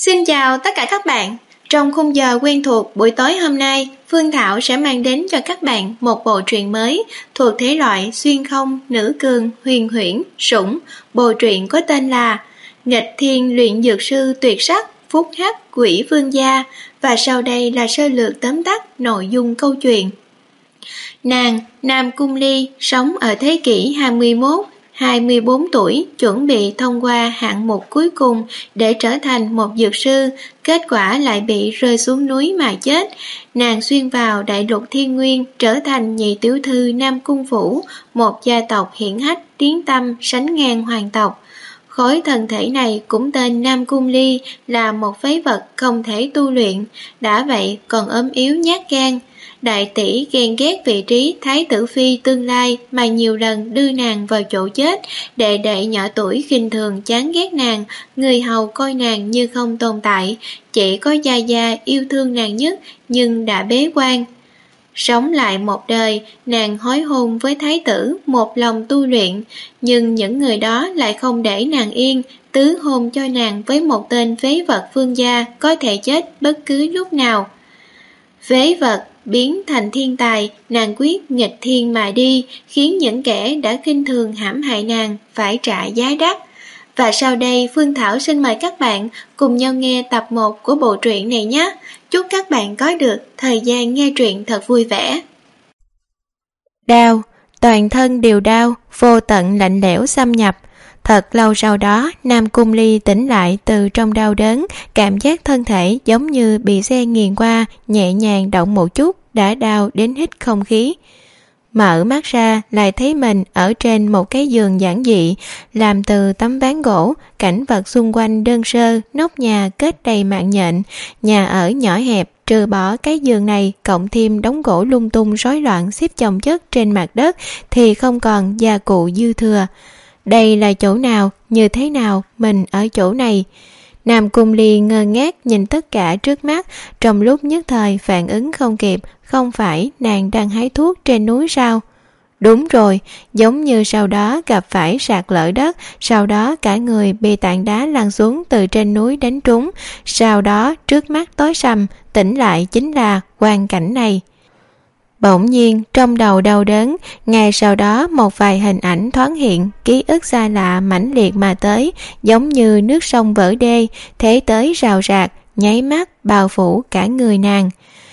Xin chào tất cả các bạn. Trong khung giờ quen thuộc buổi tối hôm nay, Phương Thảo sẽ mang đến cho các bạn một bộ truyện mới thuộc thể loại xuyên không, nữ cường, huyền huyễn, sủng. Bộ truyện có tên là Nghịch Thiên Luyện Dược Sư Tuyệt Sắc Phúc Hắc Quỷ Vương Gia, và sau đây là sơ lược tóm tắt nội dung câu chuyện. Nàng, Nam Cung Ly, sống ở thế kỷ 21, 24 tuổi, chuẩn bị thông qua hạng mục cuối cùng để trở thành một dược sư, kết quả lại bị rơi xuống núi mà chết. Nàng xuyên vào đại lục thiên nguyên, trở thành nhị tiểu thư Nam Cung Phủ, một gia tộc hiển hách tiếng tăm sánh ngang hoàng tộc. Khối thân thể này cũng tên Nam Cung Ly, là một phế vật không thể tu luyện, đã vậy còn ốm yếu nhát gan. Đại tỷ ghen ghét vị trí thái tử phi tương lai mà nhiều lần đưa nàng vào chỗ chết. Đệ đệ nhỏ tuổi khinh thường chán ghét nàng, người hầu coi nàng như không tồn tại. Chỉ có Gia Gia yêu thương nàng nhất nhưng đã bế quan. Sống lại một đời, nàng hối hôn với thái tử, một lòng tu luyện, nhưng những người đó lại không để nàng yên, tứ hôn cho nàng với một tên phế vật vương gia có thể chết bất cứ lúc nào. Phế vật biến thành thiên tài, nàng quyết nghịch thiên mà đi, khiến những kẻ đã khinh thường hãm hại nàng phải trả giá đắt. Và sau đây Phương Thảo xin mời các bạn cùng nhau nghe tập 1 của bộ truyện này nhé. Chúc các bạn có được thời gian nghe truyện thật vui vẻ. Đau, toàn thân đều đau, vô tận lạnh lẽo xâm nhập. Thật lâu sau đó, Nam Cung Ly tỉnh lại từ trong đau đớn, cảm giác thân thể giống như bị xe nghiền qua, nhẹ nhàng động một chút, đã đau đến hít không khí. Mở mắt ra lại thấy mình ở trên một cái giường giản dị, làm từ tấm ván gỗ, cảnh vật xung quanh đơn sơ, nóc nhà kết đầy mạng nhện, nhà ở nhỏ hẹp, trừ bỏ cái giường này, cộng thêm đống gỗ lung tung rối loạn xếp chồng chất trên mặt đất thì không còn gia cụ dư thừa. Đây là chỗ nào, như thế nào, mình ở chỗ này? Nam Cung Ly ngơ ngác nhìn tất cả trước mắt, trong lúc nhất thời phản ứng không kịp, không phải nàng đang hái thuốc trên núi sao? Đúng rồi, giống như sau đó gặp phải sạt lở đất, sau đó cả người bị tảng đá lăn xuống từ trên núi đánh trúng, sau đó trước mắt tối sầm, tỉnh lại chính là quang cảnh này. Bỗng nhiên trong đầu đau đớn, ngay sau đó một vài hình ảnh thoáng hiện, ký ức xa lạ mãnh liệt mà tới, giống như nước sông vỡ đê, thế tới rào rạc, nháy mắt bao phủ cả người nàng.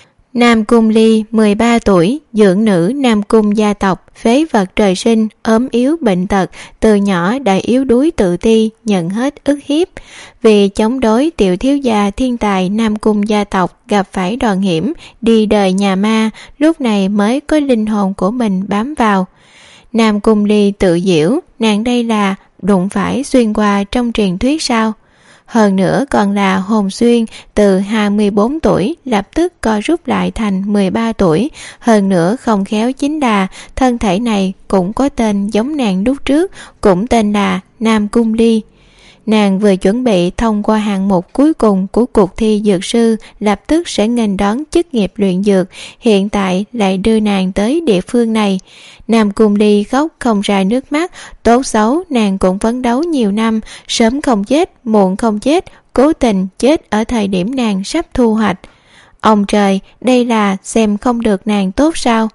Nam Cung Ly 13 tuổi, dưỡng nữ Nam Cung gia tộc, phế vật trời sinh, ốm yếu bệnh tật, từ nhỏ đã yếu đuối tự ti, nhận hết ức hiếp. Vì chống đối tiểu thiếu gia thiên tài Nam Cung gia tộc gặp phải đòn hiểm, đi đời nhà ma, lúc này mới có linh hồn của mình bám vào. Nam Cung Ly tự giễu, nàng đây là đụng phải xuyên qua trong truyền thuyết sao? Hơn nữa còn là hồn xuyên, từ 24 tuổi lập tức co rút lại thành 13 tuổi. Hơn nữa không khéo chính là thân thể này cũng có tên giống nàng lúc trước, cũng tên là Nam Cung Ly. Nàng vừa chuẩn bị thông qua hạng mục cuối cùng của cuộc thi dược sư, lập tức sẽ nghênh đón chức nghiệp luyện dược, hiện tại lại đưa nàng tới địa phương này. Nam Cung Ly khóc không ra nước mắt, tốt xấu nàng cũng phấn đấu nhiều năm, sớm không chết, muộn không chết, cố tình chết ở thời điểm nàng sắp thu hoạch. Ông trời, đây là xem không được nàng tốt sao?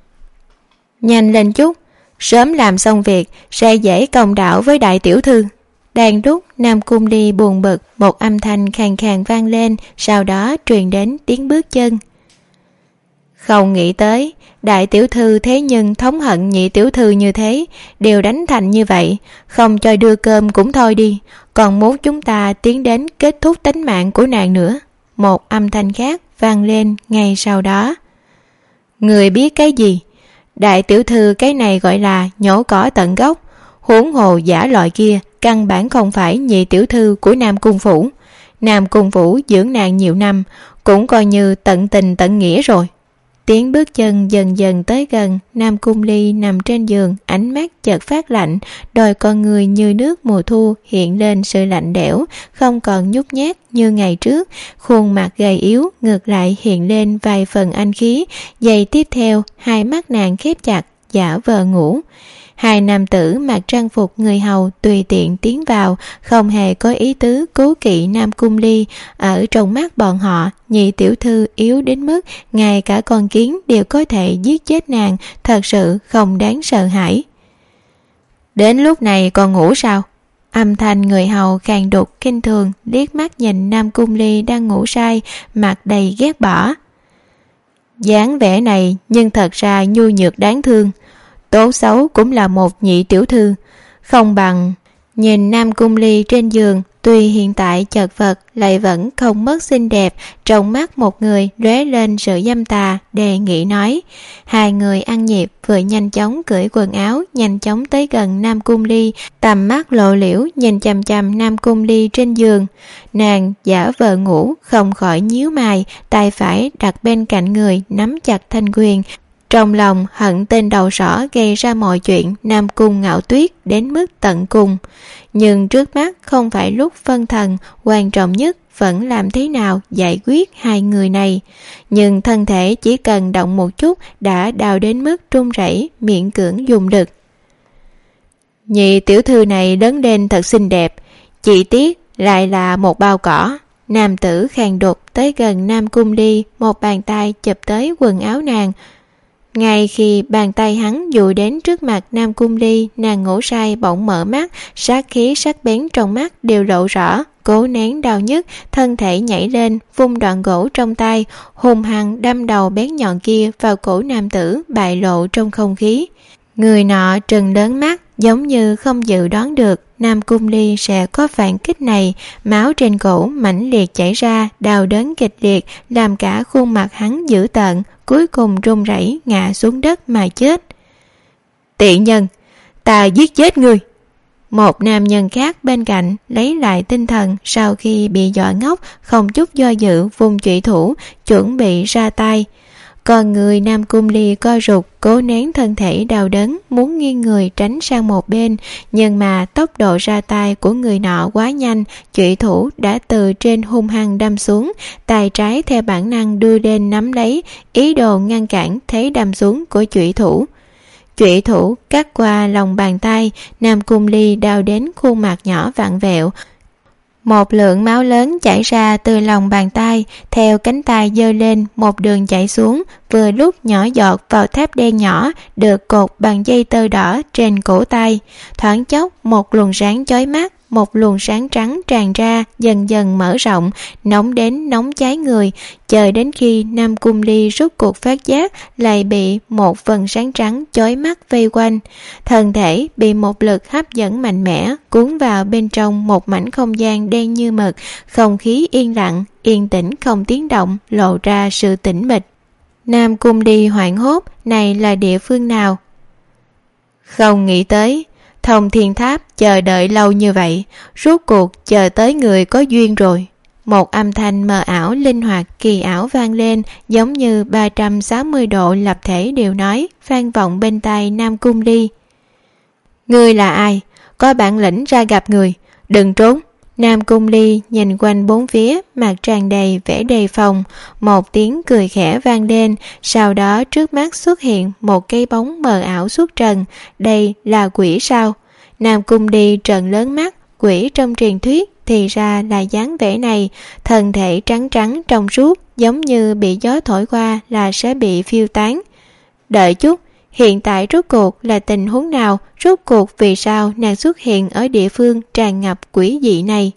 Nhanh lên chút, sớm làm xong việc, sẽ dễ công đạo với đại tiểu thư. Đang lúc Nam Cung Ly buồn bực, một âm thanh khàn khàn vang lên, sau đó truyền đến tiếng bước chân. Không nghĩ tới, đại tiểu thư thế nhưng thống hận nhị tiểu thư như thế, đều đánh thành như vậy, không cho đưa cơm cũng thôi đi, còn muốn chúng ta tiến đến kết thúc tính mạng của nàng nữa. Một âm thanh khác vang lên ngay sau đó. Người biết cái gì? Đại tiểu thư cái này gọi là nhổ cỏ tận gốc, huống hồ giả loại kia căn bản không phải nhị tiểu thư của Nam Cung Phủ. Nam Cung Phủ dưỡng nàng nhiều năm, cũng coi như tận tình tận nghĩa rồi. Tiếng bước chân dần dần tới gần, Nam Cung Ly nằm trên giường, ánh mắt chợt phát lạnh, đôi con người như nước mùa thu hiện lên sự lạnh lẽo, không còn nhút nhát như ngày trước, khuôn mặt gầy yếu ngược lại hiện lên vài phần anh khí. Giây tiếp theo, hai mắt nàng khép chặt, giả vờ ngủ. Hai nam tử mặc trang phục người hầu tùy tiện tiến vào, không hề có ý tứ cố kỵ Nam Cung Ly. Ở trong mắt bọn họ, nhị tiểu thư yếu đến mức ngay cả con kiến đều có thể giết chết nàng, thật sự không đáng sợ hãi. Đến lúc này còn ngủ sao? Âm thanh người hầu khàn đục kinh thường, liếc mắt nhìn Nam Cung Ly đang ngủ say, mặt đầy ghét bỏ. Dáng vẻ này nhưng thật ra nhu nhược đáng thương, tốt xấu cũng là một nhị tiểu thư, không bằng. Nhìn Nam Cung Ly trên giường, tuy hiện tại chật vật lại vẫn không mất xinh đẹp, trong mắt một người lóe lên sự dâm tà, đề nghị nói. Hai người ăn nhịp vừa nhanh chóng cởi quần áo, nhanh chóng tới gần Nam Cung Ly, tầm mắt lộ liễu nhìn chằm chằm Nam Cung Ly trên giường. Nàng giả vờ ngủ, không khỏi nhíu mày, tay phải đặt bên cạnh người nắm chặt thanh quyền. Trong lòng hận tên đầu sỏ gây ra mọi chuyện Nam Cung Ngạo Tuyết đến mức tận cùng. Nhưng trước mắt không phải lúc phân thần, quan trọng nhất vẫn làm thế nào giải quyết hai người này. Nhưng thân thể chỉ cần động một chút đã đau đến mức run rẩy, miễn cưỡng dùng lực. Nhị tiểu thư này lớn lên thật xinh đẹp, chỉ tiếc lại là một bao cỏ. Nam tử khàn đục tới gần Nam Cung Ly, một bàn tay chụp tới quần áo nàng. Ngay khi bàn tay hắn dụi đến trước mặt Nam Cung Ly, nàng ngủ say bỗng mở mắt, sát khí sắc bén trong mắt đều lộ rõ, cố nén đau nhức, thân thể nhảy lên, vung đoạn gỗ trong tay, hung hăng đâm đầu bén nhọn kia vào cổ nam tử, bại lộ trong không khí. Người nọ trừng lớn mắt, giống như không dự đoán được Nam Cung Ly sẽ có phản kích này, máu trên cổ mãnh liệt chảy ra, đau đớn kịch liệt, làm cả khuôn mặt hắn dữ tợn, cuối cùng run rẩy ngã xuống đất mà chết. Tiện nhân, ta giết chết ngươi! Một nam nhân khác bên cạnh lấy lại tinh thần sau khi bị dọa ngốc, không chút do dự vùng chủy thủ, chuẩn bị ra tay. Còn người Nam Cung Ly co rụt, cố nén thân thể đau đớn, muốn nghiêng người tránh sang một bên, nhưng mà tốc độ ra tay của người nọ quá nhanh, chủy thủ đã từ trên hung hăng đâm xuống, tay trái theo bản năng đưa lên nắm lấy, ý đồ ngăn cản thế đâm xuống của chủy thủ. Chủy thủ cắt qua lòng bàn tay, Nam Cung Ly đau đến khuôn mặt nhỏ vặn vẹo. Một lượng máu lớn chảy ra từ lòng bàn tay, theo cánh tay giơ lên một đường chảy xuống, vừa lúc nhỏ giọt vào tháp đen nhỏ được cột bằng dây tơ đỏ trên cổ tay. Thoáng chốc một luồng sáng chói mắt, một luồng sáng trắng tràn ra, dần dần mở rộng, nóng đến nóng cháy người, chờ đến khi Nam Cung Ly rút cuộc phát giác lại bị một phần sáng trắng chói mắt vây quanh. Thân thể bị một lực hấp dẫn mạnh mẽ cuốn vào bên trong một mảnh không gian đen như mực, không khí yên lặng, yên tĩnh không tiếng động, lộ ra sự tĩnh mịch. Nam Cung Ly hoảng hốt, này là địa phương nào? Không nghĩ tới Thông Thiên Tháp chờ đợi lâu như vậy, rốt cuộc chờ tới người có duyên rồi. Một âm thanh mờ ảo, linh hoạt, kỳ ảo vang lên, giống như 360 độ lập thể đều nói, vang vọng bên tai Nam Cung Ly. Ngươi là ai? Có bản lĩnh ra gặp người, đừng trốn. Nam Cung Ly nhìn quanh bốn phía, mặt tràn đầy vẻ đề phòng, một tiếng cười khẽ vang lên, sau đó trước mắt xuất hiện một cái bóng mờ ảo suốt trần. Đây là quỷ sao? Nam Cung Ly trợn lớn mắt, quỷ trong truyền thuyết thì ra là dáng vẻ này, thân thể trắng trắng trong suốt, giống như bị gió thổi qua là sẽ bị phiêu tán. Đợi chút, hiện tại rốt cuộc là tình huống nào? Rốt cuộc vì sao nàng xuất hiện ở địa phương tràn ngập quỷ dị này?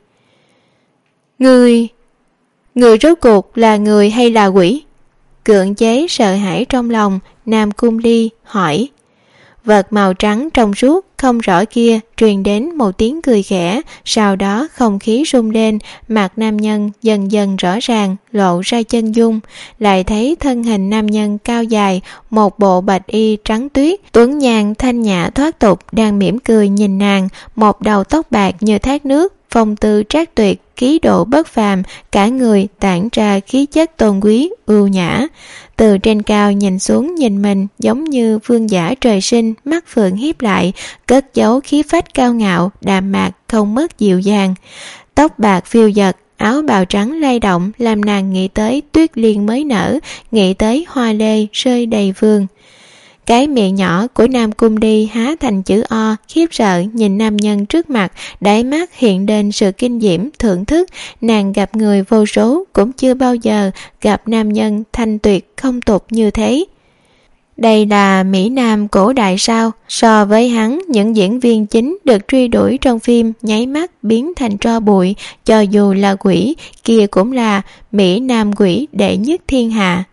Người rốt cuộc là người hay là quỷ? Cưỡng chế sợ hãi trong lòng, Nam Cung Ly hỏi. Vật màu trắng trong suốt không rõ kia truyền đến một tiếng cười khẽ, sau đó không khí rung lên, mặt nam nhân dần dần rõ ràng, lộ ra chân dung, lại thấy thân hình nam nhân cao dài, một bộ bạch y trắng tuyết, tuấn nhàn thanh nhã thoát tục đang mỉm cười nhìn nàng, một đầu tóc bạc như thác nước, phong tư trác tuyệt, khí độ bất phàm, cả người tản ra khí chất tôn quý, ưu nhã. Từ trên cao nhìn xuống nhìn mình giống như vương giả trời sinh, mắt phượng hiếp lại, cất giấu khí phách cao ngạo, đạm mạc không mất dịu dàng. Tóc bạc phiêu dật, áo bào trắng lay động làm nàng nghĩ tới tuyết liên mới nở, nghĩ tới hoa lê rơi đầy vườn. Cái miệng nhỏ của Nam Cung Ly há thành chữ O, khiếp sợ nhìn nam nhân trước mặt, đáy mắt hiện lên sự kinh diễm thưởng thức. Nàng gặp người vô số cũng chưa bao giờ gặp nam nhân thanh tuyệt không tục như thế. Đây là Mỹ Nam cổ đại sao? So với hắn, những diễn viên chính được truy đuổi trong phim nháy mắt biến thành tro bụi, cho dù là quỷ, kia cũng là Mỹ Nam quỷ đệ nhất thiên hạ.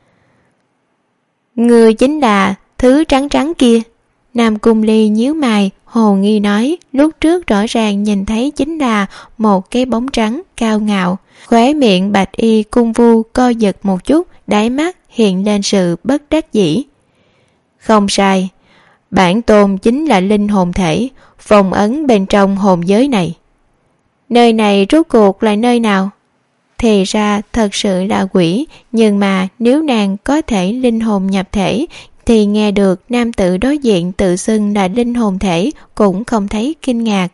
Người chính là thứ trắng trắng kia. Nam Cung Ly nhíu mày, hồ nghi nói, lúc trước rõ ràng nhìn thấy chính là một cái bóng trắng cao ngạo. Khóe miệng Bạch Y Cung Vu co giật một chút, đáy mắt hiện lên sự bất đắc dĩ. Không sai, bản tôn chính là linh hồn thể, phong ấn bên trong hồn giới này. Nơi này rốt cuộc là nơi nào? Thì ra thật sự là quỷ, nhưng mà nếu nàng có thể linh hồn nhập thể thì nghe được nam tử đối diện tự xưng là linh hồn thể cũng không thấy kinh ngạc.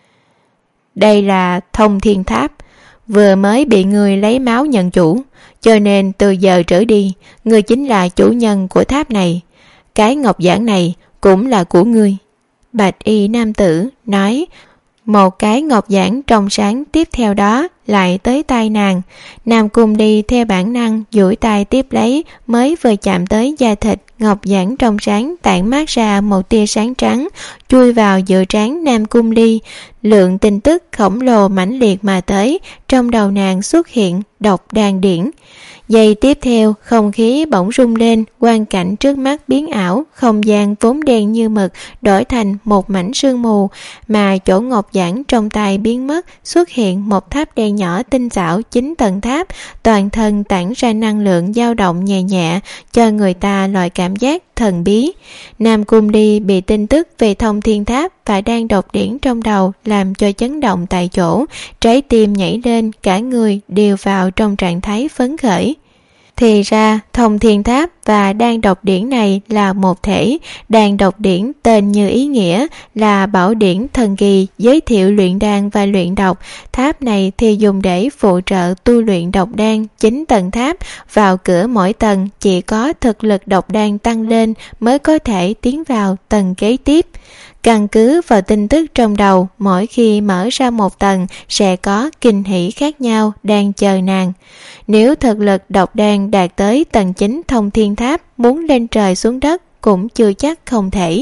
Đây là Thông Thiên Tháp, vừa mới bị người lấy máu nhận chủ, cho nên từ giờ trở đi, người chính là chủ nhân của tháp này. Cái ngọc giản này cũng là của ngươi. Bạch Y nam tử nói. Một cái ngọc giản trong sáng tiếp theo đó lại tới tay nàng. Nam Cung Ly theo bản năng duỗi tay tiếp lấy, mới vừa chạm tới da thịt, ngọc giản trong sáng tản mát ra một tia sáng trắng, chui vào giữa trán Nam Cung Ly. Lượng tin tức khổng lồ mãnh liệt mà tới, trong đầu nàng xuất hiện độc đan điển. Giây tiếp theo, không khí bỗng rung lên, quang cảnh trước mắt biến ảo, không gian vốn đen như mực đổi thành một mảnh sương mù, mà chỗ ngọc giản trong tay biến mất, xuất hiện một tháp đen nhỏ tinh xảo 9 tầng tháp, toàn thân tản ra năng lượng dao động nhẹ nhẹ, cho người ta loại cảm giác thần bí. Nam Cung Ly bị tin tức về Thông Thiên Tháp và đang đọc điển trong đầu làm cho chấn động tại chỗ, trái tim nhảy lên, cả người đều vào trong trạng thái phấn khởi. Thì ra Thông Thiên Tháp và đan độc điển này là một thể. Đan độc điển tên như ý nghĩa là bảo điển thần kỳ, giới thiệu luyện đan và luyện độc. Tháp này thì dùng để phụ trợ tu luyện độc đan. 9 tầng tháp, vào cửa mỗi tầng chỉ có thực lực độc đan tăng lên mới có thể tiến vào tầng kế tiếp. Căn cứ vào tin tức trong đầu, mỗi khi mở ra một tầng sẽ có kinh hỉ khác nhau đang chờ nàng. Nếu thực lực độc đan đạt tới tầng 9 Thông Thiên Tháp, muốn lên trời xuống đất cũng chưa chắc không thể.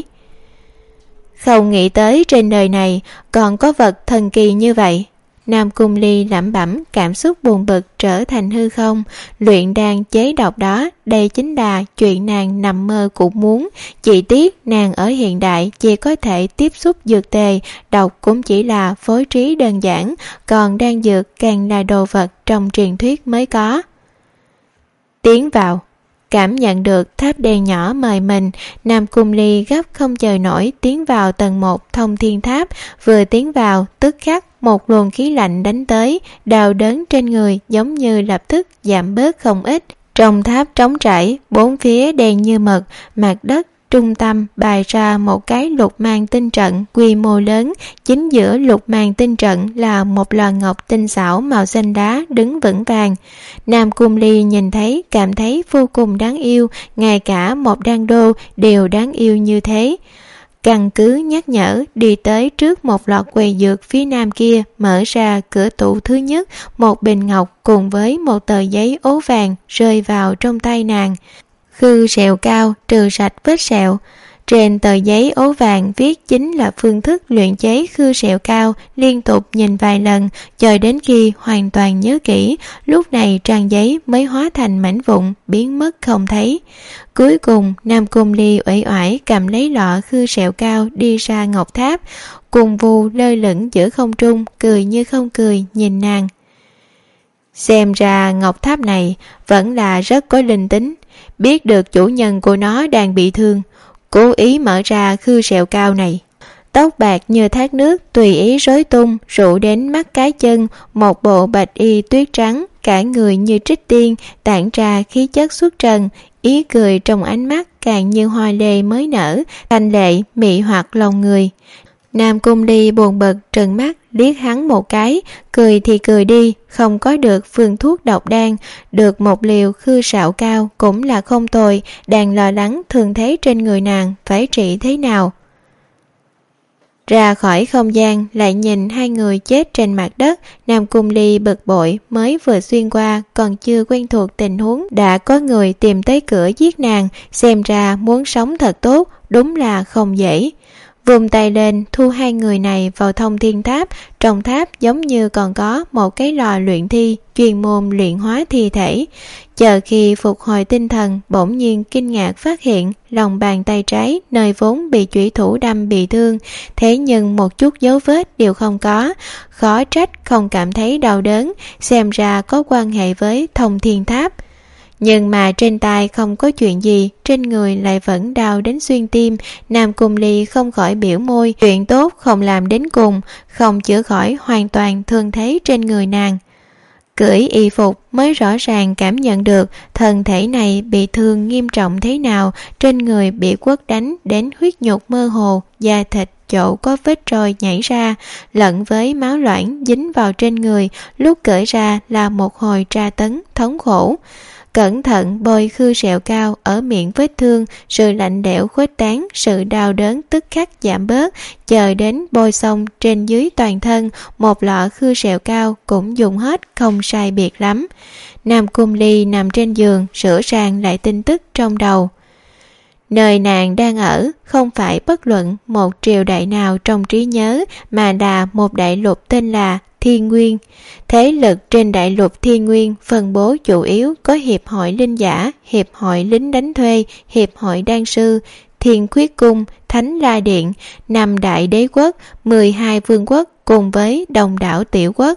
Không nghĩ tới trên đời này còn có vật thần kỳ như vậy. Nam Cung Ly lẩm bẩm, cảm xúc buồn bực trở thành hư không. Luyện đan chế độc đó, đây chính là chuyện nàng nằm mơ cũng muốn. Chỉ tiếc nàng ở hiện đại chỉ có thể tiếp xúc dược tề, độc cũng chỉ là phối trí đơn giản, còn đan dược càng là đồ vật trong truyền thuyết mới có. Tiến vào. Cảm nhận được tháp đen nhỏ mời mình, Nam Cung Ly gấp không chờ nổi tiến vào tầng 1 Thông Thiên Tháp. Vừa tiến vào, tức khắc một luồng khí lạnh đánh tới, đau đớn trên người giống như lập tức giảm bớt không ít. Trong tháp trống trải, bốn phía đen như mực, mặt đất trung tâm bày ra một cái lục mang tinh trận quy mô lớn. Chính giữa lục mang tinh trận là một lò ngọc tinh xảo màu xanh đá đứng vững vàng. Nam Cung Ly nhìn thấy cảm thấy vô cùng đáng yêu, ngay cả một đan đô đều đáng yêu như thế. Căn cứ nhắc nhở, đi tới trước một lọt quầy dược phía nam kia, mở ra cửa tủ thứ nhất, một bình ngọc cùng với một tờ giấy ố vàng rơi vào trong tay nàng. Khư sẹo cao trừ sạch vết sẹo. Trên tờ giấy ố vàng viết chính là phương thức luyện chế khư sẹo cao, liên tục nhìn vài lần, chờ đến khi hoàn toàn nhớ kỹ, lúc này trang giấy mới hóa thành mảnh vụn, biến mất không thấy. Cuối cùng, Nam Cung Ly uể oải cầm lấy lọ khư sẹo cao đi ra ngọc tháp, cùng Vu lơ lửng giữa không trung, cười như không cười nhìn nàng. Xem ra ngọc tháp này vẫn là rất có linh tính, biết được chủ nhân của nó đang bị thương, cố ý mở ra khư sẹo cao này. Tóc bạc như thác nước tùy ý rối tung, rụ đến mắt cái chân, một bộ bạch y tuyết trắng, cả người như trích tiên, tản ra khí chất xuất trần, ý cười trong ánh mắt càng như hoa lê mới nở, thanh lệ mị hoặc lòng người. Nam Cung Ly buồn bực trừng mắt liếc hắn một cái, cười thì cười đi, không có được phương thuốc độc đan, được một liều khư sạo cao cũng là không tồi, đang lo lắng thương thế trên người nàng phải trị thế nào. Ra khỏi không gian lại nhìn hai người chết trên mặt đất, Nam Cung Ly bực bội, mới vừa xuyên qua còn chưa quen thuộc tình huống đã có người tìm tới cửa giết nàng, xem ra muốn sống thật tốt đúng là không dễ. Vùng tay lên thu hai người này vào Thông Thiên Tháp, trong tháp giống như còn có một cái lò luyện thi chuyên môn luyện hóa thi thể. Chờ khi phục hồi tinh thần, bỗng nhiên kinh ngạc phát hiện lòng bàn tay trái nơi vốn bị chủy thủ đâm bị thương, thế nhưng một chút dấu vết đều không có, khó trách không cảm thấy đau đớn, xem ra có quan hệ với Thông Thiên Tháp. Nhưng mà trên tay không có chuyện gì, trên người lại vẫn đau đến xuyên tim. Nam Cung Ly không khỏi biểu môi, chuyện tốt không làm đến cùng, không chữa khỏi hoàn toàn thương thế trên người nàng. Cởi y phục mới rõ ràng cảm nhận được thân thể này bị thương nghiêm trọng thế nào, trên người bị quất đánh đến huyết nhục mơ hồ, da thịt chỗ có vết roi nhảy ra, lẫn với máu loãng dính vào trên người, lúc cởi ra là một hồi tra tấn thống khổ. Cẩn thận bôi khư sẹo cao ở miệng vết thương, sự lạnh lẽo khuếch tán, sự đau đớn tức khắc giảm bớt, chờ đến bôi xong trên dưới toàn thân, một lọ khư sẹo cao cũng dùng hết không sai biệt lắm. Nam Cung Ly nằm trên giường, sửa sang lại tin tức trong đầu. Nơi nàng đang ở không phải bất luận một triều đại nào trong trí nhớ, mà là một đại lục tên là Thiên Nguyên. Thế lực trên đại lục Thiên Nguyên phân bố chủ yếu có Hiệp hội Linh Giả, Hiệp hội Lính Đánh Thuê, Hiệp hội Đan Sư, Thiên Khuyết Cung, Thánh La Điện, 5 đại đế quốc, 12 vương quốc cùng với đông đảo tiểu quốc.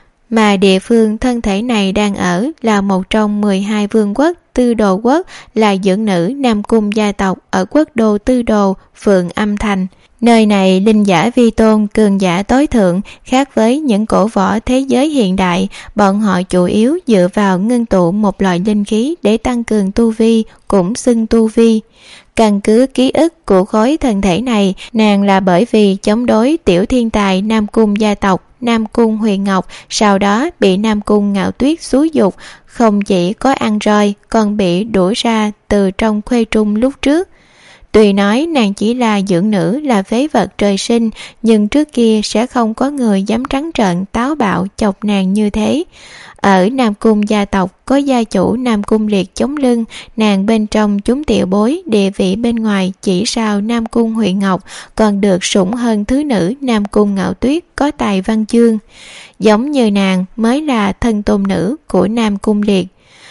Mà địa phương thân thể này đang ở là một trong 12 vương quốc Tư Đồ Quốc, là dưỡng nữ Nam Cung gia tộc ở quốc đô Tư Đồ, phường Âm Thành. Nơi này linh giả vi tôn, cường giả tối thượng, khác với những cổ võ thế giới hiện đại, bọn họ chủ yếu dựa vào ngưng tụ một loại linh khí để tăng cường tu vi, cũng xưng tu vi. Căn cứ ký ức của khối thân thể này, nàng là bởi vì chống đối tiểu thiên tài Nam Cung gia tộc, Nam Cung Huyền Ngọc, sau đó bị Nam Cung Ngạo Tuyết xúi dục, không chỉ có ăn roi, còn bị đuổi ra từ trong khuê trung lúc trước. Tuy nói nàng chỉ là dưỡng nữ, là phế vật trời sinh, nhưng trước kia sẽ không có người dám trắng trợn táo bạo chọc nàng như thế. Ở Nam Cung gia tộc có gia chủ Nam Cung Liệt chống lưng, nàng bên trong chúng tiểu bối, địa vị bên ngoài chỉ sau Nam Cung Huyền Ngọc, còn được sủng hơn thứ nữ Nam Cung Ngạo Tuyết có tài văn chương. Giống như nàng mới là thân tôn nữ của Nam Cung Liệt.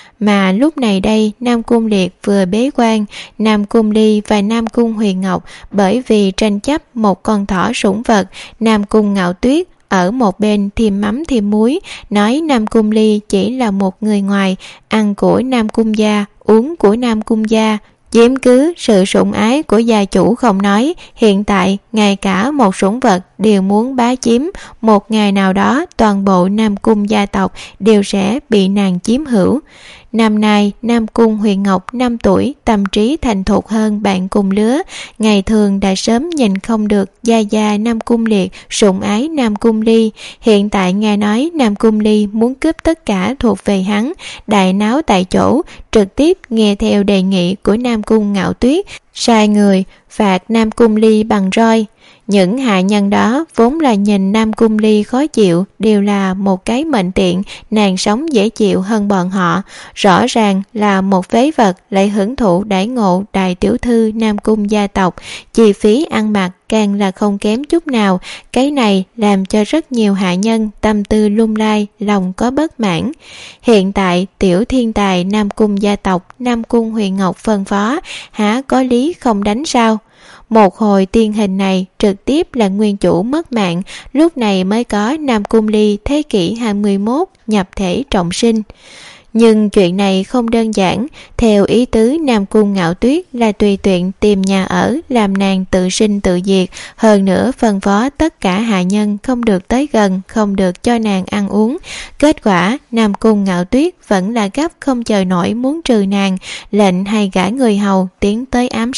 Mà lúc này đây Nam Cung Liệt vừa bế quan, Nam Cung Ly và Nam Cung Huyền Ngọc bởi vì tranh chấp một con thỏ sủng vật, Nam Cung Ngạo Tuyết ở một bên thêm mắm thêm muối, nói Nam Cung Ly chỉ là một người ngoài, ăn của Nam Cung gia, uống của Nam Cung gia, chiếm cứ sự sủng ái của gia chủ không nói, hiện tại ngay cả một sủng vật đều muốn bá chiếm, một ngày nào đó toàn bộ Nam Cung gia tộc đều sẽ bị nàng chiếm hữu. Năm nay Nam Cung Huyền Ngọc 5 tuổi, tâm trí thành thục hơn bạn cùng lứa, ngày thường đã sớm nhìn không được gia gia Nam Cung Liệt sủng ái Nam Cung Ly, hiện tại nghe nói Nam Cung Ly muốn cướp tất cả thuộc về hắn, đại náo tại chỗ, trực tiếp nghe theo đề nghị của Nam Cung Ngạo Tuyết, sai người phạt Nam Cung Ly bằng roi. Những hạ nhân đó vốn là nhìn Nam Cung Ly khó chịu, đều là một cái mệnh tiện, nàng sống dễ chịu hơn bọn họ. Rõ ràng là một phế vật lại hưởng thụ đãi ngộ đại tiểu thư Nam Cung gia tộc, chi phí ăn mặc càng là không kém chút nào. Cái này làm cho rất nhiều hạ nhân tâm tư lung lay, lòng có bất mãn. Hiện tại tiểu thiên tài Nam Cung gia tộc, Nam Cung Huyền Ngọc phân phó, há có lý không đánh sao? Một hồi tiên hình này trực tiếp là nguyên chủ mất mạng, lúc này mới có Nam Cung Ly thế kỷ 21 nhập thể trọng sinh. Nhưng chuyện này không đơn giản, theo ý tứ Nam Cung Ngạo Tuyết là tùy tiện tìm nhà ở làm nàng tự sinh tự diệt, hơn nữa phân phó tất cả hạ nhân không được tới gần, không được cho nàng ăn uống. Kết quả Nam Cung Ngạo Tuyết vẫn là gấp không chờ nổi muốn trừ nàng, lệnh hay gã người hầu tiến tới ám sát.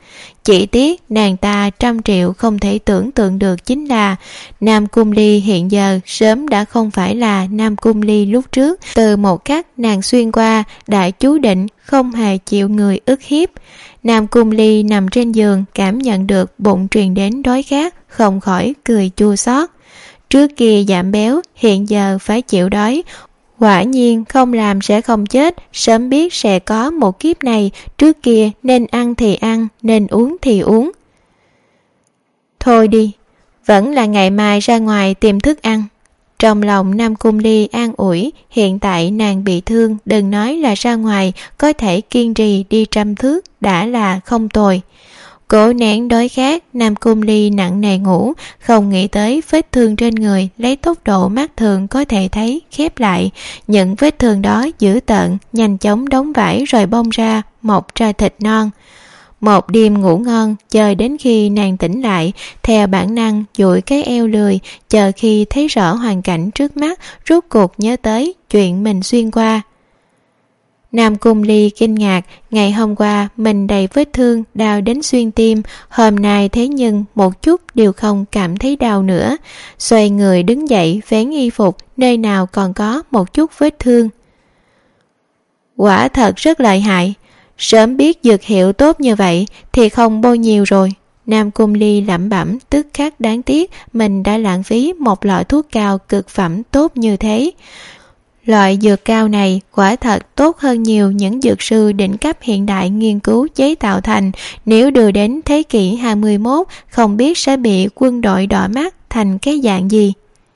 Chỉ tiếc nàng ta 100 triệu không thể tưởng tượng được chính là Nam Cung Ly hiện giờ sớm đã không phải là Nam Cung Ly lúc trước. Từ một khắc nàng xuyên qua đã chú định không hề chịu người ức hiếp. Nam Cung Ly nằm trên giường, cảm nhận được bụng truyền đến đói khát, không khỏi cười chua xót. Trước kia giảm béo, hiện giờ phải chịu đói. Quả nhiên không làm sẽ không chết, sớm biết sẽ có một kiếp này, trước kia nên ăn thì ăn, nên uống thì uống. Thôi đi, vẫn là ngày mai ra ngoài tìm thức ăn. Trong lòng Nam Cung Ly an ủi, hiện tại nàng bị thương, đừng nói là ra ngoài, có thể kiên trì đi 100 thước đã là không tồi. Cố nén đói khát, Nam Cung Ly nặng nề ngủ, không nghĩ tới vết thương trên người lấy tốc độ mắt thường có thể thấy khép lại. Những vết thương đó dữ tợn, nhanh chóng đóng vải rồi bong ra, mọc ra thịt non. Một đêm ngủ ngon, chờ đến khi nàng tỉnh lại, theo bản năng duỗi cái eo lười, chờ khi thấy rõ hoàn cảnh trước mắt, rốt cuộc nhớ tới chuyện mình xuyên qua. Nam Cung Ly kinh ngạc, ngày hôm qua mình đầy vết thương, đau đến xuyên tim, hôm nay thế nhưng một chút đều không cảm thấy đau nữa. Xoay người đứng dậy, vén y phục, nơi nào còn có một chút vết thương. Quả thật rất lợi hại, sớm biết dược hiệu tốt như vậy thì không bôi nhiều rồi. Nam Cung Ly lẩm bẩm, tức khắc đáng tiếc mình đã lãng phí một lọ thuốc cao cực phẩm tốt như thế. Loại dược cao này quả thật tốt hơn nhiều những dược sư đỉnh cấp hiện đại nghiên cứu chế tạo thành, nếu đưa đến thế kỷ 21 không biết sẽ bị quân đội đỏ mắt thành cái dạng gì.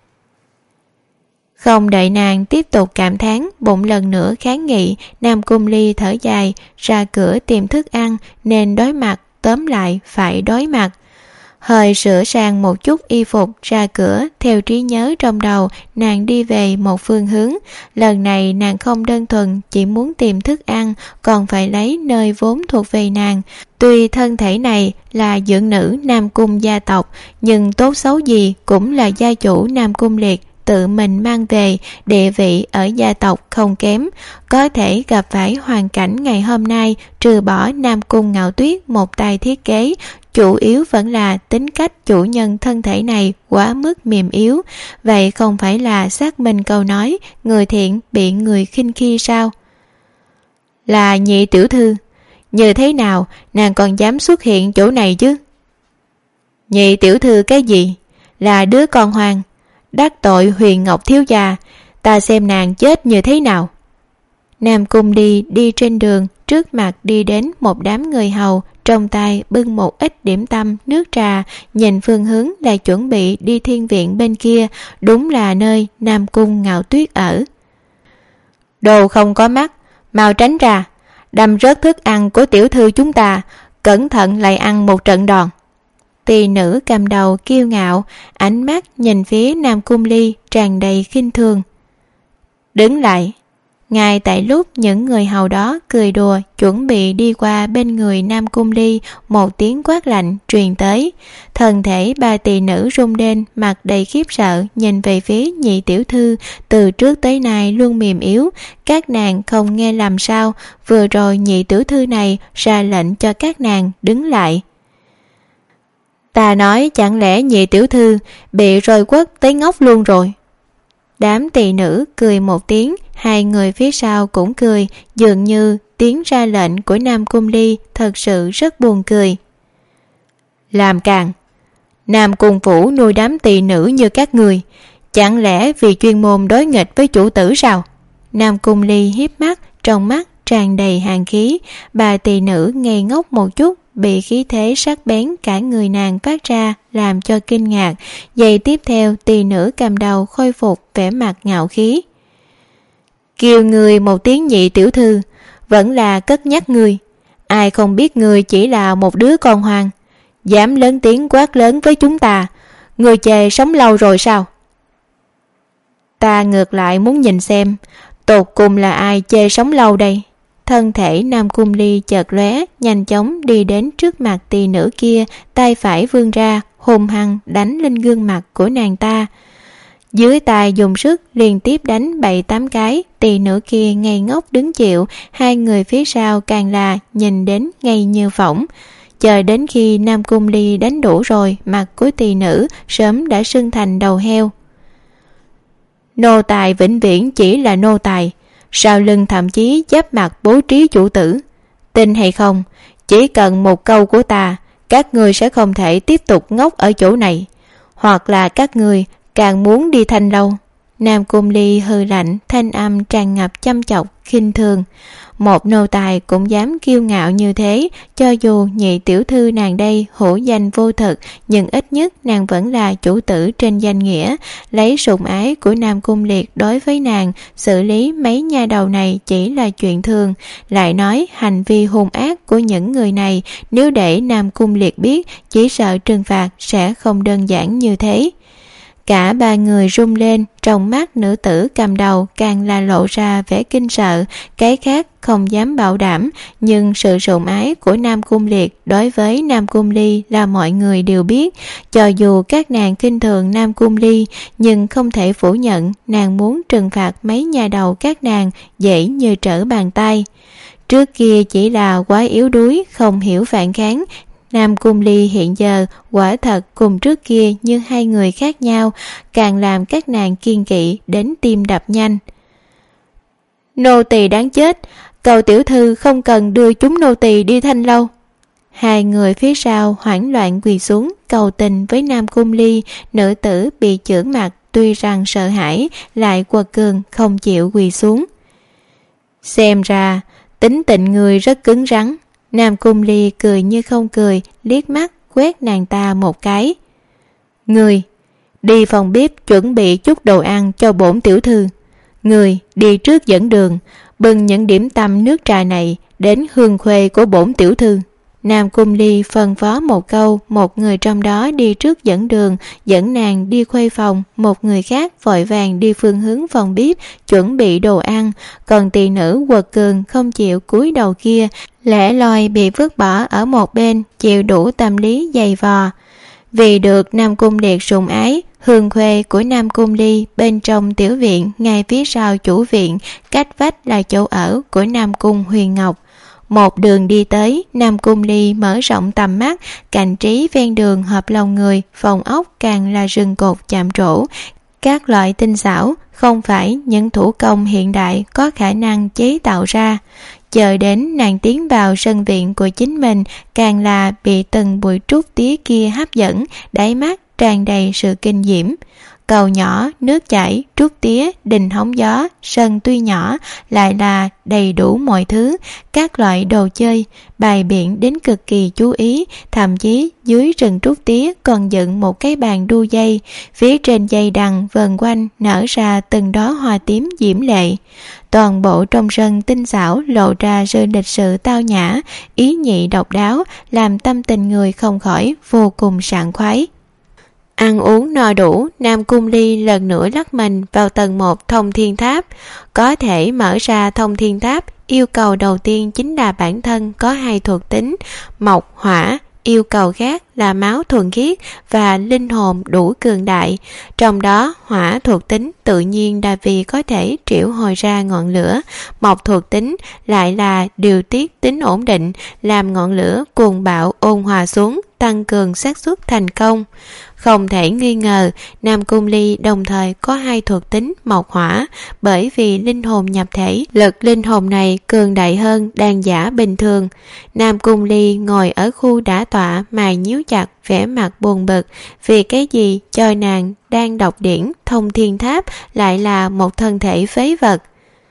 Không đợi nàng tiếp tục cảm thán, bụng lần nữa kháng nghị, Nam Cung Ly thở dài, ra cửa tìm thức ăn, nên đối mặt, tóm lại phải đối mặt. Hơi sửa sang một chút y phục, ra cửa, theo trí nhớ trong đầu, nàng đi về một phương hướng. Lần này nàng không đơn thuần chỉ muốn tìm thức ăn, còn phải lấy nơi vốn thuộc về nàng. Tuy thân thể này là dưỡng nữ Nam Cung gia tộc, nhưng tốt xấu gì cũng là gia chủ Nam Cung Liệt, tự mình mang về, địa vị ở gia tộc không kém. Có thể gặp phải hoàn cảnh ngày hôm nay, trừ bỏ Nam Cung Ngạo Tuyết một tay thiết kế, chủ yếu vẫn là tính cách chủ nhân thân thể này quá mức mềm yếu. Vậy không phải là xác minh câu nói người thiện bị người khinh khi sao? Là nhị tiểu thư, như thế nào nàng còn dám xuất hiện chỗ này chứ? Nhị tiểu thư cái gì? Là đứa con hoang, đắc tội Huyền Ngọc thiếu gia, ta xem nàng chết như thế nào. Nam Cung đi trên đường, trước mặt đi đến một đám người hầu, trong tay bưng một ít điểm tâm, nước trà, nhìn phương hướng là chuẩn bị đi thiên viện bên kia, đúng là nơi Nam Cung Ngạo Tuyết ở. Đồ không có mắt, mau tránh ra, đâm rớt thức ăn của tiểu thư chúng ta, cẩn thận lại ăn một trận đòn. Tỳ nữ cầm đầu kiêu ngạo, ánh mắt nhìn phía Nam Cung Ly tràn đầy khinh thường. Đứng lại. Ngay tại lúc những người hầu đó cười đùa chuẩn bị đi qua bên người Nam Cung Ly, một tiếng quát lạnh truyền tới. Thân thể ba tỳ nữ rung lên, mặt đầy khiếp sợ nhìn về phía nhị tiểu thư, từ trước tới nay luôn mềm yếu. Các nàng không nghe lầm sao? Vừa rồi nhị tiểu thư này ra lệnh cho các nàng đứng lại. Ta nói chẳng lẽ nhị tiểu thư bị rồi quất tới ngốc luôn rồi? Đám tỳ nữ cười một tiếng, hai người phía sau cũng cười, dường như tiếng ra lệnh của Nam Cung Ly thật sự rất buồn cười. Làm càn, Nam Cung phủ nuôi đám tỳ nữ như các người, chẳng lẽ vì chuyên môn đối nghịch với chủ tử sao? Nam Cung Ly hiếp mắt, trong mắt tràn đầy hàn khí. Bà tỳ nữ ngây ngốc một chút, bị khí thế sắc bén cả người nàng phát ra làm cho kinh ngạc. Giây tiếp theo, tỳ nữ cầm đầu khôi phục vẻ mặt ngạo khí. Kêu người một tiếng nhị tiểu thư, vẫn là cất nhắc người. Ai không biết người chỉ là một đứa con hoang, dám lớn tiếng quát lớn với chúng ta. Người chề sống lâu rồi sao? Ta ngược lại muốn nhìn xem tột cùng là ai chê sống lâu đây. Thân thể Nam Cung Ly chợt lóe, nhanh chóng đi đến trước mặt tỳ nữ kia, tay phải vươn ra, hung hăng đánh lên gương mặt của nàng ta. Dưới tay dùng sức liên tiếp đánh 7-8 cái, tỳ nữ kia ngây ngốc đứng chịu, hai người phía sau càng là nhìn đến ngây như phỏng. Chờ đến khi Nam Cung Ly đánh đủ rồi, mặt của tỳ nữ sớm đã sưng thành đầu heo. Nô tài vĩnh viễn chỉ là nô tài, sau lưng thậm chí giáp mặt bố trí chủ tử. Tin hay không, chỉ cần một câu của ta, các ngươi sẽ không thể tiếp tục ngốc ở chỗ này, hoặc là các ngươi càng muốn đi Thanh Lâu. Nam Cung Ly hừ lạnh, thanh âm tràn ngập chăm chọc, khinh thường. Một nô tài cũng dám kiêu ngạo như thế, cho dù nhị tiểu thư nàng đây hữu danh vô thực, nhưng ít nhất nàng vẫn là chủ tử trên danh nghĩa. Lấy sủng ái của Nam Cung Liệt đối với nàng, xử lý mấy nha đầu này chỉ là chuyện thường. Lại nói hành vi hung ác của những người này, nếu để Nam Cung Liệt biết, chỉ sợ trừng phạt sẽ không đơn giản như thế. Cả ba người run lên, trong mắt nữ tử cầm đầu càng là lộ ra vẻ kinh sợ, cái khác không dám bảo đảm, nhưng sự sủng ái của Nam Cung Liệt đối với Nam Cung Ly là mọi người đều biết. Cho dù các nàng khinh thường Nam Cung Ly, nhưng không thể phủ nhận nàng muốn trừng phạt mấy nhà đầu các nàng dễ như trở bàn tay. Trước kia chỉ là quá yếu đuối, không hiểu phản kháng. Nam Cung Ly hiện giờ quả thật cùng trước kia như hai người khác nhau, càng làm các nàng kiêng kỵ đến tim đập nhanh. Nô tỳ đáng chết, cầu tiểu thư không cần đưa chúng nô tỳ đi Thanh Lâu. Hai người phía sau hoảng loạn quỳ xuống cầu tình với Nam Cung Ly. Nữ tử bị chưởng mặt tuy rằng sợ hãi, lại quật cường không chịu quỳ xuống. Xem ra tính tình người rất cứng rắn. Nam Cung Ly cười như không cười, liếc mắt quét nàng ta một cái. Người đi phòng bếp chuẩn bị chút đồ ăn cho bổn tiểu thư. Người đi trước dẫn đường, bưng những điểm tâm nước trà này đến hương khuê của bổn tiểu thư. Nam Cung Ly phân phó một câu, một người trong đó đi trước dẫn đường, dẫn nàng đi khuê phòng, một người khác vội vàng đi phương hướng phòng bếp chuẩn bị đồ ăn, còn tỳ nữ quật cường không chịu cúi đầu kia lẻ loi bị vứt bỏ ở một bên, chịu đủ tâm lý dày vò. Vì được Nam Cung Liệt sủng ái, hương khuê của Nam Cung Ly bên trong tiểu viện, ngay phía sau chủ viện, cách vách là chỗ ở của Nam Cung Huyền Ngọc. Một đường đi tới, Nam Cung Ly mở rộng tầm mắt, cảnh trí ven đường hợp lòng người, phòng ốc càng là rừng cột chạm trổ. Các loại tinh xảo không phải những thủ công hiện đại có khả năng chế tạo ra. Chờ đến nàng tiến vào sân viện của chính mình, càng là bị từng bụi trúc tía kia hấp dẫn, đáy mắt tràn đầy sự kinh diễm. Cầu nhỏ, nước chảy, trúc tía, đình hóng gió, sân tuy nhỏ lại là đầy đủ mọi thứ, các loại đồ chơi, bày biện đến cực kỳ chú ý, thậm chí dưới rừng trúc tía còn dựng một cái bàn đu dây, phía trên dây đằng vần quanh nở ra từng đóa hoa tím diễm lệ. Toàn bộ trong sân tinh xảo lộ ra sự lịch sự tao nhã, ý nhị độc đáo, làm tâm tình người không khỏi vô cùng sảng khoái. Ăn uống no đủ, Nam Cung Ly lần nữa lắc mình vào tầng 1 Thông Thiên Tháp. Có thể mở ra Thông Thiên Tháp, yêu cầu đầu tiên chính là bản thân có hai thuộc tính, mộc, hỏa. Yêu cầu khác là máu thuần khiết và linh hồn đủ cường đại. Trong đó hỏa thuộc tính tự nhiên là vì có thể triệu hồi ra ngọn lửa, mộc thuộc tính lại là điều tiết tính ổn định, làm ngọn lửa cuồng bạo ôn hòa xuống, tăng cường xác suất thành công. Không thể nghi ngờ, Nam Cung Ly đồng thời có hai thuộc tính mộc hỏa, bởi vì linh hồn nhập thể, lực linh hồn này cường đại hơn đàn giả bình thường. Nam Cung Ly ngồi ở khu đả tọa mà nhíu chặt, vẻ mặt buồn bực, vì cái gì cho nàng đang đọc điển Thông Thiên Tháp lại là một thân thể phế vật.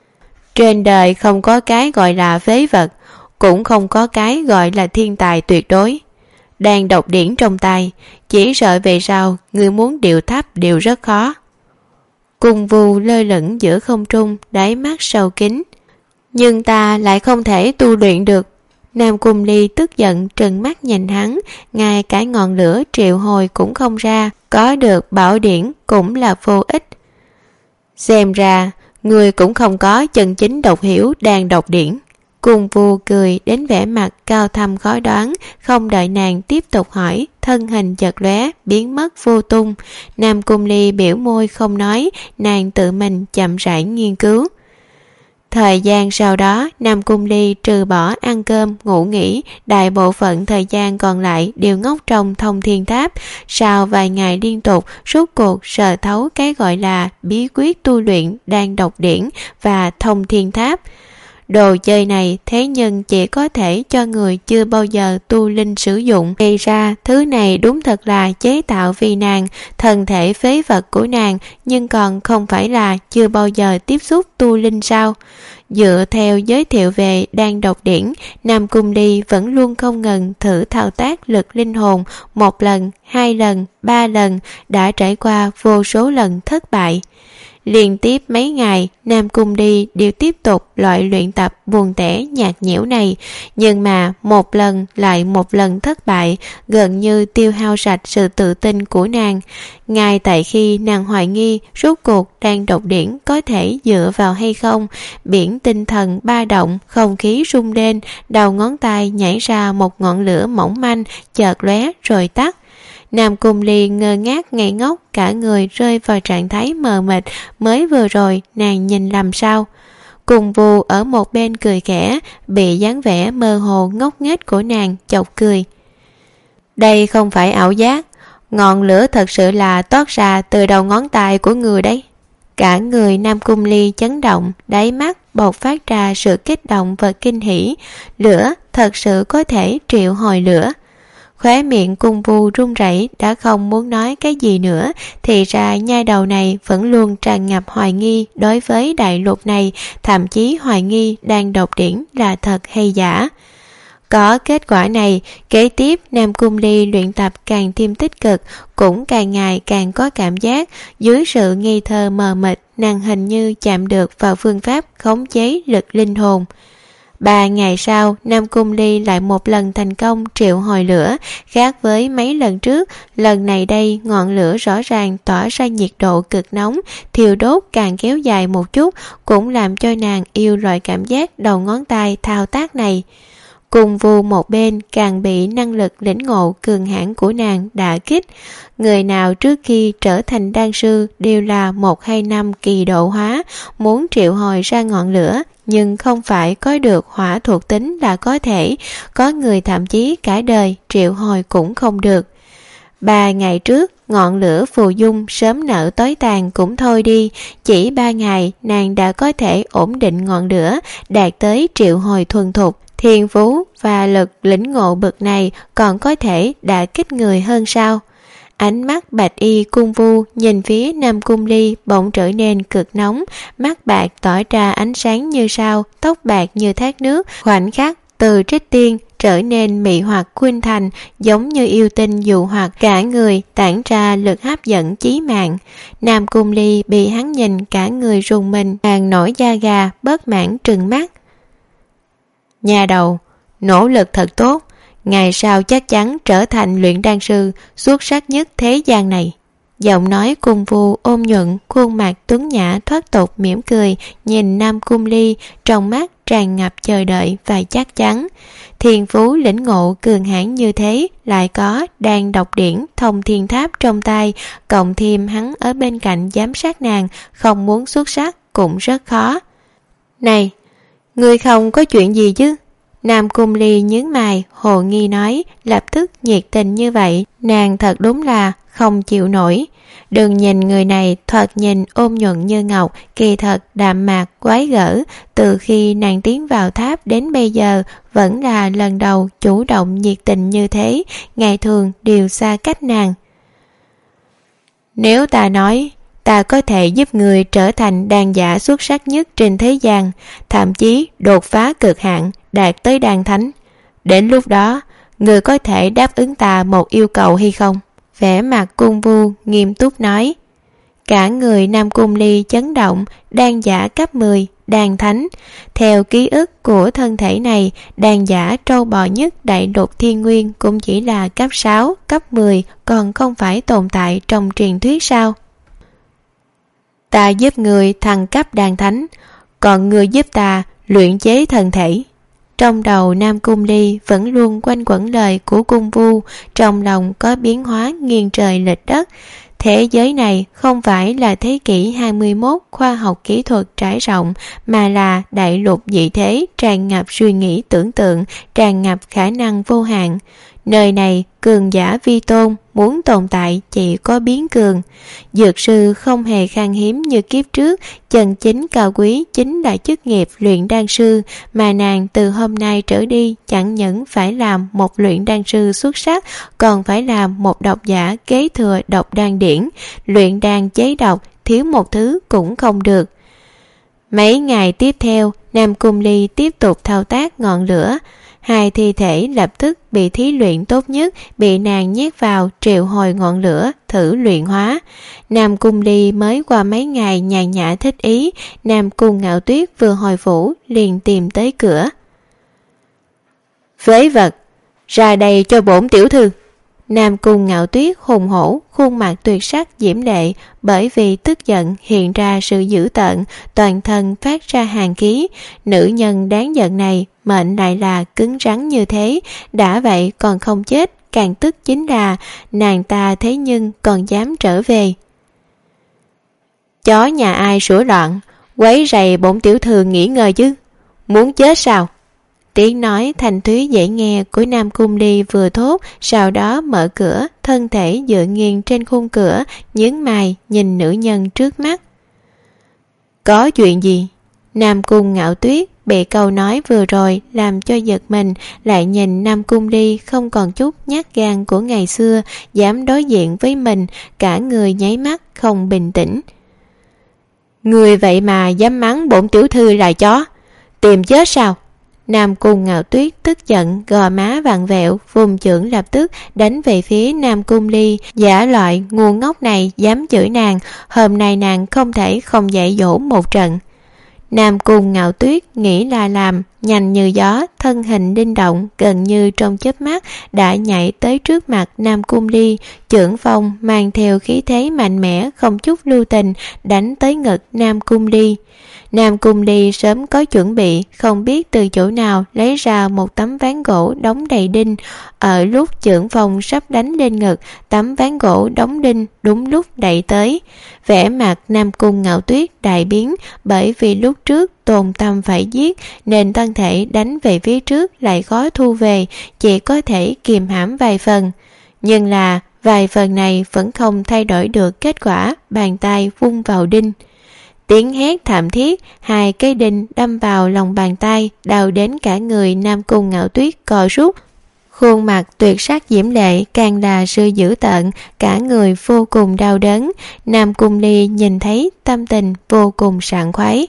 Trên đời không có cái gọi là phế vật, cũng không có cái gọi là thiên tài tuyệt đối. Đang đọc điển trong tay, chỉ sợ về sau người muốn điệu thấp đều rất khó. Cung Vu lơ lửng giữa không trung, đáy mắt sâu kín. Nhưng ta lại không thể tu luyện được. Nam Cung Ly tức giận trừng mắt nhìn hắn, ngay cả ngọn lửa triệu hồi cũng không ra, có được bảo điển cũng là vô ích. Xem ra người cũng không có chân chính độc hiểu đang đọc điển. Cung Vu cười đến vẻ mặt cao thâm khó đoán, không đợi nàng tiếp tục hỏi, thân hình chợt lóe biến mất vô tung. Nam Cung Ly biểu môi không nói, nàng tự mình chậm rãi nghiên cứu. Thời gian sau đó, Nam Cung Ly trừ bỏ ăn cơm, ngủ nghỉ, đại bộ phận thời gian còn lại đều ngốc trong Thông Thiên Tháp. Sau vài ngày liên tục, rốt cuộc sờ thấu cái gọi là bí quyết tu luyện Đan Độc Điển và Thông Thiên Tháp. Đồ chơi này thế nhưng chỉ có thể cho người chưa bao giờ tu linh sử dụng. Gây ra thứ này đúng thật là chế tạo vì nàng, thân thể phế vật của nàng, nhưng còn không phải là chưa bao giờ tiếp xúc tu linh sao? Dựa theo giới thiệu về Đan Độc Điển, Nam Cung Ly vẫn luôn không ngừng thử thao tác lực linh hồn, 1 lần, 2 lần, 3 lần, đã trải qua vô số lần thất bại. Liên tiếp mấy ngày, Nam Cung Ly đều tiếp tục loại luyện tập buồn tẻ nhạt nhẽo này, nhưng mà một lần lại một lần thất bại, gần như tiêu hao sạch sự tự tin của nàng. Ngay tại khi nàng hoài nghi rốt cuộc Đan Độc Điển có thể dựa vào hay không, biển tinh thần ba động, không khí rung lên, đầu ngón tay nhảy ra một ngọn lửa mỏng manh, chợt lóe rồi tắt. Nam Cung Ly ngơ ngác ngây ngốc, cả người rơi vào trạng thái mờ mịt. Mới vừa rồi nàng nhìn lầm sao? Cung Vu ở một bên cười khẽ, bị dáng vẻ mơ hồ ngốc nghếch của nàng chọc cười. Đây không phải ảo giác, ngọn lửa thật sự là toát ra từ đầu ngón tay của người đấy. Cả người Nam Cung Ly chấn động, đáy mắt bộc phát ra sự kích động và kinh hỉ. Lửa thật sự có thể triệu hồi lửa. Khóe miệng Cung Vu run rẩy, đã không muốn nói cái gì nữa. Thì ra nhai đầu này vẫn luôn tràn ngập hoài nghi đối với đại lục này, thậm chí hoài nghi Đan Độc Điển là thật hay giả. Có kết quả này, kế tiếp Nam Cung Ly luyện tập càng thêm tích cực, cũng càng ngày càng có cảm giác dưới sự nghi thơ mờ mịt, nàng hình như chạm được vào phương pháp khống chế lực linh hồn. 3 ngày sau, Nam Cung Ly lại một lần thành công triệu hồi lửa. Khác với mấy lần trước, lần này đây ngọn lửa rõ ràng tỏa ra nhiệt độ cực nóng, thiêu đốt càng kéo dài một chút, cũng làm cho nàng yêu loại cảm giác đầu ngón tay thao tác này. Cung Vu một bên càng bị năng lực lĩnh ngộ cường hãn của nàng đả kích. Người nào trước khi trở thành đan sư đều là 1-2 năm kỳ độ hóa, muốn triệu hồi ra ngọn lửa, nhưng không phải có được hỏa thuộc tính là có thể, có người thậm chí cả đời triệu hồi cũng không được. 3 ngày trước, ngọn lửa phù dung sớm nở tối tàn cũng thôi đi, chỉ 3 ngày nàng đã có thể ổn định ngọn lửa, đạt tới triệu hồi thuần thục. Thiên phú và lực lĩnh ngộ bậc này còn có thể đả kích người hơn sao? Ánh mắt bạch y Cung Vu nhìn phía Nam Cung Ly bỗng trở nên cực nóng, mắt bạc tỏa ra ánh sáng như sao, tóc bạc như thác nước, khoảnh khắc từ trích tiên trở nên mị hoặc khuynh thành, giống như yêu tinh dụ hoặc, cả người tản ra lực hấp dẫn chí mạng. Nam Cung Ly bị hắn nhìn cả người rùng mình, nàng nổi da gà, bất mãn trừng mắt. Nhà đầu, nỗ lực thật tốt, ngày sau chắc chắn trở thành luyện đan sư xuất sắc nhất thế gian này. Giọng nói Cung Vu ôn nhuận, khuôn mặt tuấn nhã thoát tục mỉm cười, nhìn Nam Cung Ly, trong mắt tràn ngập chờ đợi và chắc chắn. Thiên phú lĩnh ngộ cường hãn như thế, lại có Đan Độc Điển Thông Thiên Tháp trong tay, cộng thêm hắn ở bên cạnh giám sát nàng, không muốn xuất sắc cũng rất khó. Này, ngươi không có chuyện gì chứ? Nam Cung Ly nhướng mày, hồ nghi nói, lập tức nhiệt tình như vậy, nàng thật đúng là không chịu nổi. Đừng nhìn người này thoạt nhìn ôn nhuận như ngọc, kỳ thật đạm mạc quái gở. Từ khi nàng tiến vào tháp đến bây giờ, vẫn là lần đầu chủ động nhiệt tình như thế, ngày thường đều xa cách nàng. Nếu ta nói ta có thể giúp người trở thành đan giả xuất sắc nhất trên thế gian, thậm chí đột phá cực hạn, đạt tới đan thánh, đến lúc đó người có thể đáp ứng ta một yêu cầu hay không? Vẻ mặt Cung Vu nghiêm túc nói. Cả người Nam Cung Ly chấn động, đan giả cấp 10, đan thánh. Theo ký ức của thân thể này, đan giả trâu bò nhất đại lục thiên nguyên cũng chỉ là cấp 6, cấp 10, còn không phải tồn tại trong truyền thuyết sao? Ta giúp người thăng cấp đan thánh, còn người giúp ta luyện chế thân thể. Trong đầu Nam Cung Ly vẫn luôn quanh quẩn lời của Cung Vu, trong lòng có biến hóa nghiêng trời lệch đất. Thế giới này không phải là thế kỷ 21 khoa học kỹ thuật trải rộng, mà là đại lục dị thế tràn ngập suy nghĩ tưởng tượng, tràn ngập khả năng vô hạn. Nơi này cường giả vi tôn, muốn tồn tại chỉ có biến cường. Dược sư không hề khan hiếm như kiếp trước, chân chính cao quý chính là chức nghiệp luyện đan sư, mà nàng từ hôm nay trở đi chẳng những phải làm một luyện đan sư xuất sắc, còn phải làm một độc giả kế thừa độc đan điển. Luyện đan chế độc, thiếu một thứ cũng không được. Mấy ngày tiếp theo, Nam Cung Ly tiếp tục thao tác ngọn lửa. Hai thi thể lập tức bị thí luyện tốt nhất bị nàng nhét vào triệu hồi ngọn lửa thử luyện hóa. Nam Cung Ly mới qua mấy ngày nhàn nhã thích ý, Nam Cung Ngạo Tuyết vừa hồi phủ liền tìm tới cửa. Phế vật, ra đây cho bổn tiểu thư. Nam Cung Ngạo Tuyết hùng hổ, khuôn mặt tuyệt sắc diễm lệ, bởi vì tức giận hiện ra sự dữ tợn, toàn thân phát ra hàn khí. Nữ nhân đáng giận này mệnh lại là cứng rắn như thế, đã vậy còn không chết, càng tức chính là nàng ta thế nhưng còn dám trở về. Chó nhà ai sủa loạn, quấy rầy bổn tiểu thư nghỉ ngơi chứ, muốn chết sao? Tiếng nói thanh thúy dễ nghe của Nam Cung Ly vừa thốt, sau đó mở cửa, thân thể dựa nghiêng trên khung cửa, nhướng mày nhìn nữ nhân trước mắt. Có chuyện gì? Nam Cung Ngạo Tuyết bị câu nói vừa rồi làm cho giật mình, lại nhìn Nam Cung Ly không còn chút nhát gan của ngày xưa, dám đối diện với mình, cả người nháy mắt không bình tĩnh. Người vậy mà dám mắng bổn tiểu thư là chó, tìm chết sao? Nam Cung Ngạo Tuyết tức giận, gò má vặn vẹo, vùng chưởng lập tức đánh về phía Nam Cung Ly. Giả loại ngu ngốc này dám chửi nàng, hôm nay nàng không thể không dạy dỗ một trận. Nam Cung Ngạo Tuyết nghĩ là làm, nhanh như gió, thân hình linh động, gần như trong chớp mắt đã nhảy tới trước mặt Nam Cung Ly, chưởng phong mang theo khí thế mạnh mẽ không chút lưu tình đánh tới ngực Nam Cung Ly. Nam Cung Ly sớm có chuẩn bị, không biết từ chỗ nào lấy ra một tấm ván gỗ đóng đầy đinh. Ở lúc chưởng phong sắp đánh lên ngực, tấm ván gỗ đóng đinh đúng lúc đẩy tới. Vẻ mặt Nam Cung Ngạo Tuyết đại biến, bởi vì lúc trước Tôn Tâm phải giết nên thân thể đánh về phía trước lại khó thu về, chỉ có thể kiềm hãm vài phần. Nhưng là vài phần này vẫn không thay đổi được kết quả, bàn tay vung vào đinh. Tiếng hét thảm thiết, hai cái đinh đâm vào lòng bàn tay, đau đến cả người Nam Cung Ngạo Tuyết co rút. Khuôn mặt tuyệt sắc diễm lệ càng là sự dữ tợn, cả người vô cùng đau đớn. Nam Cung Ly nhìn thấy tâm tình vô cùng sảng khoái.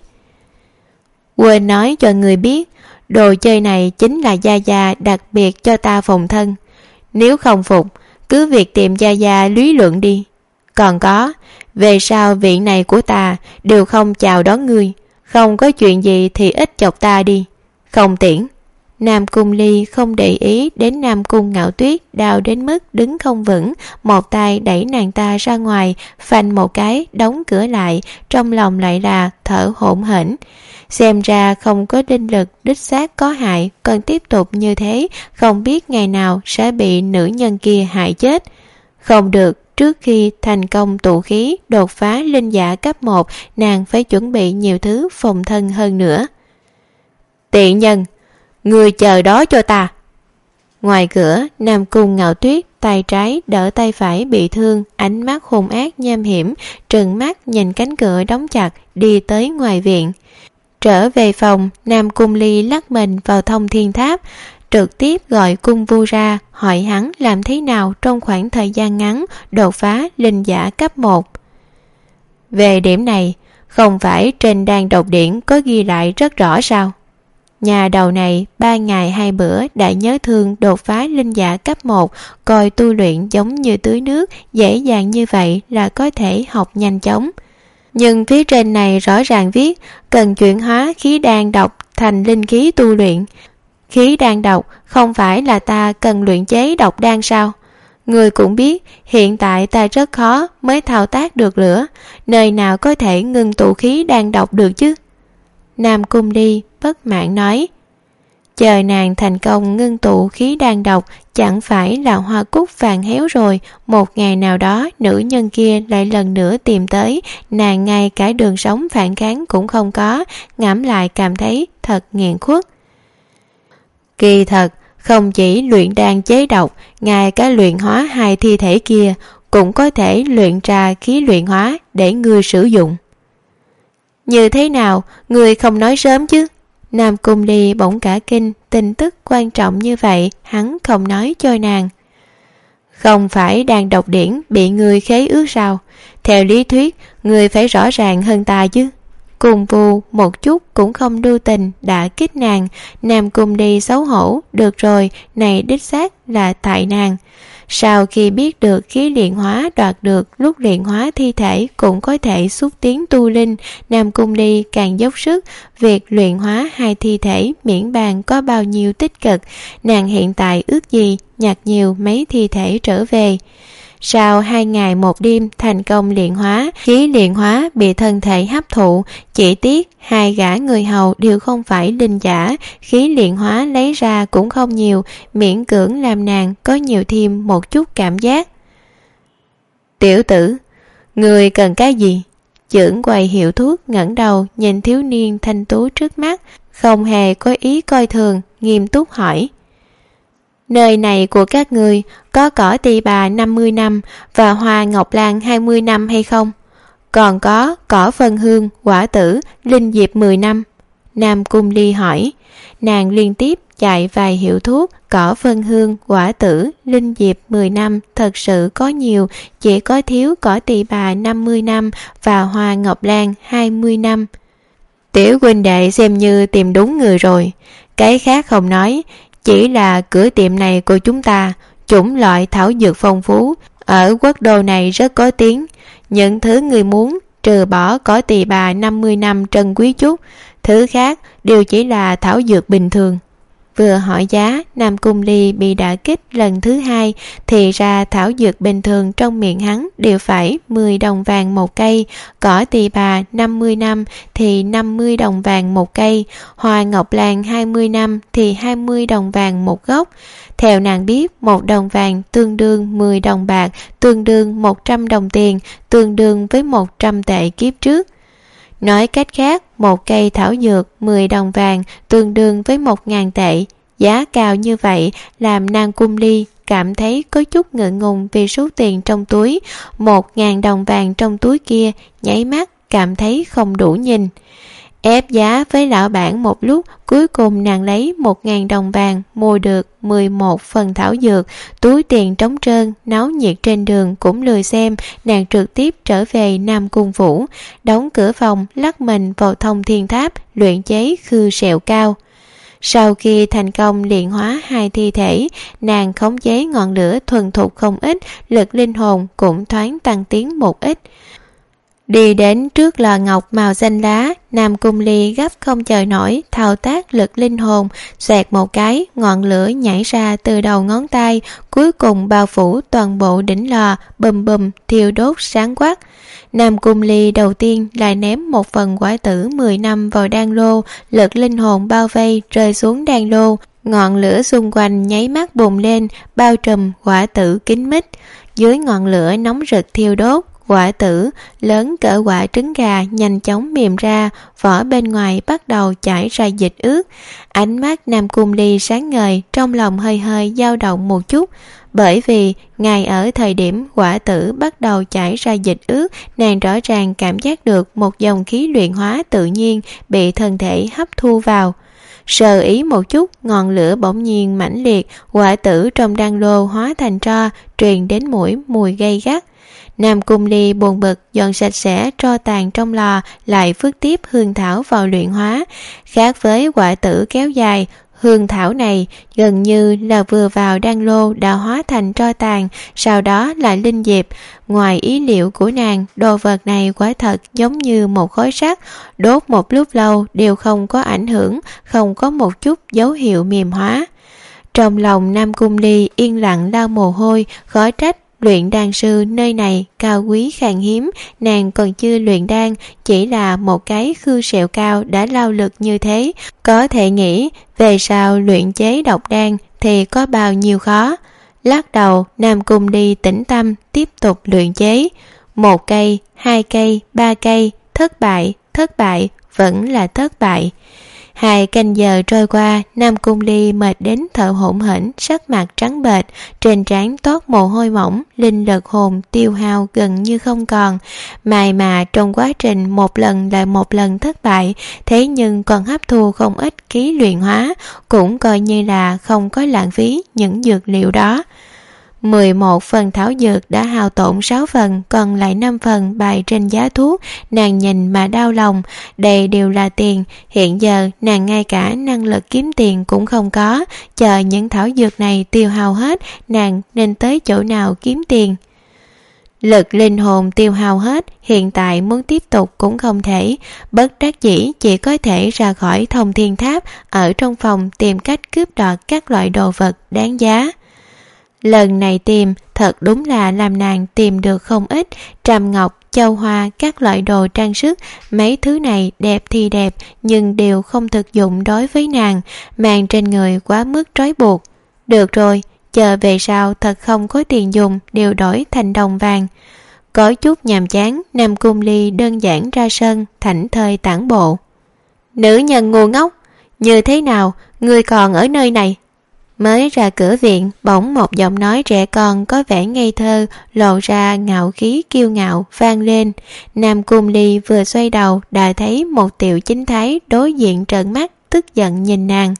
Quên nói cho người biết, đồ chơi này chính là Gia Gia đặc biệt cho ta phòng thân. Nếu không phục, cứ việc tìm Gia Gia lý luận đi. Còn có, về sau viện này của ta đều không chào đón ngươi, không có chuyện gì thì ít chọc ta đi, không tiễn. Nam Cung Ly không để ý đến Nam Cung Ngạo Tuyết đau đến mức đứng không vững, một tay đẩy nàng ta ra ngoài, phanh một cái đóng cửa lại, trong lòng lại là thở hổn hển. Xem ra không có đinh lực đích xác có hại, còn tiếp tục như thế không biết ngày nào sẽ bị nữ nhân kia hại chết. Không được, trước khi thành công tụ khí đột phá linh giả cấp 1, nàng phải chuẩn bị nhiều thứ phòng thân hơn nữa. Tiện nhân, người chờ đó cho ta. Ngoài cửa, Nam Cung Ngạo Tuyết tay trái đỡ tay phải bị thương, ánh mắt hung ác nham hiểm, trừng mắt nhìn cánh cửa đóng chặt, đi tới ngoài viện. Trở về phòng, Nam Cung Ly lắc mình vào Thông Thiên Tháp, trực tiếp gọi Cung Vu ra, hỏi hắn làm thế nào trong khoảng thời gian ngắn đột phá linh giả cấp 1. Về điểm này, không phải trên đan độc điển có ghi lại rất rõ sao? Nhà đầu này 3 ngày 2 bữa đã nhớ thương đột phá linh giả cấp 1, coi tu luyện giống như tưới nước, dễ dàng như vậy là có thể học nhanh chóng. Nhưng phía trên này rõ ràng viết cần chuyển hóa khí đan độc thành linh khí tu luyện. Khí đan độc không phải là ta cần luyện chế độc đan sao? Người cũng biết hiện tại ta rất khó mới thao tác được lửa, nơi nào có thể ngưng tụ khí đan độc được chứ? Nam Cung Ly bất mãn nói. Chờ nàng thành công ngưng tụ khí đan độc, chẳng phải là hoa cúc vàng héo rồi. Một ngày nào đó nữ nhân kia lại lần nữa tìm tới, nàng ngay cả đường sống phản kháng cũng không có, ngẫm lại cảm thấy thật nghẹn khuất. Kỳ thật không chỉ luyện đan chế độc, ngay cả luyện hóa hai thi thể kia cũng có thể luyện ra khí luyện hóa để ngươi sử dụng. Như thế nào, ngươi không nói sớm chứ? Nam Cung Ly bỗng cả kinh, tin tức quan trọng như vậy hắn không nói cho nàng. Không phải đan độc điển bị ngươi khế ước sao? Theo lý thuyết ngươi phải rõ ràng hơn ta chứ. Cùng Vu một chút cũng không lưu tình đã kích nàng. Nam Cung Ly xấu hổ, được rồi, này đích xác là tại nàng. Sau khi biết được khí luyện hóa đoạt được lúc luyện hóa thi thể cũng có thể xúc tiến tu linh, Nam Cung Ly càng dốc sức. Việc luyện hóa hai thi thể miễn bàn có bao nhiêu tích cực, nàng hiện tại ước gì nhặt nhiều mấy thi thể trở về. Sau 2 ngày 1 đêm thành công luyện hóa, khí luyện hóa bị thân thể hấp thụ, chỉ tiếc hai gã người hầu đều không phải linh giả, khí luyện hóa lấy ra cũng không nhiều, miễn cưỡng làm nàng có nhiều thêm một chút cảm giác. Tiểu tử, người cần cái gì? Chưởng quầy hiệu thuốc ngẩng đầu nhìn thiếu niên thanh tú trước mắt, không hề có ý coi thường, nghiêm túc hỏi. Nơi này của các người có cỏ tỳ bà 50 năm và hoa ngọc lan 20 năm hay không? Còn có cỏ phân hương, quả tử, linh diệp 10 năm. Nam Cung Ly hỏi. Nàng liên tiếp chạy vài hiệu thuốc, cỏ phân hương, quả tử, linh diệp 10 năm thật sự có nhiều, chỉ có thiếu cỏ tỳ bà 50 năm và hoa ngọc lan 20 năm. Tiểu huynh đệ xem như tìm đúng người rồi. Cái khác không nói, chỉ là cửa tiệm này của chúng ta chủng loại thảo dược phong phú, ở quốc đô này rất có tiếng. Những thứ người muốn trừ bỏ cỏ tỳ bà 50 năm trân quý chút, thứ khác đều chỉ là thảo dược bình thường. Vừa hỏi giá, Nam Cung Ly bị đả kích lần thứ hai, thì ra thảo dược bình thường trong miệng hắn đều phải 10 đồng vàng một cây, cỏ tỳ bà 50 năm thì 50 đồng vàng một cây, hoa ngọc lan 20 năm thì 20 đồng vàng một gốc. Theo nàng biết, 1 đồng vàng tương đương 10 đồng bạc, tương đương 100 đồng tiền, tương đương với 100 tệ kiếp trước. Nói cách khác, một cây thảo dược 10 đồng vàng tương đương với 1.000 tệ. Giá cao như vậy làm Nam Cung Ly cảm thấy có chút ngượng ngùng vì số tiền trong túi. 1.000 đồng vàng trong túi kia nháy mắt cảm thấy không đủ nhìn. Ép giá với lão bản một lúc, cuối cùng nàng lấy 1.000 đồng vàng mua được 11 phần thảo dược, túi tiền trống trơn, náo nhiệt trên đường cũng lười xem, nàng trực tiếp trở về Nam Cung Phủ, đóng cửa phòng, lắc mình vào Thông Thiên Tháp, luyện chế khư sẹo cao. Sau khi thành công luyện hóa hai thi thể, nàng khống chế ngọn lửa thuần thục không ít, lực linh hồn cũng thoáng tăng tiến một ít. Đi đến trước lò ngọc màu xanh lá, Nam Cung Ly gấp không chờ nổi, thao tác lực linh hồn, xoẹt một cái, ngọn lửa nhảy ra từ đầu ngón tay, cuối cùng bao phủ toàn bộ đỉnh lò, bùm bùm, thiêu đốt sáng quắc. Nam Cung Ly đầu tiên lại ném 1 phần quả tử 10 năm vào đan lô, lực linh hồn bao vây rơi xuống đan lô, ngọn lửa xung quanh nháy mắt bùng lên, bao trùm quả tử kín mít. Dưới ngọn lửa nóng rực thiêu đốt, quả tử lớn cỡ quả trứng gà nhanh chóng mềm ra, vỏ bên ngoài bắt đầu chảy ra dịch ướt. Ánh mắt Nam Cung Ly sáng ngời, trong lòng hơi hơi dao động một chút, bởi vì ngay ở thời điểm quả tử bắt đầu chảy ra dịch ướt, nàng rõ ràng cảm giác được một dòng khí luyện hóa tự nhiên bị thân thể hấp thu vào. Sờ ý một chút, ngọn lửa bỗng nhiên mãnh liệt, quả tử trong đan lô hóa thành tro, truyền đến mũi mùi gay gắt. Nam Cung Ly buồn bực dọn sạch sẽ tro tàn trong lò, lại phước tiếp hương thảo vào luyện hóa. Khác với quả tử kéo dài, hương thảo này gần như là vừa vào đan lô đã hóa thành tro tàn, sau đó lại linh diệp. Ngoài ý liệu của nàng, đồ vật này quả thật giống như một khối sắt, đốt một lúc lâu đều không có ảnh hưởng, không có một chút dấu hiệu mềm hóa. Trong lòng Nam Cung Ly yên lặng lau mồ hôi, khó trách luyện đan sư nơi này cao quý khan hiếm, nàng còn chưa luyện đan, chỉ là một cái khư sẹo cao đã lao lực như thế, có thể nghĩ về sau luyện chế độc đan thì có bao nhiêu khó. Lắc đầu, Nam Cung Ly tĩnh tâm tiếp tục luyện chế. 1 cây, 2 cây, 3 cây, thất bại, vẫn là thất bại. 2 canh giờ trôi qua, Nam Cung Ly mệt đến thở hổn hển, sắc mặt trắng bệch, trên trán toát mồ hôi mỏng, linh lực hồn tiêu hao gần như không còn. May mà trong quá trình một lần lại một lần thất bại, thế nhưng còn hấp thu không ít khí luyện hóa, cũng coi như là không có lãng phí những dược liệu đó. 11 phần thảo dược đã hao tổn 6 phần, còn lại 5 phần bày trên giá thuốc, nàng nhìn mà đau lòng, đây đều là tiền, hiện giờ nàng ngay cả năng lực kiếm tiền cũng không có, chờ những thảo dược này tiêu hao hết, nàng nên tới chỗ nào kiếm tiền. Lực linh hồn tiêu hao hết, hiện tại muốn tiếp tục cũng không thể, bất đắc dĩ chỉ có thể ra khỏi Thông Thiên Tháp, ở trong phòng tìm cách cướp đoạt các loại đồ vật đáng giá. Lần này tìm thật đúng là làm nàng tìm được không ít, tràm ngọc, châu hoa, các loại đồ trang sức, mấy thứ này đẹp thì đẹp nhưng đều không thực dụng đối với nàng, mang trên người quá mức trói buộc. Được rồi, chờ về sau thật không có tiền dùng đều đổi thành đồng vàng. Có chút nhàm chán, Nam Cung Ly đơn giản ra sân, thảnh thơi tản bộ. Nữ nhân ngu ngốc, như thế nào, ngươi còn ở nơi này? Mới ra cửa viện, bỗng một giọng nói trẻ con có vẻ ngây thơ, lộ ra ngạo khí kiêu ngạo, vang lên. Nam Cung Ly vừa xoay đầu, đã thấy một tiểu chính thái đối diện trợn mắt, tức giận nhìn nàng.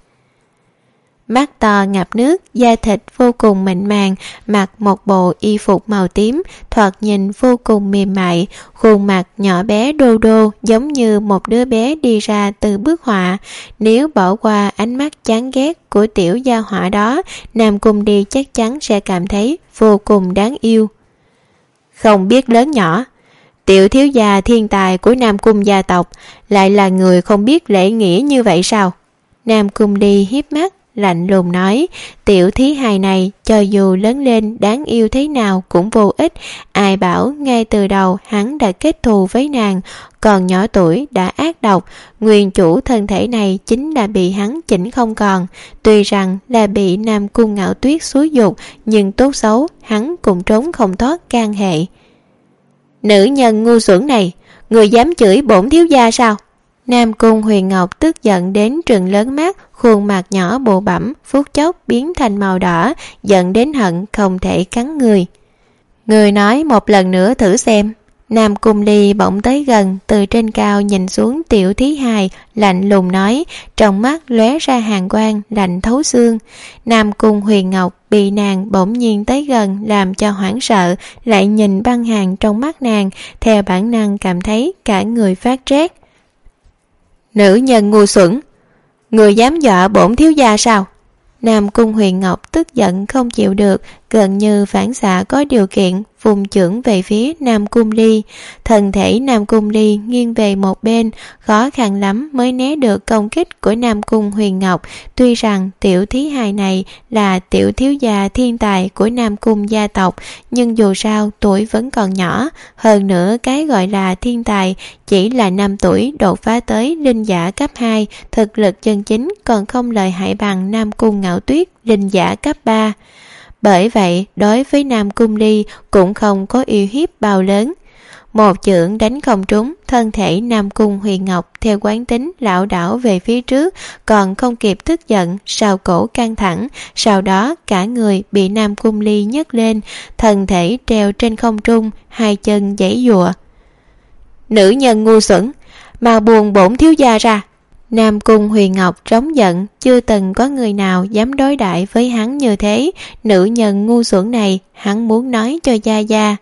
Mắt to ngập nước, da thịt vô cùng mịn màng, mặc một bộ y phục màu tím, thoạt nhìn vô cùng mềm mại, khuôn mặt nhỏ bé đô đô giống như một đứa bé đi ra từ bức họa. Nếu bỏ qua ánh mắt chán ghét của tiểu gia họa đó, Nam Cung Ly chắc chắn sẽ cảm thấy vô cùng đáng yêu. Không biết lớn nhỏ, tiểu thiếu gia thiên tài của Nam Cung gia tộc lại là người không biết lễ nghĩa như vậy sao? Nam Cung Ly hiếp mắt lạnh lùng nói, tiểu thí hài này cho dù lớn lên đáng yêu thế nào cũng vô ích, ai bảo ngay từ đầu hắn đã kết thù với nàng, còn nhỏ tuổi đã ác độc, nguyên chủ thân thể này chính là bị hắn chỉnh không còn, tuy rằng là bị Nam Cung Ngạo Tuyết xúi dục, nhưng tốt xấu hắn cũng trốn không thoát can hệ. Nữ nhân ngu xuẩn này, người dám chửi bổn thiếu gia sao? Nam Cung Huyền Ngọc tức giận đến trừng lớn mắt, khuôn mặt nhỏ bụ bẫm phút chốc biến thành màu đỏ, giận đến hận không thể cắn người. Người nói một lần nữa thử xem. Nam Cung Ly bỗng tới gần, từ trên cao nhìn xuống tiểu thí hài, lạnh lùng nói, trong mắt lóe ra hàn quang lạnh thấu xương. Nam Cung Huyền Ngọc bị nàng bỗng nhiên tới gần làm cho hoảng sợ, lại nhìn băng hàn trong mắt nàng, theo bản năng cảm thấy cả người phát rét. Nữ nhân ngu xuẩn, người dám dọa bổn thiếu gia sao? Nam Cung Huyền Ngọc tức giận không chịu được, gần như phản xạ có điều kiện vùng chưởng về phía Nam Cung Ly. Thân thể Nam Cung Ly nghiêng về một bên, khó khăn lắm mới né được công kích của Nam Cung Huyền Ngọc. Tuy rằng tiểu thí hài này là tiểu thiếu gia thiên tài của Nam Cung gia tộc, nhưng dù sao tuổi vẫn còn nhỏ, hơn nữa cái gọi là thiên tài chỉ là 5 tuổi đột phá tới linh giả cấp 2, thực lực chân chính còn không lợi hại bằng Nam Cung Ngạo Tuyết linh giả cấp 3. Bởi vậy, đối với Nam Cung Ly cũng không có uy hiếp bao lớn. Một chưởng đánh không trúng, thân thể Nam Cung Huyền Ngọc theo quán tính lảo đảo về phía trước, còn không kịp tức giận, sau cổ căng thẳng, sau đó cả người bị Nam Cung Ly nhấc lên, thân thể treo trên không trung, hai chân giãy giụa. Nữ nhân ngu xuẩn, mau buông bổn thiếu gia ra! Nam Cung Huyền Ngọc trống giận, chưa từng có người nào dám đối đãi với hắn như thế. Nữ nhân ngu xuẩn này hắn muốn nói cho gia gia.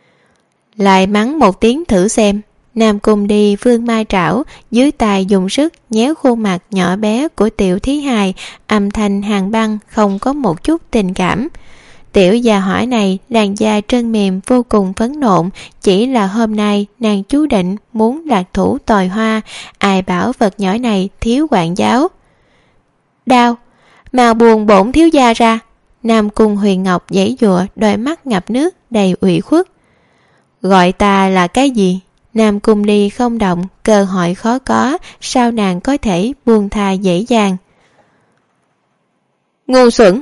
Lại mắng một tiếng thử xem. Nam Cung đi vương mai trảo, dưới tay dùng sức nhéo khuôn mặt nhỏ bé của tiểu thí hài, âm thanh hàng băng, không có một chút tình cảm. Tiểu gia hỏa này làn da trơn mềm vô cùng phấn nộn, chỉ là hôm nay nàng chú định muốn lạc thủ tồi hoa, ai bảo vật nhỏ này thiếu quản giáo. Đau, mau buông bổn thiếu gia ra! Nam Cung Huyền Ngọc giãy giụa, đôi mắt ngập nước đầy ủy khuất. Gọi ta là cái gì? Nam Cung Ly không động, cơ hội khó có, sao nàng có thể buông tha dễ dàng? Ngu xuẩn!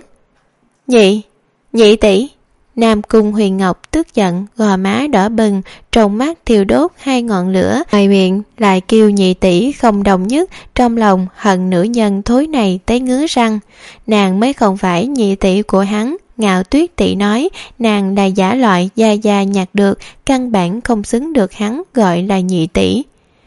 Nhị tỷ! Nam Cung Huyền Ngọc tức giận, gò má đỏ bừng, trong mắt thiêu đốt hai ngọn lửa, ngoài miệng lại kêu nhị tỷ không đồng nhất, trong lòng hận nữ nhân thối này tới ngứa răng. Nàng mới không phải nhị tỷ của hắn. Ngạo Tuyết tỷ nói nàng là giả loại gia gia nhặt được, căn bản không xứng được hắn gọi là nhị tỷ.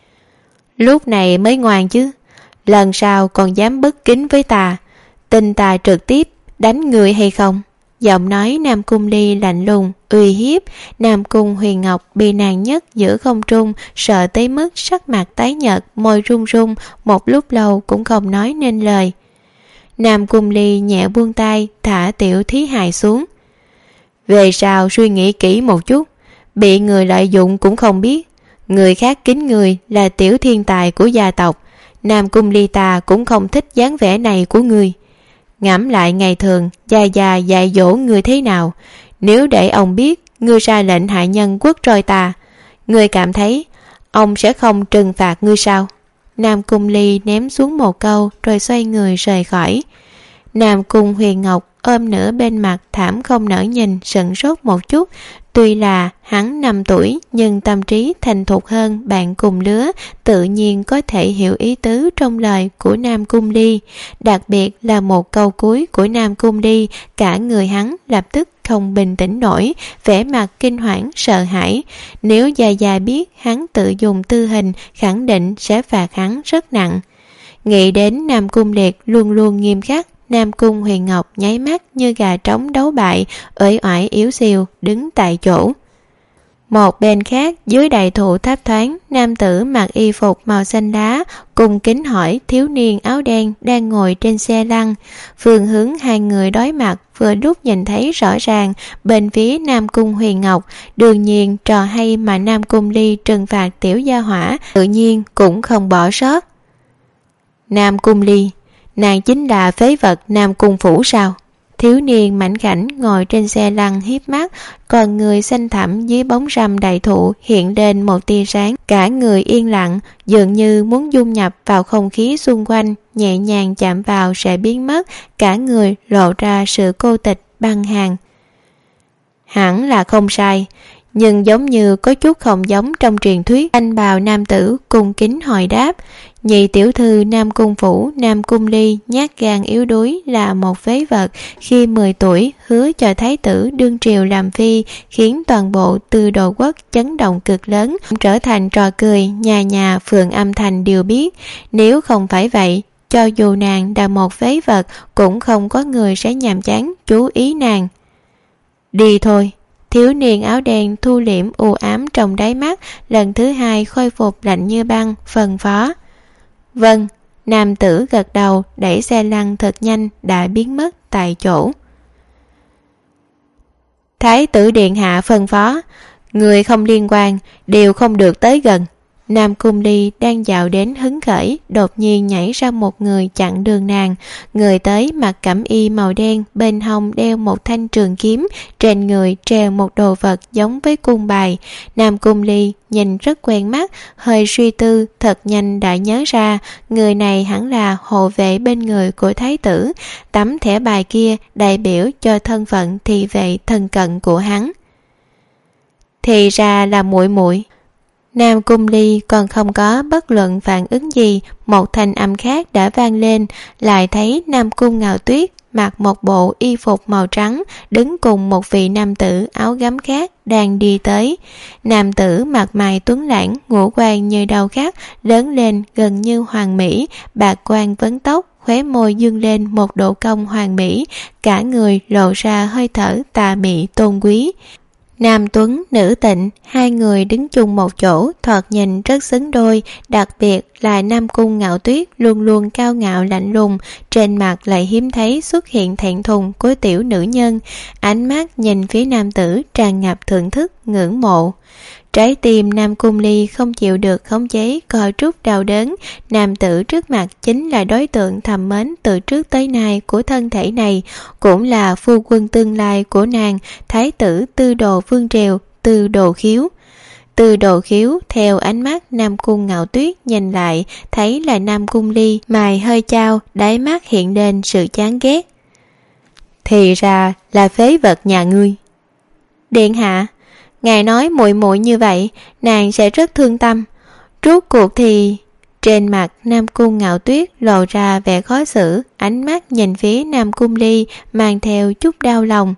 Lúc này mới ngoan chứ, lần sau còn dám bất kính với ta, tin ta trực tiếp đánh người hay không? Giọng nói Nam Cung Ly lạnh lùng, uy hiếp. Nam Cung Huyền Ngọc bị nàng nhấc giữa không trung, sợ tới mức sắc mặt tái nhợt, môi run run, một lúc lâu cũng không nói nên lời. Nam Cung Ly nhẹ buông tay, thả tiểu thí hài xuống. Về sau suy nghĩ kỹ một chút, bị người lợi dụng cũng không biết. Người khác kính người là tiểu thiên tài của gia tộc, Nam Cung Ly ta cũng không thích dáng vẻ này của người. Ngẫm lại ngày thường gia gia dạy dỗ người thế nào, nếu để ông biết ngươi ra lệnh hại nhân quốc roi ta, ngươi cảm thấy ông sẽ không trừng phạt ngươi sao? Nam Cung Ly ném xuống một câu rồi xoay người rời khỏi. Nam Cung Huyền Ngọc ôm nửa bên mặt thảm không nỡ nhìn, sững sốt một chút. Tuy là hắn 5 tuổi nhưng tâm trí thành thục hơn bạn cùng lứa, tự nhiên có thể hiểu ý tứ trong lời của Nam Cung Ly. Đặc biệt là một câu cuối của Nam Cung Ly, cả người hắn lập tức không bình tĩnh nổi, vẻ mặt kinh hoảng sợ hãi. Nếu gia gia biết hắn tự dùng tư hình, khẳng định sẽ phạt hắn rất nặng. Nghĩ đến Nam Cung Liệt luôn luôn nghiêm khắc, Nam Cung Huyền Ngọc nháy mắt như gà trống đấu bại, uể oải yếu xìu đứng tại chỗ. Một bên khác, dưới đại thụ thấp thoáng, nam tử mặc y phục màu xanh lá cung kính hỏi thiếu niên áo đen đang ngồi trên xe lăn. Phương hướng hai người đối mặt vừa lúc nhìn thấy rõ ràng bên phía Nam Cung Huyền Ngọc. Đương nhiên trò hay mà Nam Cung Ly trừng phạt tiểu gia hỏa tự nhiên cũng không bỏ sót. Nam Cung Ly, nàng chính là phế vật Nam Cung Phủ sao? Thiếu niên mảnh khảnh ngồi trên xe lăn hiếp mắt, còn người xanh thẳm dưới bóng râm đại thụ hiện lên một tia sáng. Cả người yên lặng, dường như muốn dung nhập vào không khí xung quanh, nhẹ nhàng chạm vào sẽ biến mất, cả người lộ ra sự cô tịch băng hàn. Hẳn là không sai, nhưng giống như có chút không giống trong truyền thuyết. Anh bào nam tử cung kính hồi đáp, nhị tiểu thư Nam Cung Phủ Nam Cung Ly nhát gan yếu đuối là một phế vật, khi 10 tuổi hứa cho thái tử đương triều làm phi, khiến toàn bộ Tư Đồ quốc chấn động cực lớn, trở thành trò cười, nhà nhà phường âm thành đều biết. Nếu không phải vậy, cho dù nàng là một phế vật cũng không có người sẽ nhàm chán chú ý nàng. Đi thôi. Thiếu niên áo đen thu liễm u ám trong đáy mắt, lần thứ hai khôi phục lạnh như băng, phân phó. Vâng. Nam tử gật đầu, đẩy xe lăn thật nhanh, đã biến mất tại chỗ. Thái tử điện hạ phân phó, người không liên quan đều không được tới gần. Nam Cung Ly đang dạo đến hứng khởi, đột nhiên nhảy ra một người chặn đường nàng. Người tới mặc cẩm y màu đen, bên hông đeo một thanh trường kiếm, trên người treo một đồ vật giống với cung bài. Nam Cung Ly nhìn rất quen mắt, hơi suy tư, thật nhanh đã nhớ ra, người này hẳn là hộ vệ bên người của thái tử. Tấm thẻ bài kia đại biểu cho thân phận thị vệ thân cận của hắn. Thì ra là muội muội. Nam Cung Ly còn không có bất luận phản ứng gì, một thanh âm khác đã vang lên, lại thấy Nam Cung Ngạo Tuyết mặc một bộ y phục màu trắng, đứng cùng một vị nam tử áo gấm khác đang đi tới. Nam tử mặt mày tuấn lãng, ngũ quan như đầu khắc, lớn lên gần như hoàng mỹ, bạc quan vấn tóc, khóe môi dương lên một độ cong hoàng mỹ, cả người lộ ra hơi thở tà mị tôn quý. Nam tuấn, nữ tịnh, hai người đứng chung một chỗ, thoạt nhìn rất xứng đôi, đặc biệt là Nam Cung Ngạo Tuyết luôn luôn cao ngạo lạnh lùng, trên mặt lại hiếm thấy xuất hiện thẹn thùng của tiểu nữ nhân, ánh mắt nhìn phía nam tử tràn ngập thưởng thức, ngưỡng mộ. Trái tim Nam Cung Ly không chịu được khống chế, co rút đau đớn. Nam tử trước mặt chính là đối tượng thầm mến từ trước tới nay của thân thể này, cũng là phu quân tương lai của nàng, thái tử Tư Đồ Vương Triều, Tư Đồ Khiếu. Tư Đồ Khiếu theo ánh mắt Nam Cung Ngạo Tuyết nhìn lại, thấy là Nam Cung Ly, mày hơi chao, đáy mắt hiện lên sự chán ghét. Thì ra là phế vật nhà ngươi. Điện hạ, ngài nói muội muội như vậy, nàng sẽ rất thương tâm. Rốt cuộc thì... Trên mặt Nam Cung Ngạo Tuyết lộ ra vẻ khó xử, ánh mắt nhìn phía Nam Cung Ly mang theo chút đau lòng.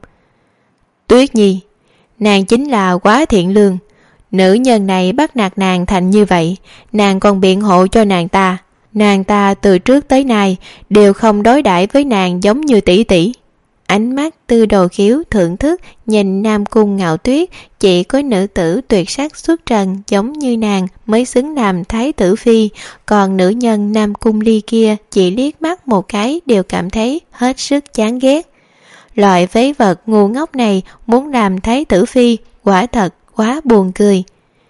Tuyết Nhi, nàng chính là quá thiện lương. Nữ nhân này bắt nạt nàng thành như vậy, nàng còn biện hộ cho nàng ta. Nàng ta từ trước tới nay đều không đối đãi với nàng giống như tỷ tỷ. Ánh mắt Tư Đồ Khiếu thưởng thức nhìn Nam Cung Ngạo Tuyết, chỉ có nữ tử tuyệt sắc xuất trần giống như nàng mới xứng làm thái tử phi, còn nữ nhân Nam Cung Ly kia chỉ liếc mắt một cái đều cảm thấy hết sức chán ghét. Loại phế vật ngu ngốc này muốn làm thái tử phi, quả thật quá buồn cười.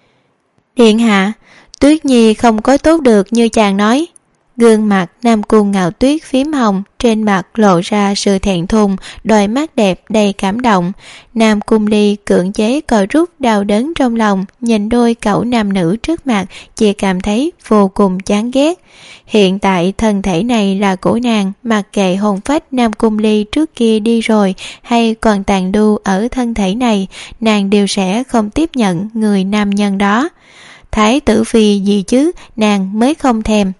Điện hạ, Tuyết Nhi không có tốt được như chàng nói. Gương mặt Nam Cung Ngạo Tuyết phím hồng, trên mặt lộ ra sự thẹn thùng, đôi mắt đẹp đầy cảm động. Nam Cung Ly cưỡng chế co rút đau đớn trong lòng, nhìn đôi cậu nam nữ trước mặt, chỉ cảm thấy vô cùng chán ghét. Hiện tại thân thể này là của nàng, mặc kệ hồn phách Nam Cung Ly trước kia đi rồi hay còn tàn lưu ở thân thể này, nàng đều sẽ không tiếp nhận người nam nhân đó. Thái tử phi gì chứ, nàng mới không thèm.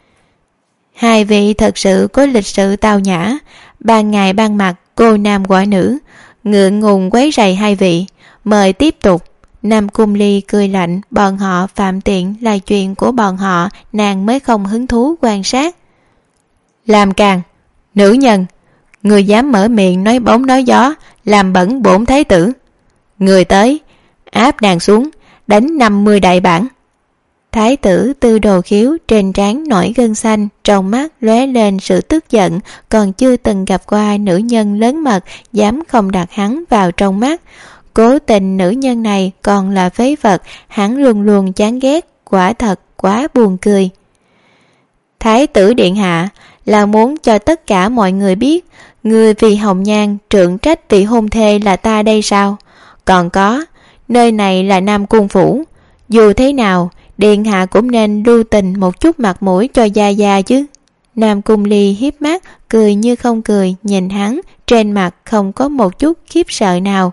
Hai vị thật sự có lịch sự tao nhã, ban ngày ban mặt cô nam quả nữ, ngượng ngùng quấy rầy hai vị, mời tiếp tục. Nam Cung Ly cười lạnh, bọn họ phạm tiện là chuyện của bọn họ, nàng mới không hứng thú quan sát. Làm càng, nữ nhân, người dám mở miệng nói bóng nói gió, làm bẩn bổn thái tử. Người tới, áp nàng xuống, đánh 50 đại bản. Thái tử Tư Đồ Khiếu trên trán nổi gân xanh, trong mắt lóe lên sự tức giận, còn chưa từng gặp qua nữ nhân lớn mật dám không đặt hắn vào trong mắt. Cố tình nữ nhân này còn là phế vật, hắn luôn luôn chán ghét, quả thật quá buồn cười. Thái tử điện hạ là muốn cho tất cả mọi người biết, người vì hồng nhan trượng trách vị hôn thê là ta đây sao? Còn có, nơi này là Nam Cung phủ, dù thế nào điện hạ cũng nên lưu tình một chút mặt mũi cho gia gia chứ. Nam Cung Ly hiếp mắt, cười như không cười nhìn hắn, trên mặt không có một chút khiếp sợ nào.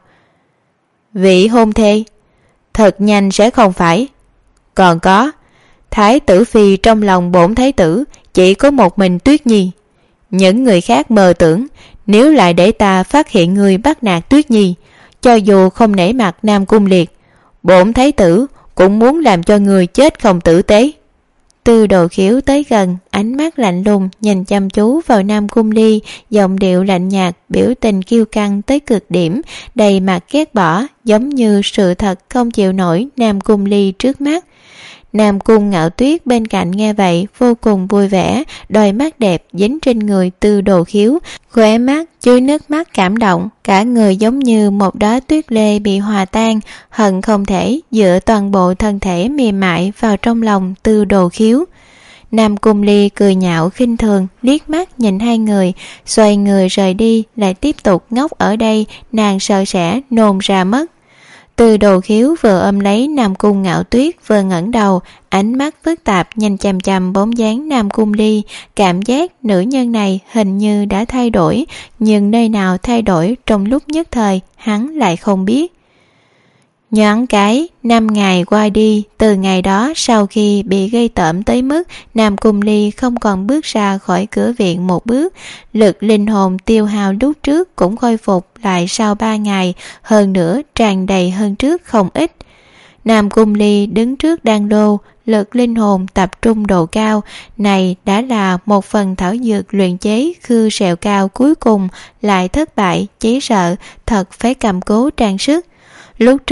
Vị hôn thê, thật nhanh sẽ không phải. Còn có, thái tử phi trong lòng bổn thái tử chỉ có một mình Tuyết Nhi. Những người khác mơ tưởng, nếu lại để ta phát hiện người bắt nạt Tuyết Nhi, cho dù không nể mặt Nam Cung Liệt, bổn thái tử cũng muốn làm cho người chết không tử tế. Tư Đồ Khiếu tới gần, ánh mắt lạnh lùng nhìn chăm chú vào Nam Cung Ly, giọng điệu lạnh nhạt, biểu tình kiêu căng tới cực điểm, đầy mặt ghét bỏ, giống như sự thật không chịu nổi Nam Cung Ly trước mắt. Nam Cung Ngạo Tuyết bên cạnh nghe vậy vô cùng vui vẻ, đôi mắt đẹp dính trên người Tư Đồ Khiếu, khóe mắt chứa nước mắt cảm động, cả người giống như một đóa tuyết lê bị hòa tan, hận không thể dựa toàn bộ thân thể mềm mại vào trong lòng Tư Đồ Khiếu. Nam Cung Ly cười nhạo khinh thường, liếc mắt nhìn hai người, xoay người rời đi, lại tiếp tục ngốc ở đây, nàng sợ sẽ nôn ra mất. Tư Đồ Khiếu vừa ôm lấy Nam Cung Ngạo Tuyết vừa ngẩng đầu, ánh mắt phức tạp nhìn chằm chằm bóng dáng Nam Cung Ly, cảm giác nữ nhân này hình như đã thay đổi, nhưng nơi nào thay đổi trong lúc nhất thời hắn lại không biết. Nhoáng cái, 5 ngày qua đi, từ ngày đó sau khi bị gây tởm tới mức Nam Cung Ly không còn bước ra khỏi cửa viện một bước, lực linh hồn tiêu hao lúc trước cũng khôi phục lại sau 3 ngày, hơn nữa tràn đầy hơn trước không ít. Nam Cung Ly đứng trước đan đô, lực linh hồn tập trung độ cao, này đã là một phần thảo dược luyện chế khư sẹo cao cuối cùng lại thất bại, chỉ sợ thật phải cầm cố trang sức. Lúc trước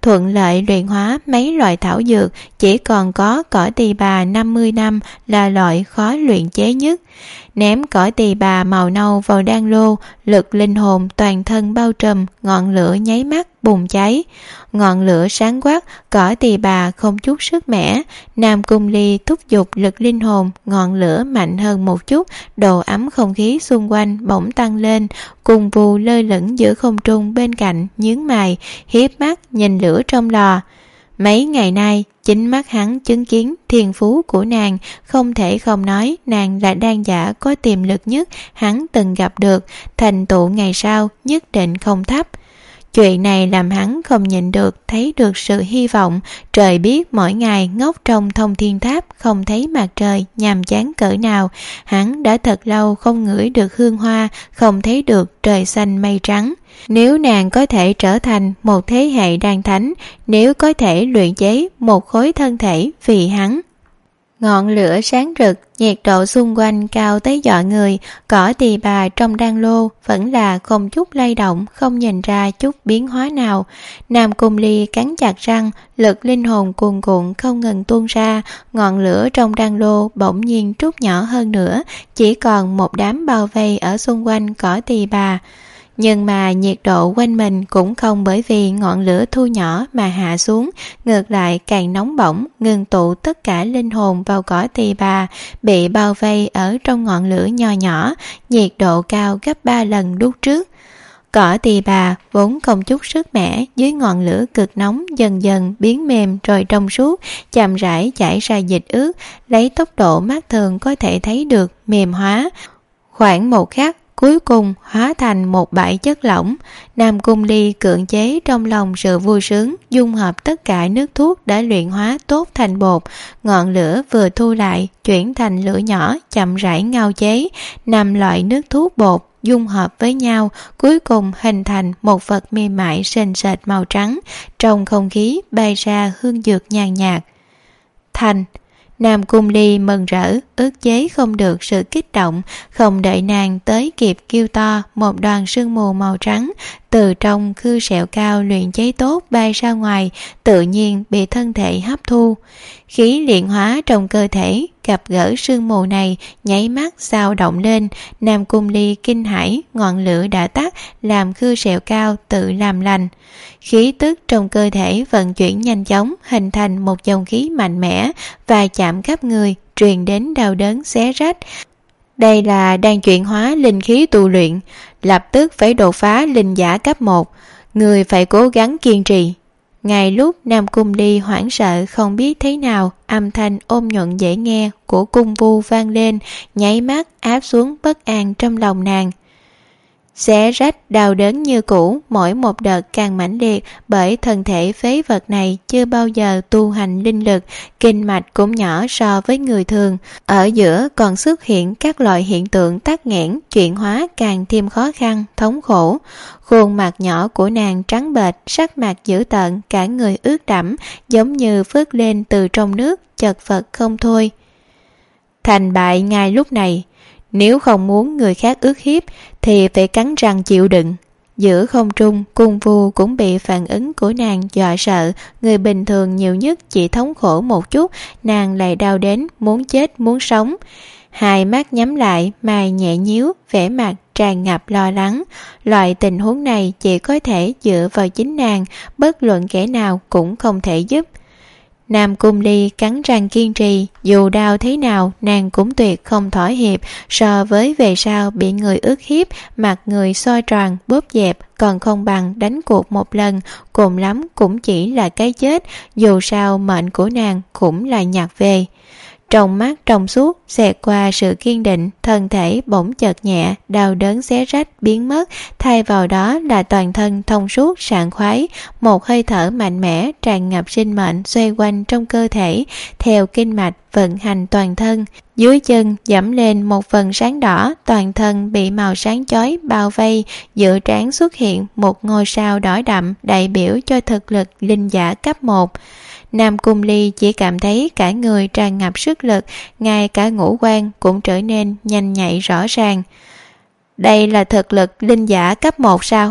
thuận lợi luyện hóa mấy loại thảo dược, chỉ còn có cỏ tỳ bà 50 năm là loại khó luyện chế nhất. Ném cỏ tỳ bà màu nâu vào đan lô, lực linh hồn toàn thân bao trùm, ngọn lửa nháy mắt bùng cháy. Ngọn lửa sáng quắc, cỏ tỳ bà không chút sức mẻ. Nam Cung Ly thúc giục lực linh hồn, ngọn lửa mạnh hơn một chút, độ ấm không khí xung quanh bỗng tăng lên. Cung Vu lơ lửng giữa không trung bên cạnh, nhướng mày, hiếp mắt nhìn lửa trong lò. Mấy ngày nay, chính mắt hắn chứng kiến thiên phú của nàng, không thể không nói nàng là đan giả có tiềm lực nhất hắn từng gặp được, thành tựu ngày sau nhất định không thấp. Chuyện này làm hắn không nhịn được, thấy được sự hy vọng. Trời biết mỗi ngày ngốc trong thông thiên tháp không thấy mặt trời nhàm chán cỡ nào. Hắn đã thật lâu không ngửi được hương hoa, không thấy được trời xanh mây trắng. Nếu nàng có thể trở thành một thế hệ đan thánh, nếu có thể luyện chế một khối thân thể vì hắn. Ngọn lửa sáng rực, nhiệt độ xung quanh cao tới dọa người, cỏ tỳ bà trong đan lô vẫn là không chút lay động, không nhìn ra chút biến hóa nào. Nam Cung Ly cắn chặt răng, lực linh hồn cuồn cuộn không ngừng tuôn ra, ngọn lửa trong đan lô bỗng nhiên trút nhỏ hơn nữa, chỉ còn một đám bao vây ở xung quanh cỏ tỳ bà. Nhưng mà nhiệt độ quanh mình cũng không bởi vì ngọn lửa thu nhỏ mà hạ xuống, ngược lại càng nóng bỏng, ngừng tụ tất cả linh hồn vào cỏ tỳ bà, bị bao vây ở trong ngọn lửa nho nhỏ, nhiệt độ cao gấp 3 lần lúc trước. Cỏ tỳ bà vốn không chút sức mẻ, dưới ngọn lửa cực nóng dần dần biến mềm rồi trong suốt, chậm rãi chảy ra dịch ướt, lấy tốc độ mắt thường có thể thấy được mềm hóa. Khoảng một khắc, cuối cùng hóa thành một bãi chất lỏng. Nam Cung Ly cưỡng chế trong lòng sự vui sướng, dung hợp tất cả nước thuốc đã luyện hóa tốt thành bột. Ngọn lửa vừa thu lại, chuyển thành lửa nhỏ, chậm rãi ngao chế. 5 loại nước thuốc bột dung hợp với nhau, cuối cùng hình thành một vật mềm mại sền sệt màu trắng. Trong không khí bay ra hương dược nhàn nhạt. Thành. Nam Cung Ly mừng rỡ, ức chế không được sự kích động, không đợi nàng tới kịp kêu to, một đoàn sương mù màu trắng từ trong khư sẹo cao luyện chế tốt bay ra ngoài, tự nhiên bị thân thể hấp thu. Khí luyện hóa trong cơ thể gặp gỡ sương mù này, nháy mắt dao động lên. Nam Cung Ly kinh hãi, ngọn lửa đã tắt, làm khư sẹo cao tự làm lành. Khí tức trong cơ thể vận chuyển nhanh chóng, hình thành một dòng khí mạnh mẽ và chạm khắp người, truyền đến đau đớn xé rách. Đây là đang chuyển hóa linh khí tu luyện, lập tức phải đột phá linh giả cấp 1, người phải cố gắng kiên trì. Ngay lúc Nam Cung Ly hoảng sợ không biết thế nào, âm thanh ôn nhuận dễ nghe của Cung Vu vang lên, nháy mắt áp xuống bất an trong lòng nàng. Xé rách đau đớn như cũ, mỗi một đợt càng mãnh liệt, bởi thân thể phế vật này chưa bao giờ tu hành linh lực, kinh mạch cũng nhỏ so với người thường. Ở giữa còn xuất hiện các loại hiện tượng tắc nghẽn, chuyển hóa càng thêm khó khăn, thống khổ. Khuôn mặt nhỏ của nàng trắng bệch, sắc mặt dữ tợn, cả người ướt đẫm, giống như phớt lên từ trong nước, chật vật không thôi. Thành bại ngay lúc này. Nếu không muốn người khác ức hiếp thì phải cắn răng chịu đựng. Giữa không trung, Cung Vu cũng bị phản ứng của nàng dọa sợ. Người bình thường nhiều nhất chỉ thống khổ một chút, nàng lại đau đến muốn chết muốn sống. Hai mắt nhắm lại, mày nhẹ nhíu, vẻ mặt tràn ngập lo lắng. Loại tình huống này chỉ có thể dựa vào chính nàng, bất luận kẻ nào cũng không thể giúp. Nam Cung Ly cắn răng kiên trì, dù đau thế nào nàng cũng tuyệt không thỏa hiệp. So với về sau bị người ức hiếp, mặt người soi tròn bóp dẹp, còn không bằng đánh cuộc một lần, cùng lắm cũng chỉ là cái chết, dù sao mệnh của nàng cũng là nhặt về. Trong mắt trong suốt xẹt qua sự kiên định, thân thể bỗng chợt nhẹ, đau đớn xé rách biến mất, thay vào đó là toàn thân thông suốt sảng khoái, một hơi thở mạnh mẽ tràn ngập sinh mệnh xoay quanh trong cơ thể, theo kinh mạch vận hành toàn thân. Dưới chân dẫm lên một vầng sáng đỏ, toàn thân bị màu sáng chói bao vây, giữa trán xuất hiện một ngôi sao đỏ đậm đại biểu cho thực lực linh giả cấp 1. Nam Cung Ly chỉ cảm thấy cả người tràn ngập sức lực, ngay cả ngũ quan cũng trở nên nhanh nhạy rõ ràng. Đây là thực lực linh giả cấp 1 sao?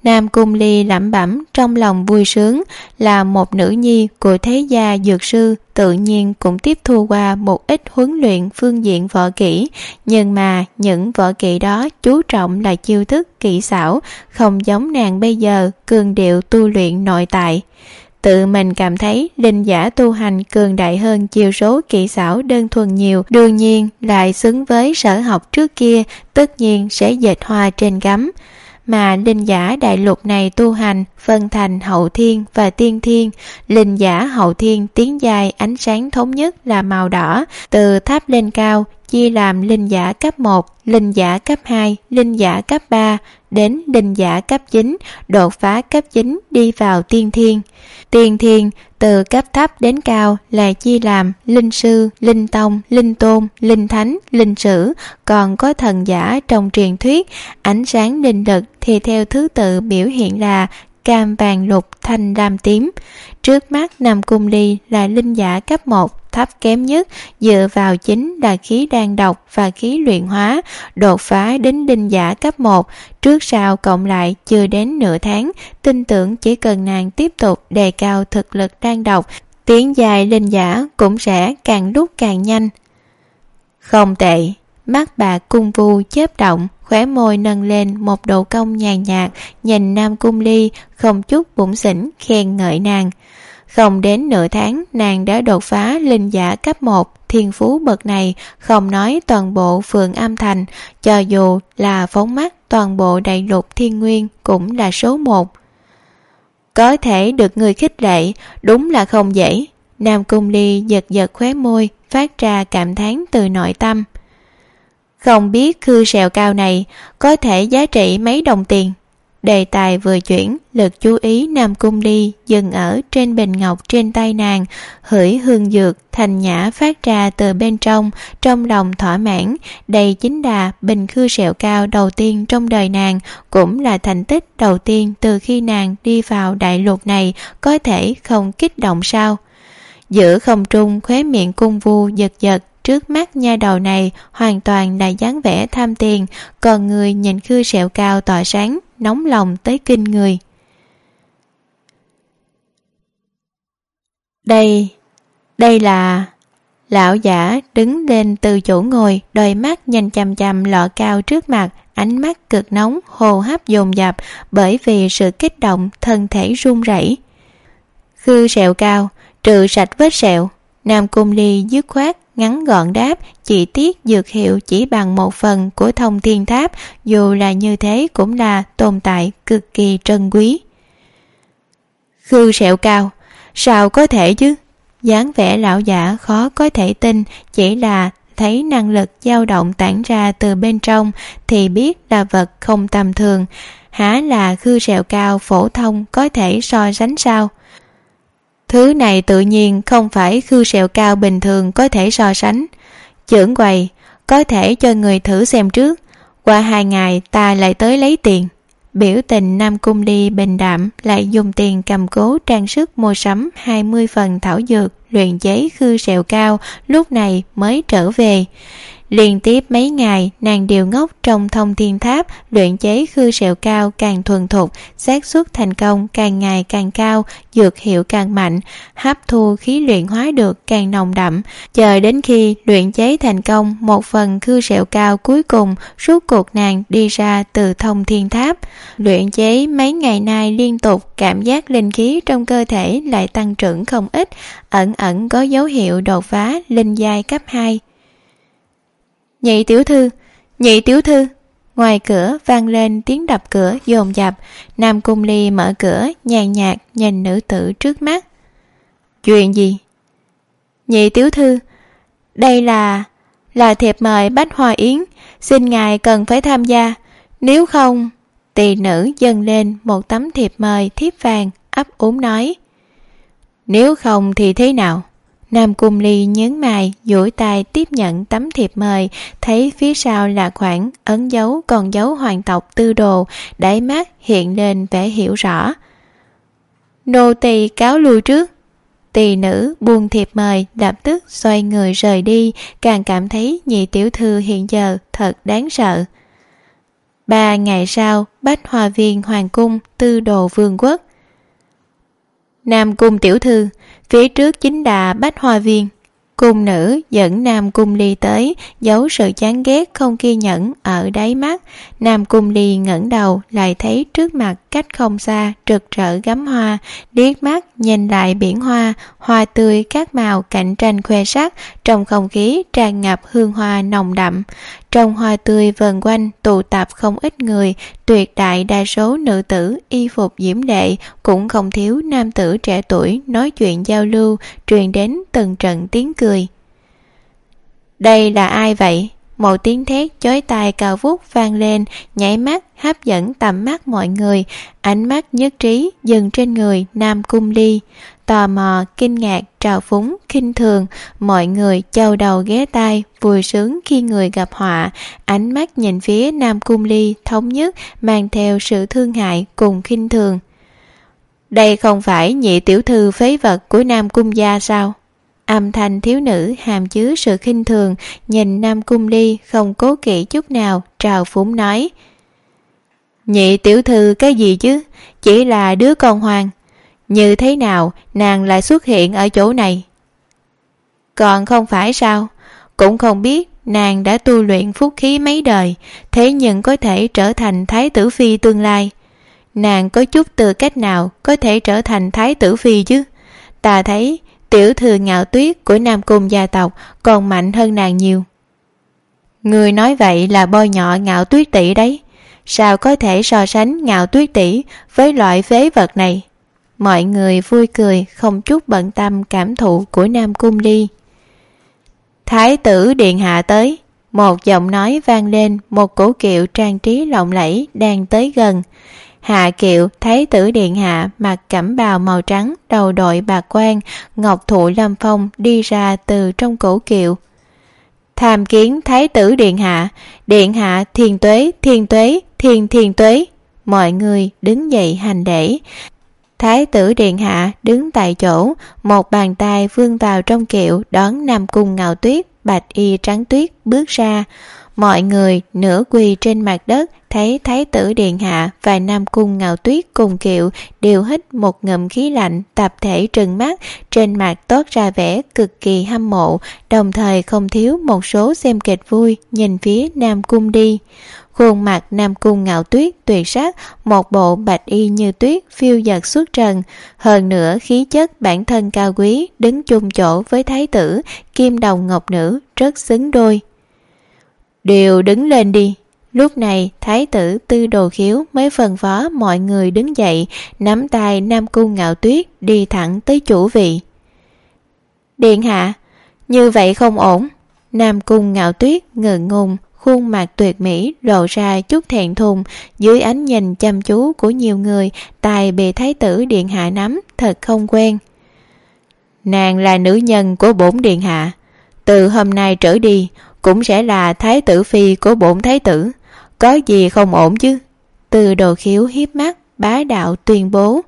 Nam Cung Ly lẩm bẩm trong lòng vui sướng, là một nữ nhi của thế gia dược sư, tự nhiên cũng tiếp thu qua một ít huấn luyện phương diện võ kỹ, nhưng mà những võ kỹ đó chú trọng là chiêu thức kỹ xảo, không giống nàng bây giờ cường điệu tu luyện nội tại. Tự mình cảm thấy linh giả tu hành cường đại hơn chiêu số kỹ xảo đơn thuần nhiều, đương nhiên lại xứng với sở học trước kia, tất nhiên sẽ dệt hoa trên gấm. Mà linh giả đại lục này tu hành phân thành hậu thiên và tiên thiên. Linh giả hậu thiên tiến dài ánh sáng thống nhất là màu đỏ, từ thấp lên cao chia làm linh giả cấp 1, linh giả cấp 2, linh giả cấp 3 đến linh giả cấp 9, đột phá cấp 9 đi vào tiên thiên. Tiên thiên từ cấp thấp đến cao là chia làm linh sư, linh tông, linh tôn, linh thánh, linh sử, còn có thần giả trong truyền thuyết. Ánh sáng linh lực thì theo thứ tự biểu hiện là cam, vàng, lục, thanh, lam, tím. Trước mắt Nam Cung Ly là linh giả cấp 1, thấp kém nhất, dựa vào chính là khí đan độc và khí luyện hóa, đột phá đến linh giả cấp 1, trước sau cộng lại chưa đến nửa tháng, tin tưởng chỉ cần nàng tiếp tục đề cao thực lực đan độc, tiến dài linh giả cũng sẽ càng lúc càng nhanh. Không tệ. Mắt bà Cung Vu chớp động, khóe môi nâng lên một độ cong nhàn nhạt, nhìn Nam Cung Ly không chút bủn xỉn khen ngợi nàng. Không đến nửa tháng nàng đã đột phá linh giả cấp 1, thiên phú bậc này không nói toàn bộ Phượng Âm Thành, cho dù là phóng mắt toàn bộ đại lục Thiên Nguyên cũng là số 1. Có thể được người khích lệ đúng là không dễ. Nam Cung Ly giật giật khóe môi, phát ra cảm thán từ nội tâm. Không biết khư sẹo cao này có thể giá trị mấy đồng tiền. Đề tài vừa chuyển, lực chú ý Nam Cung Ly dừng ở trên bình ngọc trên tay nàng, hửi hương dược thanh nhã phát ra từ bên trong lòng thỏa mãn. Đây chính là bình khư sẹo cao đầu tiên trong đời nàng, cũng là thành tích đầu tiên từ khi nàng đi vào đại lục này, có thể không kích động sao? Giữa không trung khóe miệng Cung Vu giật giật, trước mắt nha đầu này hoàn toàn là dáng vẻ tham tiền, còn người nhìn khư sẹo cao tỏa sáng, nóng lòng tới kinh người. Đây là... Lão giả đứng lên từ chỗ ngồi, đôi mắt nhìn chằm chằm lọ cao trước mặt, ánh mắt cực nóng, hô hấp dồn dập, bởi vì sự kích động thân thể run rẩy. Khư sẹo cao, trừ sạch vết sẹo. Nam Cung Ly dứt khoát ngắn gọn đáp, chỉ tiếc dược hiệu chỉ bằng 1/10 của Thông Thiên Tháp, dù là như thế cũng là tồn tại cực kỳ trân quý. Khư sẹo cao, sao có thể chứ? Dáng vẻ lão giả khó có thể tin, chỉ là thấy năng lực dao động tản ra từ bên trong thì biết là vật không tầm thường. Há là khư sẹo cao phổ thông có thể so sánh sao? Thứ này tự nhiên không phải khư sẹo cao bình thường có thể so sánh. Chưởng quầy, có thể cho người thử xem trước, qua 2 ngày ta lại tới lấy tiền. Biểu tình Nam Cung Ly bình đạm, lại dùng tiền cầm cố trang sức mua sắm 20 phần thảo dược luyện chế khư sẹo cao, lúc này mới trở về. Liên tiếp mấy ngày nàng đều ngốc trong Thông Thiên Tháp, luyện chế khư sẹo cao càng thuần thục, xác suất thành công càng ngày càng cao, dược hiệu càng mạnh, hấp thu khí luyện hóa được càng nồng đậm. Chờ đến khi luyện chế thành công 1 phần khư sẹo cao cuối cùng, rốt cuộc nàng đi ra từ Thông Thiên Tháp. Luyện chế mấy ngày nay liên tục, cảm giác linh khí trong cơ thể lại tăng trưởng không ít, ẩn ẩn có dấu hiệu đột phá linh giai cấp 2. Nhị tiểu thư, ngoài cửa vang lên tiếng đập cửa dồn dập. Nam Cung Ly mở cửa, nhàn nhạt nhìn nữ tử trước mắt. Chuyện gì? Nhị tiểu thư, đây là thiệp mời Bách Hoa Yến, xin ngài cần phải tham gia, nếu không... Tỳ nữ dâng lên một tấm thiệp mời thiếp vàng, ấp úng nói. Nếu không thì thế nào? Nam Cung Ly nhướng mày, duỗi tay tiếp nhận tấm thiệp mời, thấy phía sau là khoảng ấn dấu con dấu hoàng tộc Tư Đồ, đáy mắt hiện lên vẻ hiểu rõ. Nô tỳ cáo lui trước. Tỳ nữ buông thiệp mời, lập tức xoay người rời đi, càng cảm thấy nhị tiểu thư hiện giờ thật đáng sợ. 3 ngày sau, Bách Hoa Viên Hoàng cung, Tư Đồ Vương quốc. Nam cung tiểu thư, phía trước chính là Bách Hoa Viên. Cung nữ dẫn Nam Cung Ly tới, giấu sự chán ghét không kiên nhẫn ở đáy mắt. Nam Cung Ly ngẩng đầu lại thấy trước mặt cách không xa rực rỡ gắm hoa, liếc mắt nhìn lại biển hoa, hoa tươi các màu cạnh tranh khoe sắc, trong không khí tràn ngập hương hoa nồng đậm. Trong hoa tươi vần quanh tụ tập không ít người, tuyệt đại đa số nữ tử y phục diễm lệ, cũng không thiếu nam tử trẻ tuổi nói chuyện giao lưu, truyền đến từng trận tiếng cười. Đây là ai vậy? Một tiếng thét chói tai cao vút vang lên, nhảy mắt hấp dẫn tầm mắt mọi người, ánh mắt nhất trí dừng trên người Nam Cung Ly. Tò mò, kinh ngạc, trào phúng, khinh thường, mọi người chau đầu ghé tai, vui sướng khi người gặp họa. Ánh mắt nhìn phía Nam Cung Ly thống nhất, mang theo sự thương hại cùng khinh thường. Đây không phải nhị tiểu thư phế vật của Nam Cung gia sao? Âm thanh thiếu nữ hàm chứa sự khinh thường, nhìn Nam Cung Ly không cố kỵ chút nào, trào phúng nói. Nhị tiểu thư cái gì chứ? Chỉ là đứa con hoang. Như thế nào nàng lại xuất hiện ở chỗ này? Còn không phải sao? Cũng không biết nàng đã tu luyện phúc khí mấy đời, thế nhưng có thể trở thành thái tử phi tương lai. Nàng có chút tư cách nào có thể trở thành thái tử phi chứ? Ta thấy tiểu thư Ngạo Tuyết của Nam Cung gia tộc còn mạnh hơn nàng nhiều. Người nói vậy là bôi nhọ Ngạo Tuyết tỷ đấy. Sao có thể so sánh Ngạo Tuyết tỷ với loại phế vật này? Mọi người vui cười, không chút bận tâm cảm thụ của Nam Cung Ly. Thái tử điện hạ tới. Một giọng nói vang lên, một cổ kiệu trang trí lộng lẫy đang tới gần. Hạ kiệu, thái tử điện hạ mặc cẩm bào màu trắng, đầu đội bạc quan, ngọc thụ lâm phong đi ra từ trong cổ kiệu. Tham kiến thái tử điện hạ thiên tuế, thiên tuế. Mọi người đứng dậy hành lễ. Thái tử điện hạ đứng tại chỗ, một bàn tay vươn vào trong kiệu đón Nam Cung Ngạo Tuyết, bạch y trắng tuyết bước ra. Mọi người nửa quỳ trên mặt đất, thấy thái tử điện hạ và Nam Cung Ngạo Tuyết cùng kiệu đều hít một ngụm khí lạnh, tập thể trừng mắt, trên mặt toát ra vẻ cực kỳ hâm mộ, đồng thời không thiếu một số xem kịch vui nhìn phía Nam Cung đi. Khuôn mặt Nam Cung Ngạo Tuyết tuyệt sắc, một bộ bạch y như tuyết phiêu dật xuất trần, hơn nữa khí chất bản thân cao quý, đứng chung chỗ với thái tử kim đồng ngọc nữ rất xứng đôi. Đều đứng lên đi. Lúc này thái tử Tư Đồ Khiếu mới phân phó mọi người đứng dậy, nắm tay Nam Cung Ngạo Tuyết đi thẳng tới chủ vị. Điện hạ, như vậy không ổn. Nam Cung Ngạo Tuyết ngượng ngùng, khuôn mặt tuyệt mỹ lộ ra chút thẹn thùng, dưới ánh nhìn chăm chú của nhiều người, tay bị thái tử điện hạ nắm thật không quen. Nàng là nữ nhân của bổn điện hạ, từ hôm nay trở đi cũng sẽ là thái tử phi của bổn thái tử, có gì không ổn chứ? Tư Đồ Khiếu hiếp mắt bá đạo tuyên bố.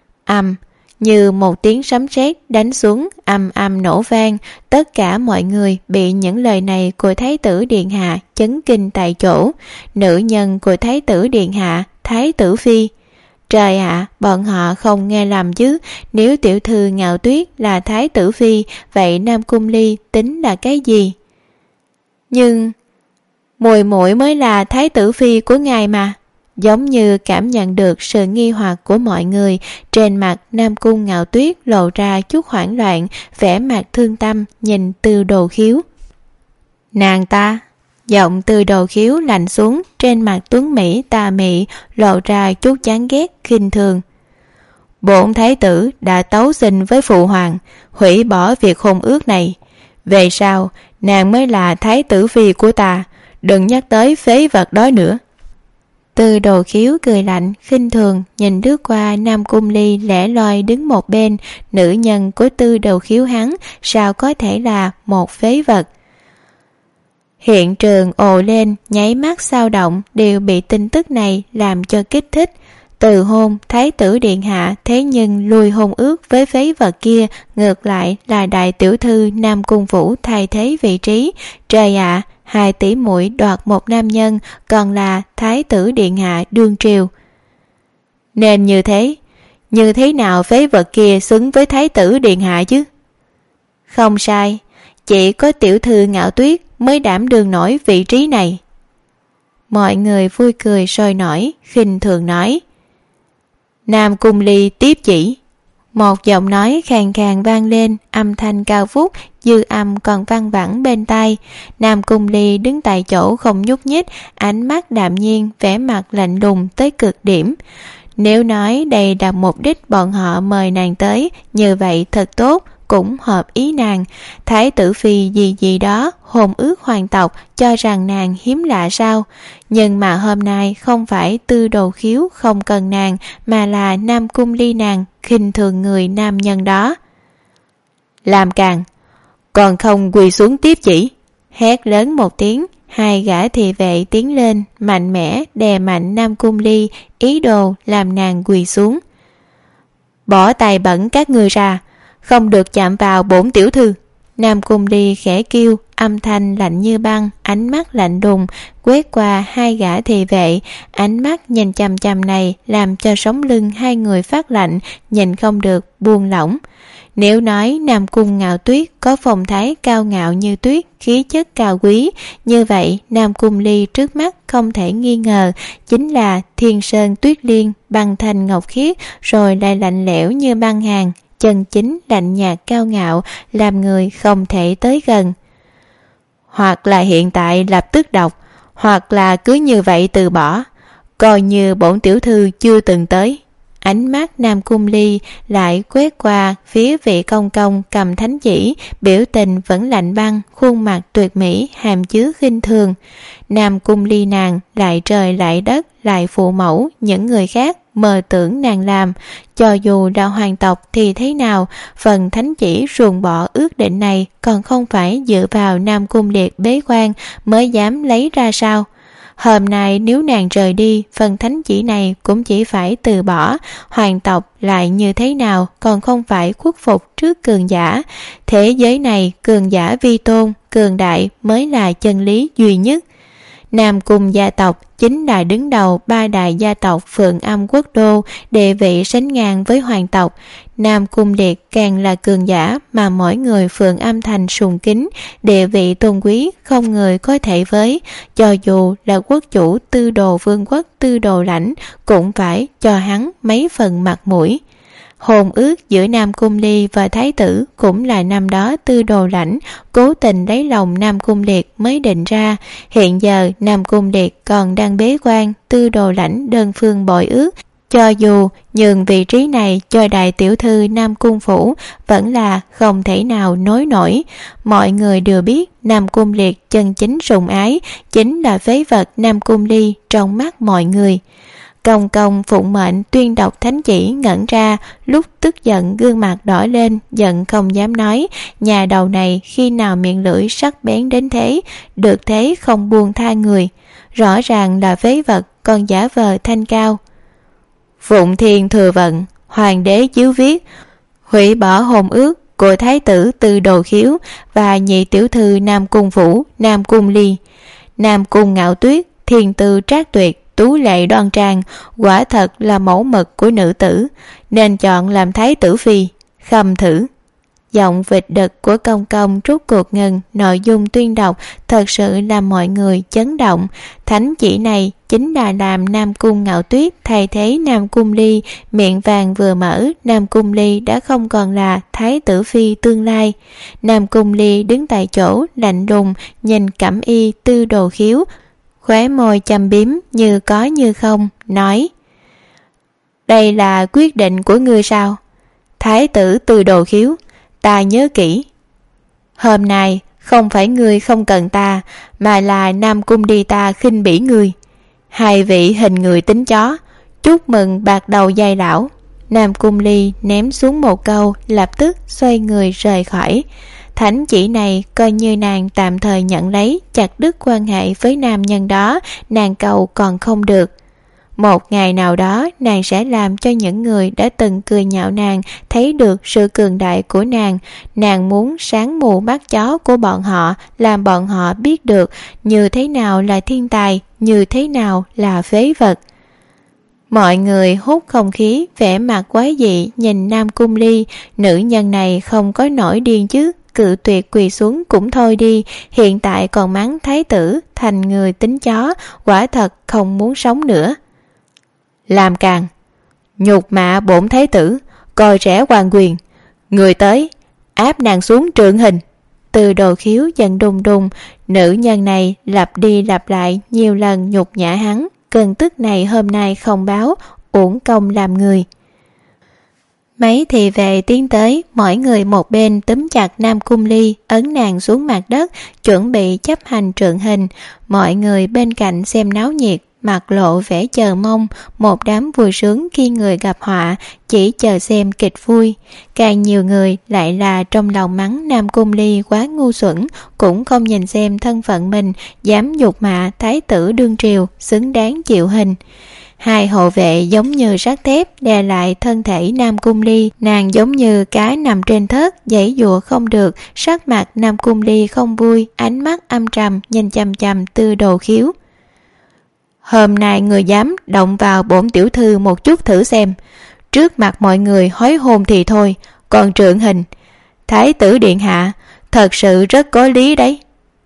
Như một tiếng sấm sét đánh xuống, nổ vang, tất cả mọi người bị những lời này của thái tử điện hạ chấn kinh tại chỗ. Nữ nhân của thái tử điện hạ, thái tử phi. Trời ạ, bọn họ không nghe lầm chứ? Nếu tiểu thư Ngạo Tuyết là thái tử phi, vậy Nam Cung Ly tính là cái gì? Nhưng muội muội mới là thái tử phi của ngài mà. Giống như cảm nhận được sự nghi hoặc của mọi người, trên mặt Nam Cung Ngạo Tuyết lộ ra chút hoảng loạn, vẻ mặt thương tâm nhìn Tư Đồ Khiếu. Nàng ta. Giọng Tư Đồ Khiếu lạnh xuống, trên mặt tuấn mỹ tà mị lộ ra chút chán ghét khinh thường. Bổn thái tử đã tấu xin với phụ hoàng, hủy bỏ việc hôn ước này. Về sau nàng mới là thái tử phi của ta, đừng nhắc tới phế vật đó nữa. Tư Đồ Khiếu cười lạnh khinh thường nhìn lướt qua Nam Cung Ly lẻ loi đứng một bên. Nữ nhân của Tư Đồ Khiếu hắn sao có thể là một phế vật? Hiện trường ồ lên, nháy mắt sao động, đều bị tin tức này làm cho kích thích. Từ hôn thái tử điện hạ, thế nhưng lùi hôn ước với phế vật kia, ngược lại là đại tiểu thư Nam Cung Vũ thay thế vị trí. Trời ạ, hai tỷ muội đoạt một nam nhân, còn là thái tử điện hạ đương triều. Nên như thế nào phế vật kia xứng với thái tử điện hạ chứ? Không sai, chỉ có tiểu thư Ngạo Tuyết mới đảm đương nổi vị trí này. Mọi người vui cười sôi nổi, khinh thường nói. Nam Cung Ly tiếp chỉ. Một giọng nói khàn khàn vang lên, âm thanh cao vút, dư âm còn văng vẳng bên tai. Nam Cung Ly đứng tại chỗ không nhúc nhích, ánh mắt đạm nhiên, vẻ mặt lạnh lùng tới cực điểm. Nếu nói đây là mục đích bọn họ mời nàng tới, như vậy thật tốt, cũng hợp ý nàng. Thái tử phi gì đó, hôn ước hoàng tộc, cho rằng nàng hiếm lạ sao? Nhưng mà hôm nay không phải Tư Đồ Khiếu không cần nàng, mà là Nam Cung Ly nàng khinh thường người nam nhân đó. Làm càng, còn không quỳ xuống tiếp chỉ. Hét lớn một tiếng, hai gã thị vệ tiến lên, mạnh mẽ đè mạnh Nam Cung Ly, ý đồ làm nàng quỳ xuống. Bỏ tay bẩn các ngươi ra, không được chạm vào bổn tiểu thư. Nam Cung Ly khẽ kêu, âm thanh lạnh như băng, ánh mắt lạnh đùng quét qua hai gã thị vệ. Ánh mắt nhìn chằm chằm này làm cho sống lưng hai người phát lạnh, nhìn không được buông lỏng. Nếu nói Nam Cung Ngạo Tuyết có phong thái cao ngạo như tuyết, khí chất cao quý, như vậy Nam Cung Ly trước mắt không thể nghi ngờ chính là thiên sơn tuyết liên, băng thanh ngọc khiết, rồi lại lạnh lẽo như băng hàng, chân chính lạnh nhạt cao ngạo, làm người không thể tới gần. Hoặc là hiện tại lập tức độc, hoặc là cứ như vậy từ bỏ, coi như bổn tiểu thư chưa từng tới. Ánh mắt Nam Cung Ly lại quét qua phía vị công công cầm thánh chỉ, biểu tình vẫn lạnh băng, khuôn mặt tuyệt mỹ hàm chứa khinh thường. Nam Cung Ly nàng lại trời lại đất, lại phụ mẫu những người khác mơ tưởng nàng làm. Cho dù là hoàng tộc thì thế nào, phần thánh chỉ ruồng bỏ ước định này còn không phải dựa vào Nam Cung Liệt bế quan mới dám lấy ra sao? Hôm nay nếu nàng rời đi, phần thánh chỉ này cũng chỉ phải từ bỏ. Hoàng tộc lại như thế nào còn không phải khuất phục trước cường giả. Thế giới này cường giả vi tôn, cường đại mới là chân lý duy nhất. Nam Cung gia tộc chính là đứng đầu ba đại gia tộc Phượng Âm quốc đô, địa vị sánh ngang với hoàng tộc. Nam Cung Liệt càng là cường giả mà mỗi người Phượng Âm thành sùng kính, địa vị tôn quý không người có thể với. Cho dù là quốc chủ Tư Đồ vương quốc Tư Đồ Lãnh cũng phải cho hắn mấy phần mặt mũi. Hôn ước giữa Nam Cung Ly và Thái tử cũng là năm đó Tư Đồ Lãnh cố tình lấy lòng Nam Cung Liệt mới định ra. Hiện giờ Nam Cung Liệt còn đang bế quan, Tư Đồ Lãnh đơn phương bội ước. Cho dù nhường vị trí này cho đại tiểu thư Nam Cung Phủ vẫn là không thể nào nối nổi. Mọi người đều biết Nam Cung Liệt chân chính sủng ái chính là phế vật Nam Cung Ly trong mắt mọi người. Công công phụng mệnh tuyên đọc thánh chỉ ngẩn ra, lúc tức giận gương mặt đỏ lên, giận không dám nói. Nhà đầu này khi nào miệng lưỡi sắc bén đến thế, được thế không buông tha người. Rõ ràng là phế vật, còn giả vờ thanh cao. Phụng thiên thừa vận, hoàng đế chiếu viết, hủy bỏ hôn ước của thái tử Tư Đồ Khiếu và nhị tiểu thư Nam Cung Phủ, Nam Cung Ly. Nam Cung Ngạo Tuyết, thiên tư trác tuyệt, tú lệ đoan trang, quả thật là mẫu mực của nữ tử, nên chọn làm thái tử phi. Khâm thử. Giọng vịt đực của công công rút cuộc ngừng, nội dung tuyên đọc thật sự làm mọi người chấn động. Thánh chỉ này chính là làm Nam Cung Ngạo Tuyết thay thế Nam Cung Ly. Miệng vàng vừa mở, Nam Cung Ly đã không còn là thái tử phi tương lai. Nam Cung Ly đứng tại chỗ lạnh lùng nhìn Cẩm Y Tư Đồ Khiếu, khóe môi châm biếm như có như không, nói: Đây là quyết định của ngươi sao? Thái tử Tư Đồ Khiếu, ta nhớ kỹ. Hôm nay không phải ngươi không cần ta, mà là Nam Cung Ly ta khinh bỉ ngươi. Hai vị hình người tính chó, chúc mừng bạc đầu giai lão. Nam Cung Ly ném xuống một câu, lập tức xoay người rời khỏi. Thánh chỉ này coi như nàng tạm thời nhận lấy, chặt đứt quan hệ với nam nhân đó, nàng cầu còn không được. Một ngày nào đó nàng sẽ làm cho những người đã từng cười nhạo nàng thấy được sự cường đại của nàng. Nàng muốn sáng mù mắt chó của bọn họ, làm bọn họ biết được như thế nào là thiên tài, như thế nào là phế vật. Mọi người hút không khí, vẻ mặt quái dị nhìn Nam Cung Ly. Nữ nhân này không có nổi điên chứ, cự tuyệt quỳ xuống cũng thôi đi, hiện tại còn mắng thái tử thành người tính chó, quả thật không muốn sống nữa. Làm càng, nhục mạ bổn thái tử, coi rẻ hoàng quyền. Người tới, áp nàng xuống trượng hình. Từ Đồ Khiếu giận đùng đùng, nữ nhân này lặp đi lặp lại nhiều lần nhục nhã hắn, cơn tức này hôm nay không báo, uổng công làm người. Mấy thị vệ tiến tới, mỗi người một bên túm chặt Nam Cung Ly, ấn nàng xuống mặt đất, chuẩn bị chấp hành trượng hình. Mọi người bên cạnh xem náo nhiệt, mặt lộ vẻ chờ mong, một đám vui sướng khi người gặp họa, chỉ chờ xem kịch vui. Càng nhiều người lại là trong lòng mắng Nam Cung Ly quá ngu xuẩn, cũng không nhìn xem thân phận mình, dám nhục mạ thái tử đương triều, xứng đáng chịu hình. Hai hộ vệ giống như sắt thép đè lại thân thể Nam Cung Ly, nàng giống như cá nằm trên thớt, giãy giụa không được. Sắc mặt Nam Cung Ly không vui, ánh mắt âm trầm nhìn chằm chằm Tư Đồ Khiếu. Hôm nay người dám động vào bổn tiểu thư một chút thử xem, trước mặt mọi người hối hôn thì thôi, còn trượng hình, thái tử điện hạ thật sự rất có lý đấy.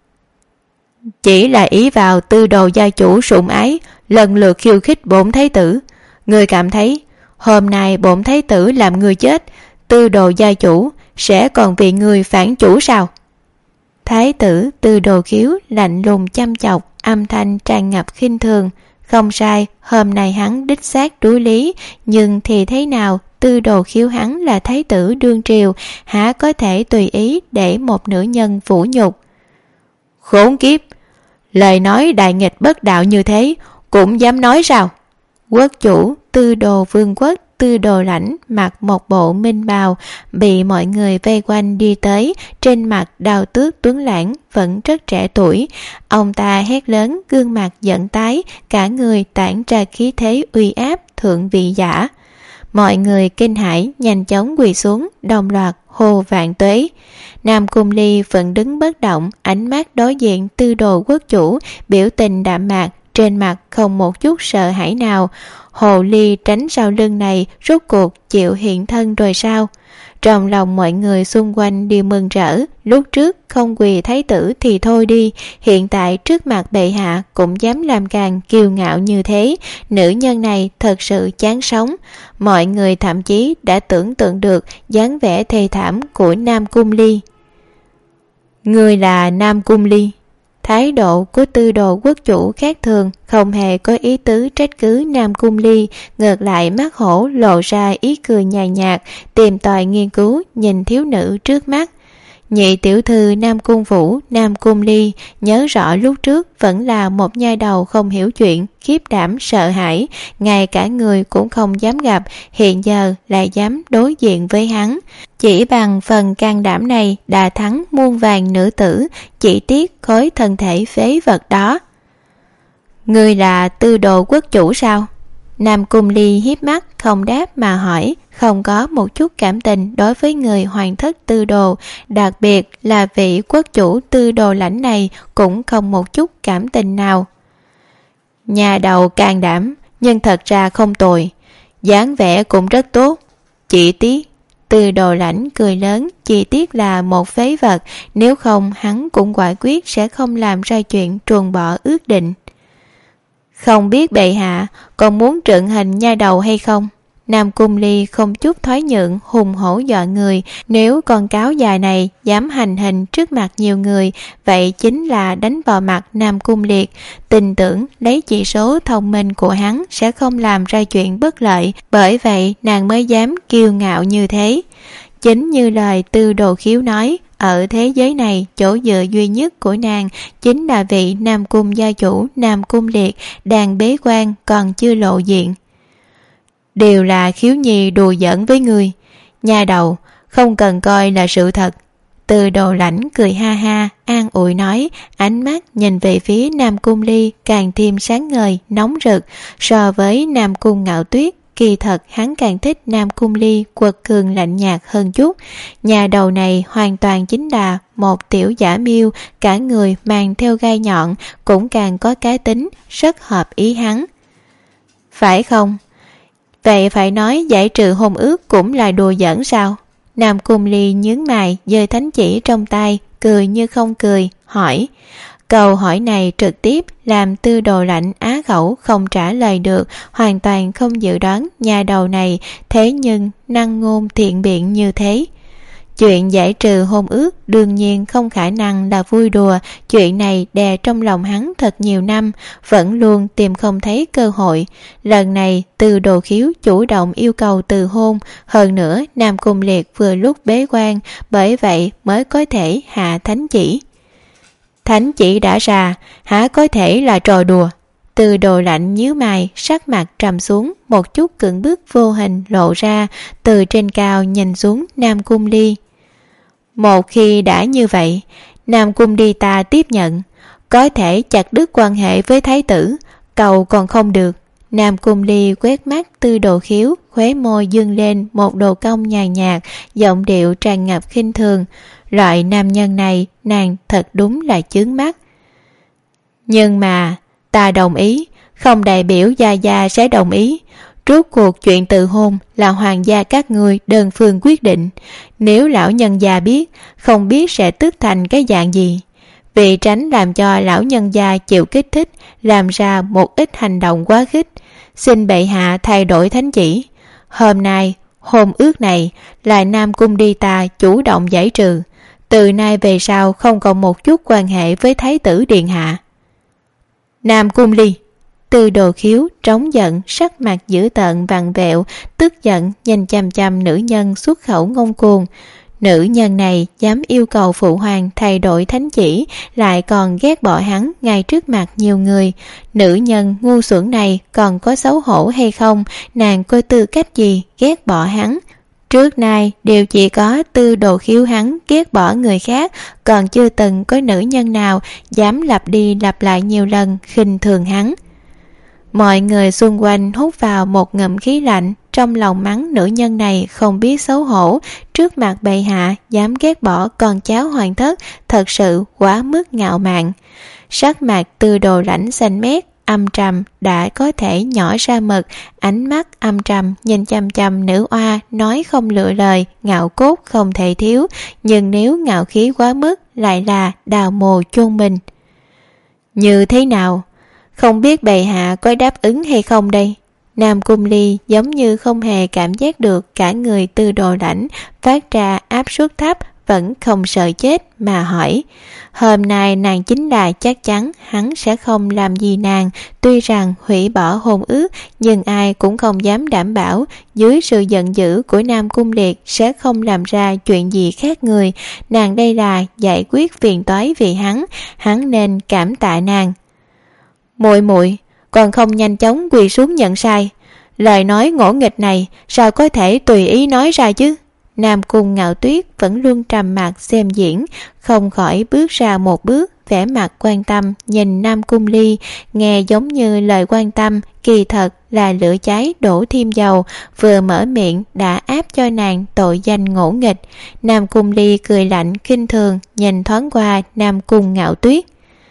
Chỉ là ý vào Tư Đồ gia chủ sủng ái, lần lượt khiêu khích bổn thái tử. Người cảm thấy hôm nay bổn thái tử làm người chết, Tư Đồ gia chủ sẽ còn vì người phản chủ sao? Thái tử Tư Đồ Khiếu lạnh lùng chăm chọc, âm thanh tràn ngập khinh thường. Không sai, hôm nay hắn đích xác đối lý, nhưng thì thế nào, Tư Đồ Khiếu hắn là thái tử đương triều, há có thể tùy ý để một nữ nhân vũ nhục. Khốn kiếp, lời nói đại nghịch bất đạo như thế cũng dám nói sao? Quốc chủ Tư Đồ Vương quốc Tư Đồ Lãnh mặc một bộ minh bào, bị mọi người vây quanh đi tới, trên mặt đao tước tuấn lãng, vẫn rất trẻ tuổi. Ông ta hét lớn, gương mặt giận tái, cả người tản ra khí thế uy áp thượng vị giả. Mọi người kinh hãi nhanh chóng quỳ xuống, đồng loạt hô vạn tuế. Nam Cung Ly vẫn đứng bất động, ánh mắt đối diện Tư Đồ quốc chủ, biểu tình đạm mạc, trên mặt không một chút sợ hãi nào. Hồ ly tránh sau lưng này rốt cuộc chịu hiện thân rồi sao? Trong lòng mọi người xung quanh đều mừng rỡ, lúc trước không quỳ thái tử thì thôi đi, hiện tại trước mặt bệ hạ cũng dám làm càng kiêu ngạo như thế, nữ nhân này thật sự chán sống. Mọi người thậm chí đã tưởng tượng được dáng vẻ thê thảm của Nam Cung Ly. Người là Nam Cung Ly. Thái độ của Tư Đồ quốc chủ khác thường, không hề có ý tứ trách cứ Nam Cung Ly, ngược lại mắt hổ lộ ra ý cười nhàn nhạt, tìm tòi nghiên cứu nhìn thiếu nữ trước mắt. Nhị tiểu thư Nam Cung Vũ, Nam Cung Ly, nhớ rõ lúc trước vẫn là một nhai đầu không hiểu chuyện, khiếp đảm sợ hãi, ngay cả người cũng không dám gặp, hiện giờ lại dám đối diện với hắn. Chỉ bằng phần can đảm này đã thắng muôn vàng nữ tử, chỉ tiếc khối thân thể phế vật đó. Người là Tư Đồ quốc chủ sao? Nam Cung Ly hiếp mắt không đáp mà hỏi, không có một chút cảm tình đối với người hoàng thất Tư Đồ, đặc biệt là vị quốc chủ Tư Đồ Lãnh này cũng không một chút cảm tình nào. Nhà đầu can đảm, nhưng thật ra không tồi, dáng vẻ cũng rất tốt, chỉ tiếc. Tư Đồ Lãnh cười lớn, chỉ tiếc là một phế vật, nếu không hắn cũng quả quyết sẽ không làm ra chuyện truồng bỏ ước định. Không biết bệ hạ còn muốn trượng hình nha đầu hay không? Nam Cung Ly không chút thoái nhượng, hùng hổ dọa người, nếu con cáo già này dám hành hình trước mặt nhiều người, vậy chính là đánh vào mặt Nam Cung Liệt. Tin tưởng lấy chỉ số thông minh của hắn sẽ không làm ra chuyện bất lợi, bởi vậy nàng mới dám kiêu ngạo như thế. Chính như lời Tư Đồ Khiếu nói, ở thế giới này, chỗ dựa duy nhất của nàng chính là vị Nam Cung gia chủ Nam Cung Liệt đang bế quan còn chưa lộ diện. Đều là Khiếu nhi đùa giỡn với người. Nhà đầu, không cần coi là sự thật. Từ Đồ Lãnh cười ha ha, an ủi nói, ánh mắt nhìn về phía Nam Cung Ly càng thêm sáng ngời, nóng rực. So với Nam Cung Ngạo Tuyết, kỳ thật hắn càng thích Nam Cung Ly quật cường lạnh nhạt hơn chút. Nhà đầu này hoàn toàn chính là một tiểu giả miêu, cả người mang theo gai nhọn, cũng càng có cá tính, rất hợp ý hắn. Phải không? Vậy phải nói giải trừ hôn ước cũng là đùa giỡn sao? Nam Cung Ly nhướng mày, giơ thánh chỉ trong tay, cười như không cười, hỏi. Câu hỏi này trực tiếp làm Tư Đồ Lãnh á khẩu không trả lời được, hoàn toàn không dự đoán nhà đầu này thế nhưng năng ngôn thiện biện như thế. Chuyện giải trừ hôn ước đương nhiên không khả năng là vui đùa, chuyện này đè trong lòng hắn thật nhiều năm, vẫn luôn tìm không thấy cơ hội. Lần này Từ Đồ Khiếu chủ động yêu cầu từ hôn, hơn nữa Nam Cung Liệt vừa lúc bế quan, bởi vậy mới có thể hạ thánh chỉ. Thánh chỉ đã ra, há có thể là trò đùa? Từ Đồ Lạnh nhíu mày, sắc mặt trầm xuống, một chút cưỡng bức vô hình lộ ra, từ trên cao nhìn xuống Nam Cung Ly. Một khi đã như vậy, Nam Cung Ly ta tiếp nhận, có thể chặt đứt quan hệ với thái tử, cầu còn không được. Nam Cung Ly quét mắt Tư Đồ Khiếu, khóe môi dương lên một độ cong nhàn nhạt, giọng điệu tràn ngập khinh thường. Loại nam nhân này nàng thật đúng là chướng mắt. Nhưng mà ta đồng ý, không đại biểu Gia Gia sẽ đồng ý. Rốt cuộc chuyện từ hôn là hoàng gia các ngươi đơn phương quyết định. Nếu lão nhân gia biết, không biết sẽ tức thành cái dạng gì. Vì tránh làm cho lão nhân gia chịu kích thích, làm ra một ít hành động quá khích, xin bệ hạ thay đổi thánh chỉ. Hôm nay hôn ước này là Nam Cung Ly ta chủ động giải trừ, từ nay về sau không còn một chút quan hệ với thái tử điện hạ. Nam Cung Ly. Từ Đồ Khiếu trống giận, sắc mặt dữ tợn vặn vẹo, tức giận nhìn chằm chằm nữ nhân xuất khẩu ngông cuồng. Nữ nhân này dám yêu cầu phụ hoàng thay đổi thánh chỉ, lại còn ghét bỏ hắn ngay trước mặt nhiều người. Nữ nhân ngu xuẩn này còn có xấu hổ hay không? Nàng có tư cách gì ghét bỏ hắn? Trước nay đều chỉ có Tư Đồ Khiếu hắn ghét bỏ người khác, còn chưa từng có nữ nhân nào dám lặp đi lặp lại nhiều lần khinh thường hắn. Mọi người xung quanh hút vào một ngụm khí lạnh, trong lòng mắng nữ nhân này không biết xấu hổ, trước mặt bệ hạ dám ghét bỏ con cháu hoàng thất, thật sự quá mức ngạo mạn. Sắc mặt Tư Đồ Lãnh xanh mét, âm trầm đã có thể nhỏ ra mực, ánh mắt âm trầm nhìn chăm chăm nữ oa, nói không lựa lời, ngạo cốt không thể thiếu, nhưng nếu ngạo khí quá mức lại là đào mồ chôn mình. Như thế nào? Không biết bệ hạ có đáp ứng hay không đây? Nam Cung Ly giống như không hề cảm giác được cả người Tư Đồ Lãnh phát ra áp suất thấp, vẫn không sợ chết mà hỏi. Hôm nay nàng chính là chắc chắn hắn sẽ không làm gì nàng, tuy rằng hủy bỏ hôn ước, nhưng ai cũng không dám đảm bảo dưới sự giận dữ của Nam Cung Liệt sẽ không làm ra chuyện gì khác người. Nàng đây là giải quyết phiền toái vì hắn nên cảm tạ nàng. Muội muội còn không nhanh chóng quỳ xuống nhận sai, lời nói ngỗ nghịch này sao có thể tùy ý nói ra chứ? Nam Cung Ngạo Tuyết vẫn luôn trầm mặc xem diễn, không khỏi bước ra một bước, vẻ mặt quan tâm nhìn Nam Cung Ly, nghe giống như lời quan tâm, kỳ thật là lửa cháy đổ thêm dầu, vừa mở miệng đã áp cho nàng tội danh ngỗ nghịch. Nam Cung Ly cười lạnh khinh thường nhìn thoáng qua Nam Cung Ngạo Tuyết.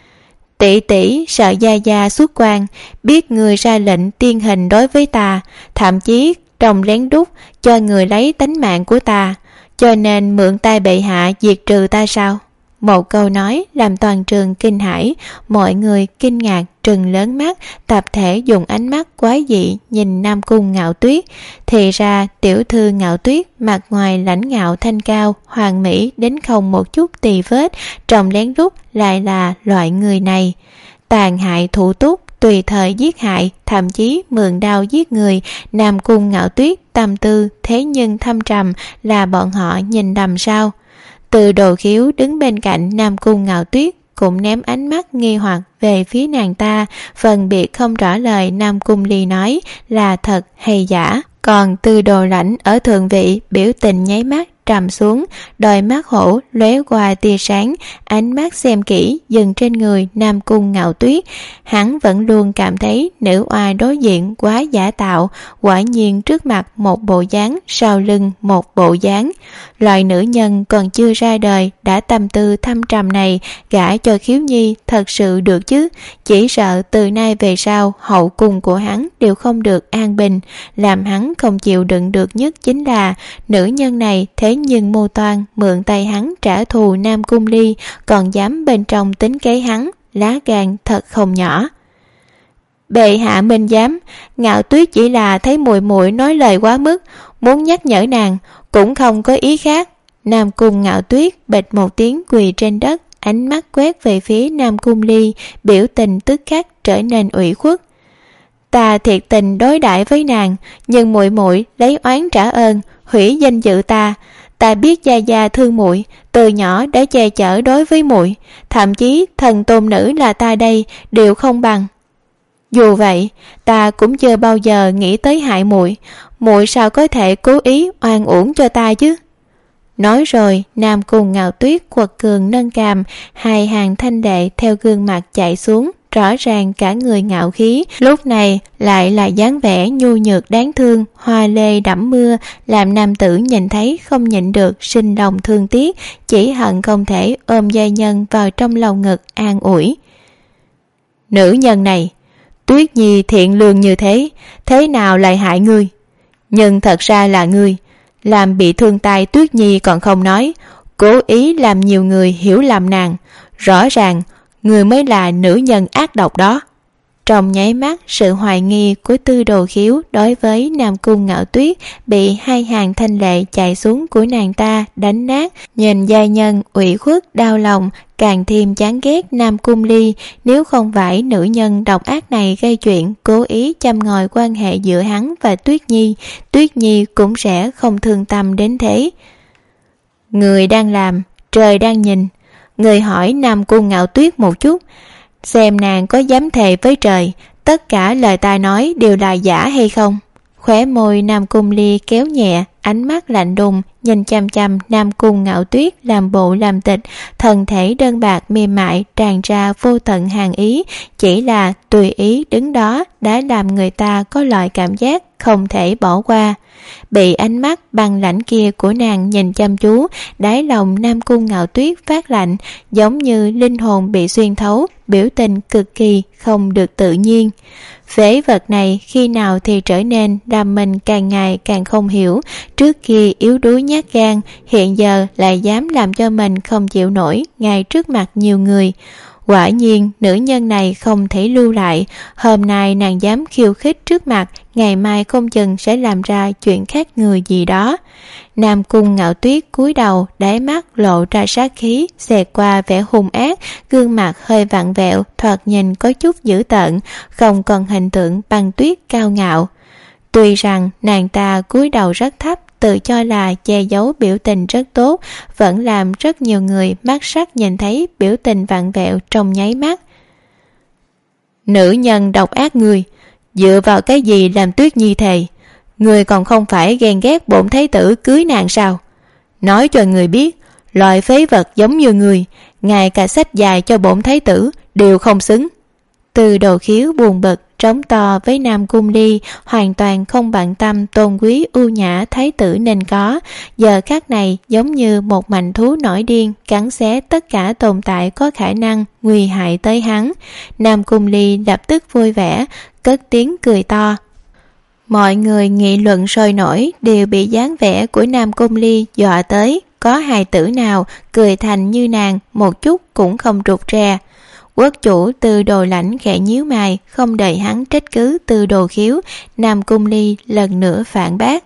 Tỷ tỷ sợ Gia Gia xuất quan, biết người ra lệnh tiên hình đối với ta, thậm chí trong lén đút cho người lấy tánh mạng của ta, cho nên mượn tay bệ hạ diệt trừ ta sao? Một câu nói làm toàn trường kinh hãi, mọi người kinh ngạc trừng lớn mắt, tập thể dùng ánh mắt quái dị nhìn Nam Cung Ngạo Tuyết. Thì ra tiểu thư Ngạo Tuyết mặt ngoài lãnh ngạo thanh cao, hoàn mỹ đến không một chút tì vết, trong lén lút lại là loại người này. Tàn hại thủ túc, tùy thời giết hại, thậm chí mượn đao giết người. Nam Cung Ngạo Tuyết tâm tư thế nhưng thâm trầm, là bọn họ nhìn lầm sao? Từ Đồ Khiếu đứng bên cạnh Nam Cung Ngạo Tuyết cũng ném ánh mắt nghi hoặc về phía nàng ta, phân biệt không rõ lời Nam Cung Ly nói là thật hay giả. Còn Tư Đồ Lãnh ở thượng vị biểu tình nháy mắt trầm xuống, đôi mắt hổ lóe qua tia sáng, ánh mắt xem kỹ dừng trên người Nam Cung Ngạo Tuyết. Hắn vẫn luôn cảm thấy nữ oa đối diện quá giả tạo, quả nhiên trước mặt một bộ dáng, sau lưng một bộ dáng. Loại nữ nhân còn chưa ra đời đã tâm tư thâm trầm này, gả cho Khiếu Nhi thật sự được chứ? Chỉ sợ từ nay về sau hậu cung của hắn đều không được an bình. Làm hắn không chịu đựng được nhất chính là nữ nhân này thế nhưng mưu toan mượn tay hắn trả thù Nam Cung Ly, còn dám bên trong tính kế hắn, lá gan thật không nhỏ. Bệ hạ minh giám, Ngạo Tuyết chỉ là thấy muội muội nói lời quá mức, muốn nhắc nhở nàng, cũng không có ý khác. Nam Cung Ngạo Tuyết bịch một tiếng quỳ trên đất, ánh mắt quét về phía Nam Cung Ly, biểu tình tức khắc trở nên ủy khuất. Ta thiệt tình đối đãi với nàng, nhưng muội muội lấy oán trả ơn, hủy danh dự ta. Ta biết gia gia thương muội, từ nhỏ đã che chở đối với muội, thậm chí thần tôn nữ là ta đây đều không bằng. Dù vậy, ta cũng chưa bao giờ nghĩ tới hại muội, muội sao có thể cố ý oan uổng cho ta chứ? Nói rồi, Nam Cung Ngạo Tuyết quật cường nâng cằm, hai hàng thanh lệ theo gương mặt chảy xuống, rõ ràng cả người ngạo khí, lúc này lại là dáng vẻ nhu nhược đáng thương, hoa lê đẫm mưa, làm nam tử nhìn thấy không nhịn được sinh lòng thương tiếc, chỉ hận không thể ôm giai nhân vào trong lòng ngực an ủi. Nữ nhân này, Tuyết Nhi thiện lương như thế, thế nào lại hại ngươi? Nhưng thật ra là ngươi làm bị thương tai Tuyết Nhi còn không nói, cố ý làm nhiều người hiểu lầm nàng, rõ ràng người mới là nữ nhân ác độc đó. Trong nháy mắt, sự hoài nghi của Tư Đồ Khiếu đối với Nam Cung Ngạo Tuyết bị hai hàng thanh lệ chạy xuống của nàng ta đánh nát, nhìn giai nhân ủy khuất đau lòng, càng thêm chán ghét Nam Cung Ly. Nếu không phải nữ nhân độc ác này gây chuyện, cố ý châm ngòi quan hệ giữa hắn và Tuyết Nhi cũng sẽ không thương tâm đến thế. Người đang làm, trời đang nhìn. Người hỏi Nam Cung Ngạo Tuyết một chút, xem nàng có dám thề với trời tất cả lời ta nói đều là giả hay không. Khóe môi Nam Cung Ly kéo nhẹ, ánh mắt lạnh đùng nhìn chăm chăm Nam Cung Ngạo Tuyết làm bộ làm tịch, thân thể đơn bạc mềm mại tràn ra vô tận hàn ý, chỉ là tùy ý đứng đó đã làm người ta có loại cảm giác không thể bỏ qua. Bị ánh mắt băng lãnh kia của nàng nhìn chăm chú, đáy lòng Nam Cung Ngạo Tuyết phát lạnh, giống như linh hồn bị xuyên thấu, biểu tình cực kỳ không được tự nhiên. Phế vật này khi nào thì trở nên làm mình càng ngày càng không hiểu, trước kia yếu đuối nhát gan, hiện giờ lại dám làm cho mình không chịu nổi ngay trước mặt nhiều người. Quả nhiên nữ nhân này không thể lưu lại, hôm nay nàng dám khiêu khích trước mặt, ngày mai không chừng sẽ làm ra chuyện khác người gì đó. Nam Cung Ngạo Tuyết cúi đầu, đáy mắt lộ ra sát khí, xẹt qua vẻ hung ác, gương mặt hơi vặn vẹo, thoạt nhìn có chút dữ tợn, không còn hình tượng băng tuyết cao ngạo. Tuy rằng nàng ta cúi đầu rất thấp, tự cho là che giấu biểu tình rất tốt, vẫn làm rất nhiều người mắt sắc nhìn thấy biểu tình vặn vẹo trong nháy mắt. Nữ nhân độc ác người, dựa vào cái gì làm Tuyết Nhi thề? Người còn không phải ghen ghét bổn thái tử cưới nàng sao? Nói cho người biết, loại phế vật giống như người, ngay cả sách dài cho bổn thái tử đều không xứng. Từ Đồ Khiếu buồn bực trống to với Nam Cung Ly, hoàn toàn không bận tâm tôn quý ưu nhã thái tử nên có, giờ khắc này giống như một manh thú nổi điên, cắn xé tất cả tồn tại có khả năng nguy hại tới hắn. Nam Cung Ly lập tức vui vẻ, cất tiếng cười to. Mọi người nghị luận sôi nổi, đều bị dáng vẻ của Nam Cung Ly dọa tới, có hài tử nào cười thành như nàng một chút cũng không rụt rè. Quốc chủ Từ Đồ Lãnh khẽ nhíu mày, không đợi hắn trách cứ Từ Đồ Khiếu, Nam Cung Ly lần nữa phản bác.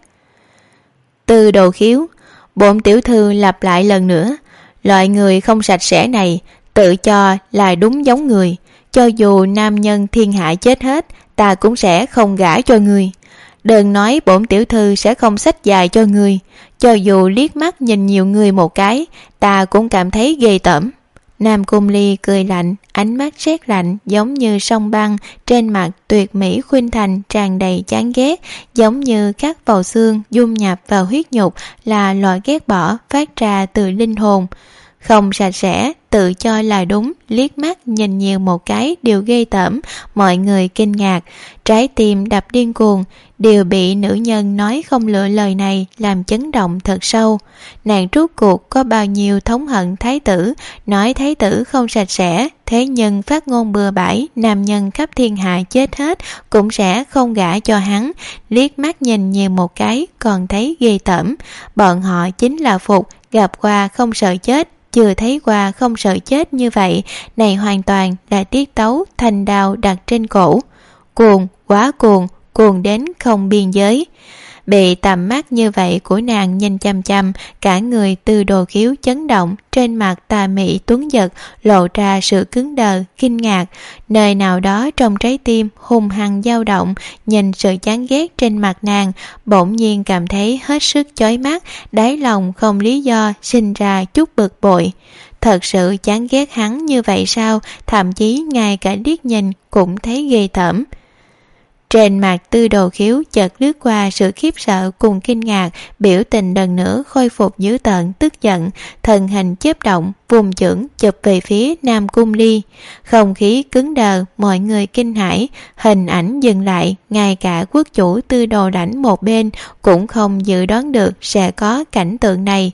Từ Đồ Khiếu, bổn tiểu thư lặp lại lần nữa, loại người không sạch sẽ này tự cho là đúng giống người, cho dù nam nhân thiên hạ chết hết, ta cũng sẽ không gả cho người. Đừng nói bổn tiểu thư sẽ không xách dài cho người, cho dù liếc mắt nhìn nhiều người một cái, ta cũng cảm thấy ghê tởm. Nam Cung Ly cười lạnh, ánh mắt rét lạnh giống như sông băng, trên mặt tuyệt mỹ khuynh thành tràn đầy chán ghét, giống như các vào xương dung nhập vào huyết nhục, là loại ghét bỏ phát ra từ linh hồn. Không sạch sẽ, tự cho là đúng, liếc mắt nhìn nhiều một cái đều ghê tởm, mọi người kinh ngạc, trái tim đập điên cuồng, đều bị nữ nhân nói không lựa lời này làm chấn động thật sâu. Nàng rốt cuộc có bao nhiêu thống hận thái tử, nói thái tử không sạch sẽ, thế nhưng phát ngôn bừa bãi, nam nhân khắp thiên hạ chết hết cũng sẽ không gả cho hắn, liếc mắt nhìn nhiều một cái còn thấy ghê tởm. Bọn họ chính là phục, gặp qua không sợ chết, chưa thấy qua không sợ chết như vậy, này hoàn toàn là tiết tấu thành đao đặt trên cổ. Cuồng, quá cuồng, cuồng đến không biên giới. Bị tầm mắt như vậy của nàng nhìn chăm chăm, cả người Tư Đồ Khiếu chấn động, trên mặt tà mị tuấn giật lộ ra sự cứng đờ, kinh ngạc. Nơi nào đó trong trái tim hung hăng dao động, nhìn sự chán ghét trên mặt nàng, bỗng nhiên cảm thấy hết sức chói mắt, đáy lòng không lý do sinh ra chút bực bội. Thật sự chán ghét hắn như vậy sao, thậm chí ngay cả liếc nhìn cũng thấy ghê tởm. Trên mặt Tư Đồ Khiếu chợt lướt qua sự khiếp sợ cùng kinh ngạc, biểu tình lần nữa khôi phục dữ tợn tức giận, thân hình chớp động, vùng chưởng chụp về phía Nam Cung Ly. Không khí cứng đờ, mọi người kinh hãi, hình ảnh dừng lại, ngay cả quốc chủ Tư Đồ Lãnh một bên cũng không dự đoán được sẽ có cảnh tượng này.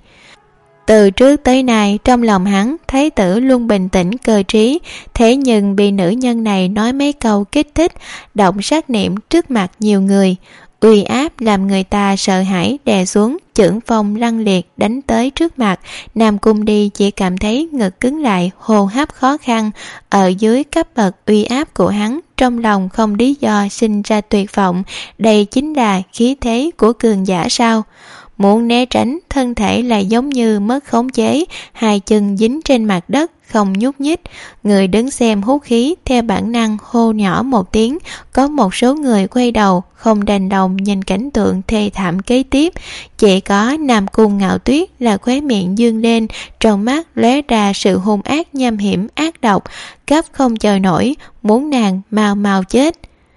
Từ trước tới nay trong lòng hắn, thái tử luôn bình tĩnh cơ trí, thế nhưng bị nữ nhân này nói mấy câu kích thích, động sát niệm trước mặt nhiều người, uy áp làm người ta sợ hãi đè xuống, chưởng phong lăng liệt đánh tới trước mặt. Nam Cung Ly chỉ cảm thấy ngực cứng lại, hô hấp khó khăn, ở dưới cấp bậc uy áp của hắn, trong lòng không lý do sinh ra tuyệt vọng. Đây chính là khí thế của cường giả sao? Muốn né tránh, thân thể lại giống như mất khống chế, hai chân dính trên mặt đất, không nhúc nhích. Người đứng xem hút khí, theo bản năng hô nhỏ một tiếng. Có một số người quay đầu, không đành lòng nhìn cảnh tượng thê thảm kế tiếp. Chỉ có Nam Cung Ngạo Tuyết là khóe miệng dương lên, trong mắt lóe ra sự hung ác nham hiểm ác độc, gấp không chờ nổi, muốn nàng mau mau chết.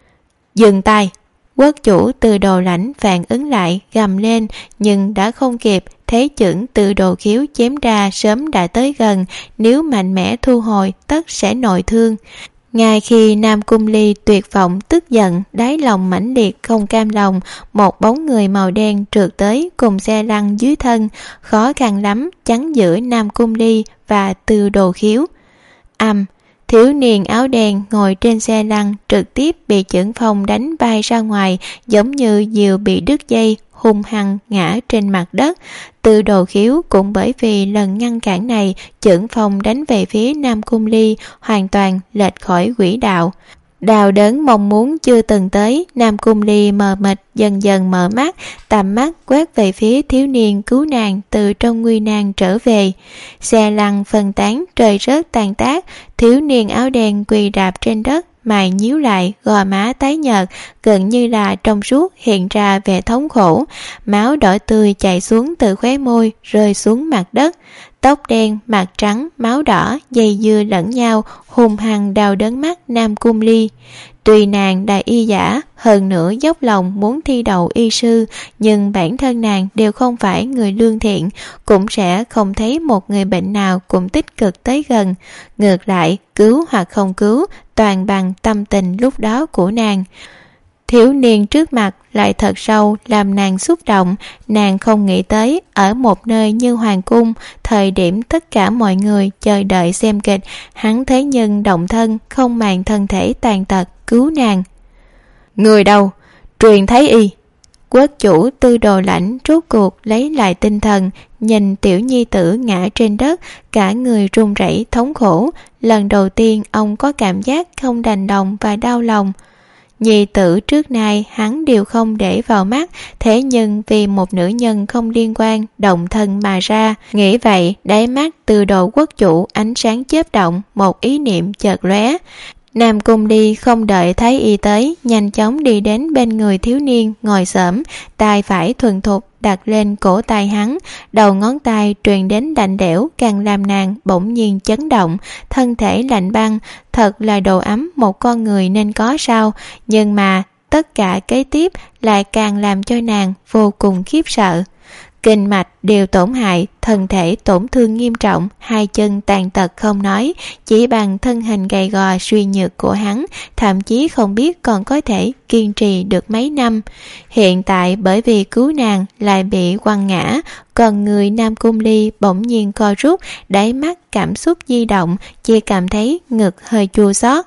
Dừng tay! Quốc chủ Tư Đồ Lãnh phản ứng lại, gầm lên, nhưng đã không kịp, thế chưởng Tư Đồ Khiếu chém ra sớm đã tới gần, nếu mạnh mẽ thu hồi tất sẽ nội thương. Ngay khi Nam Cung Ly tuyệt vọng tức giận, đáy lòng mãnh liệt không cam lòng, một bóng người màu đen trượt tới cùng xe lăn dưới thân, khó khăn lắm chắn giữa Nam Cung Ly và Tư Đồ Khiếu. Thiếu niên áo đen ngồi trên xe lăn trực tiếp bị chưởng phong đánh bay ra ngoài, giống như diều bị đứt dây, hung hăng ngã trên mặt đất. Tư Đồ Khiếu cũng bởi vì lần ngăn cản này, chưởng phong đánh về phía Nam Cung Ly hoàn toàn lệch khỏi quỹ đạo. Đau đớn mong muốn chưa từng tới, Nam Cung Ly mờ mịt dần dần mở mắt, tầm mắt quét về phía thiếu niên cứu nàng từ trong nguy nan trở về. Xe lăn phân tán, trời rớt tàn tác, thiếu niên áo đen quỳ đạp trên đất, mày nhíu lại, gò má tái nhợt, gần như là trong suốt hiện ra vẻ thống khổ, máu đỏ tươi chảy xuống từ khóe môi, rơi xuống mặt đất. Tóc đen, mặt trắng, máu đỏ, dây dưa lẫn nhau, hung hăng đau đớn mắt Nam Cung Ly. Tuy nàng là y giả, hơn nữa dốc lòng muốn thi đậu y sư, nhưng bản thân nàng đều không phải người lương thiện, cũng sẽ không thấy một người bệnh nào cũng tích cực tới gần. Ngược lại, cứu hoặc không cứu, toàn bằng tâm tình lúc đó của nàng. Thiếu niên trước mặt lại thật sâu làm nàng xúc động, nàng không nghĩ tới ở một nơi như hoàng cung, thời điểm tất cả mọi người chờ đợi xem kịch, hắn thế nhưng động thân không màng thân thể tàn tật cứu nàng. Người đâu? Truyền thấy y. Quốc chủ Tư Đồ Lãnh rốt cuộc lấy lại tinh thần, nhìn tiểu nhi tử ngã trên đất, cả người run rẩy thống khổ. Lần đầu tiên ông có cảm giác không đành lòng và đau lòng. Nhi tử trước nay hắn đều không để vào mắt, thế nhưng vì một nữ nhân không liên quan động thân mà ra. Nghĩ vậy, đáy mắt Tư Đồ quốc chủ ánh sáng chớp động, một ý niệm chợt lóe. Nam Cung Ly không đợi Thái Y tới, nhanh chóng đi đến bên người thiếu niên ngồi xổm, tay phải thuần thục đặt lên cổ tay hắn, đầu ngón tay truyền đến lạnh lẽo càng làm nàng bỗng nhiên chấn động, thân thể lạnh băng, thật là đồ ấm một con người nên có sao, nhưng mà tất cả kế tiếp lại càng làm cho nàng vô cùng khiếp sợ. Kinh mạch đều tổn hại, thân thể tổn thương nghiêm trọng, hai chân tàn tật không nói, chỉ bằng thân hình gầy gò suy nhược của hắn, thậm chí không biết còn có thể kiên trì được mấy năm. Hiện tại bởi vì cứu nàng lại bị quăng ngã, còn người Nam Cung Ly bỗng nhiên co rút, đáy mắt cảm xúc di động, chỉ cảm thấy ngực hơi chua xót.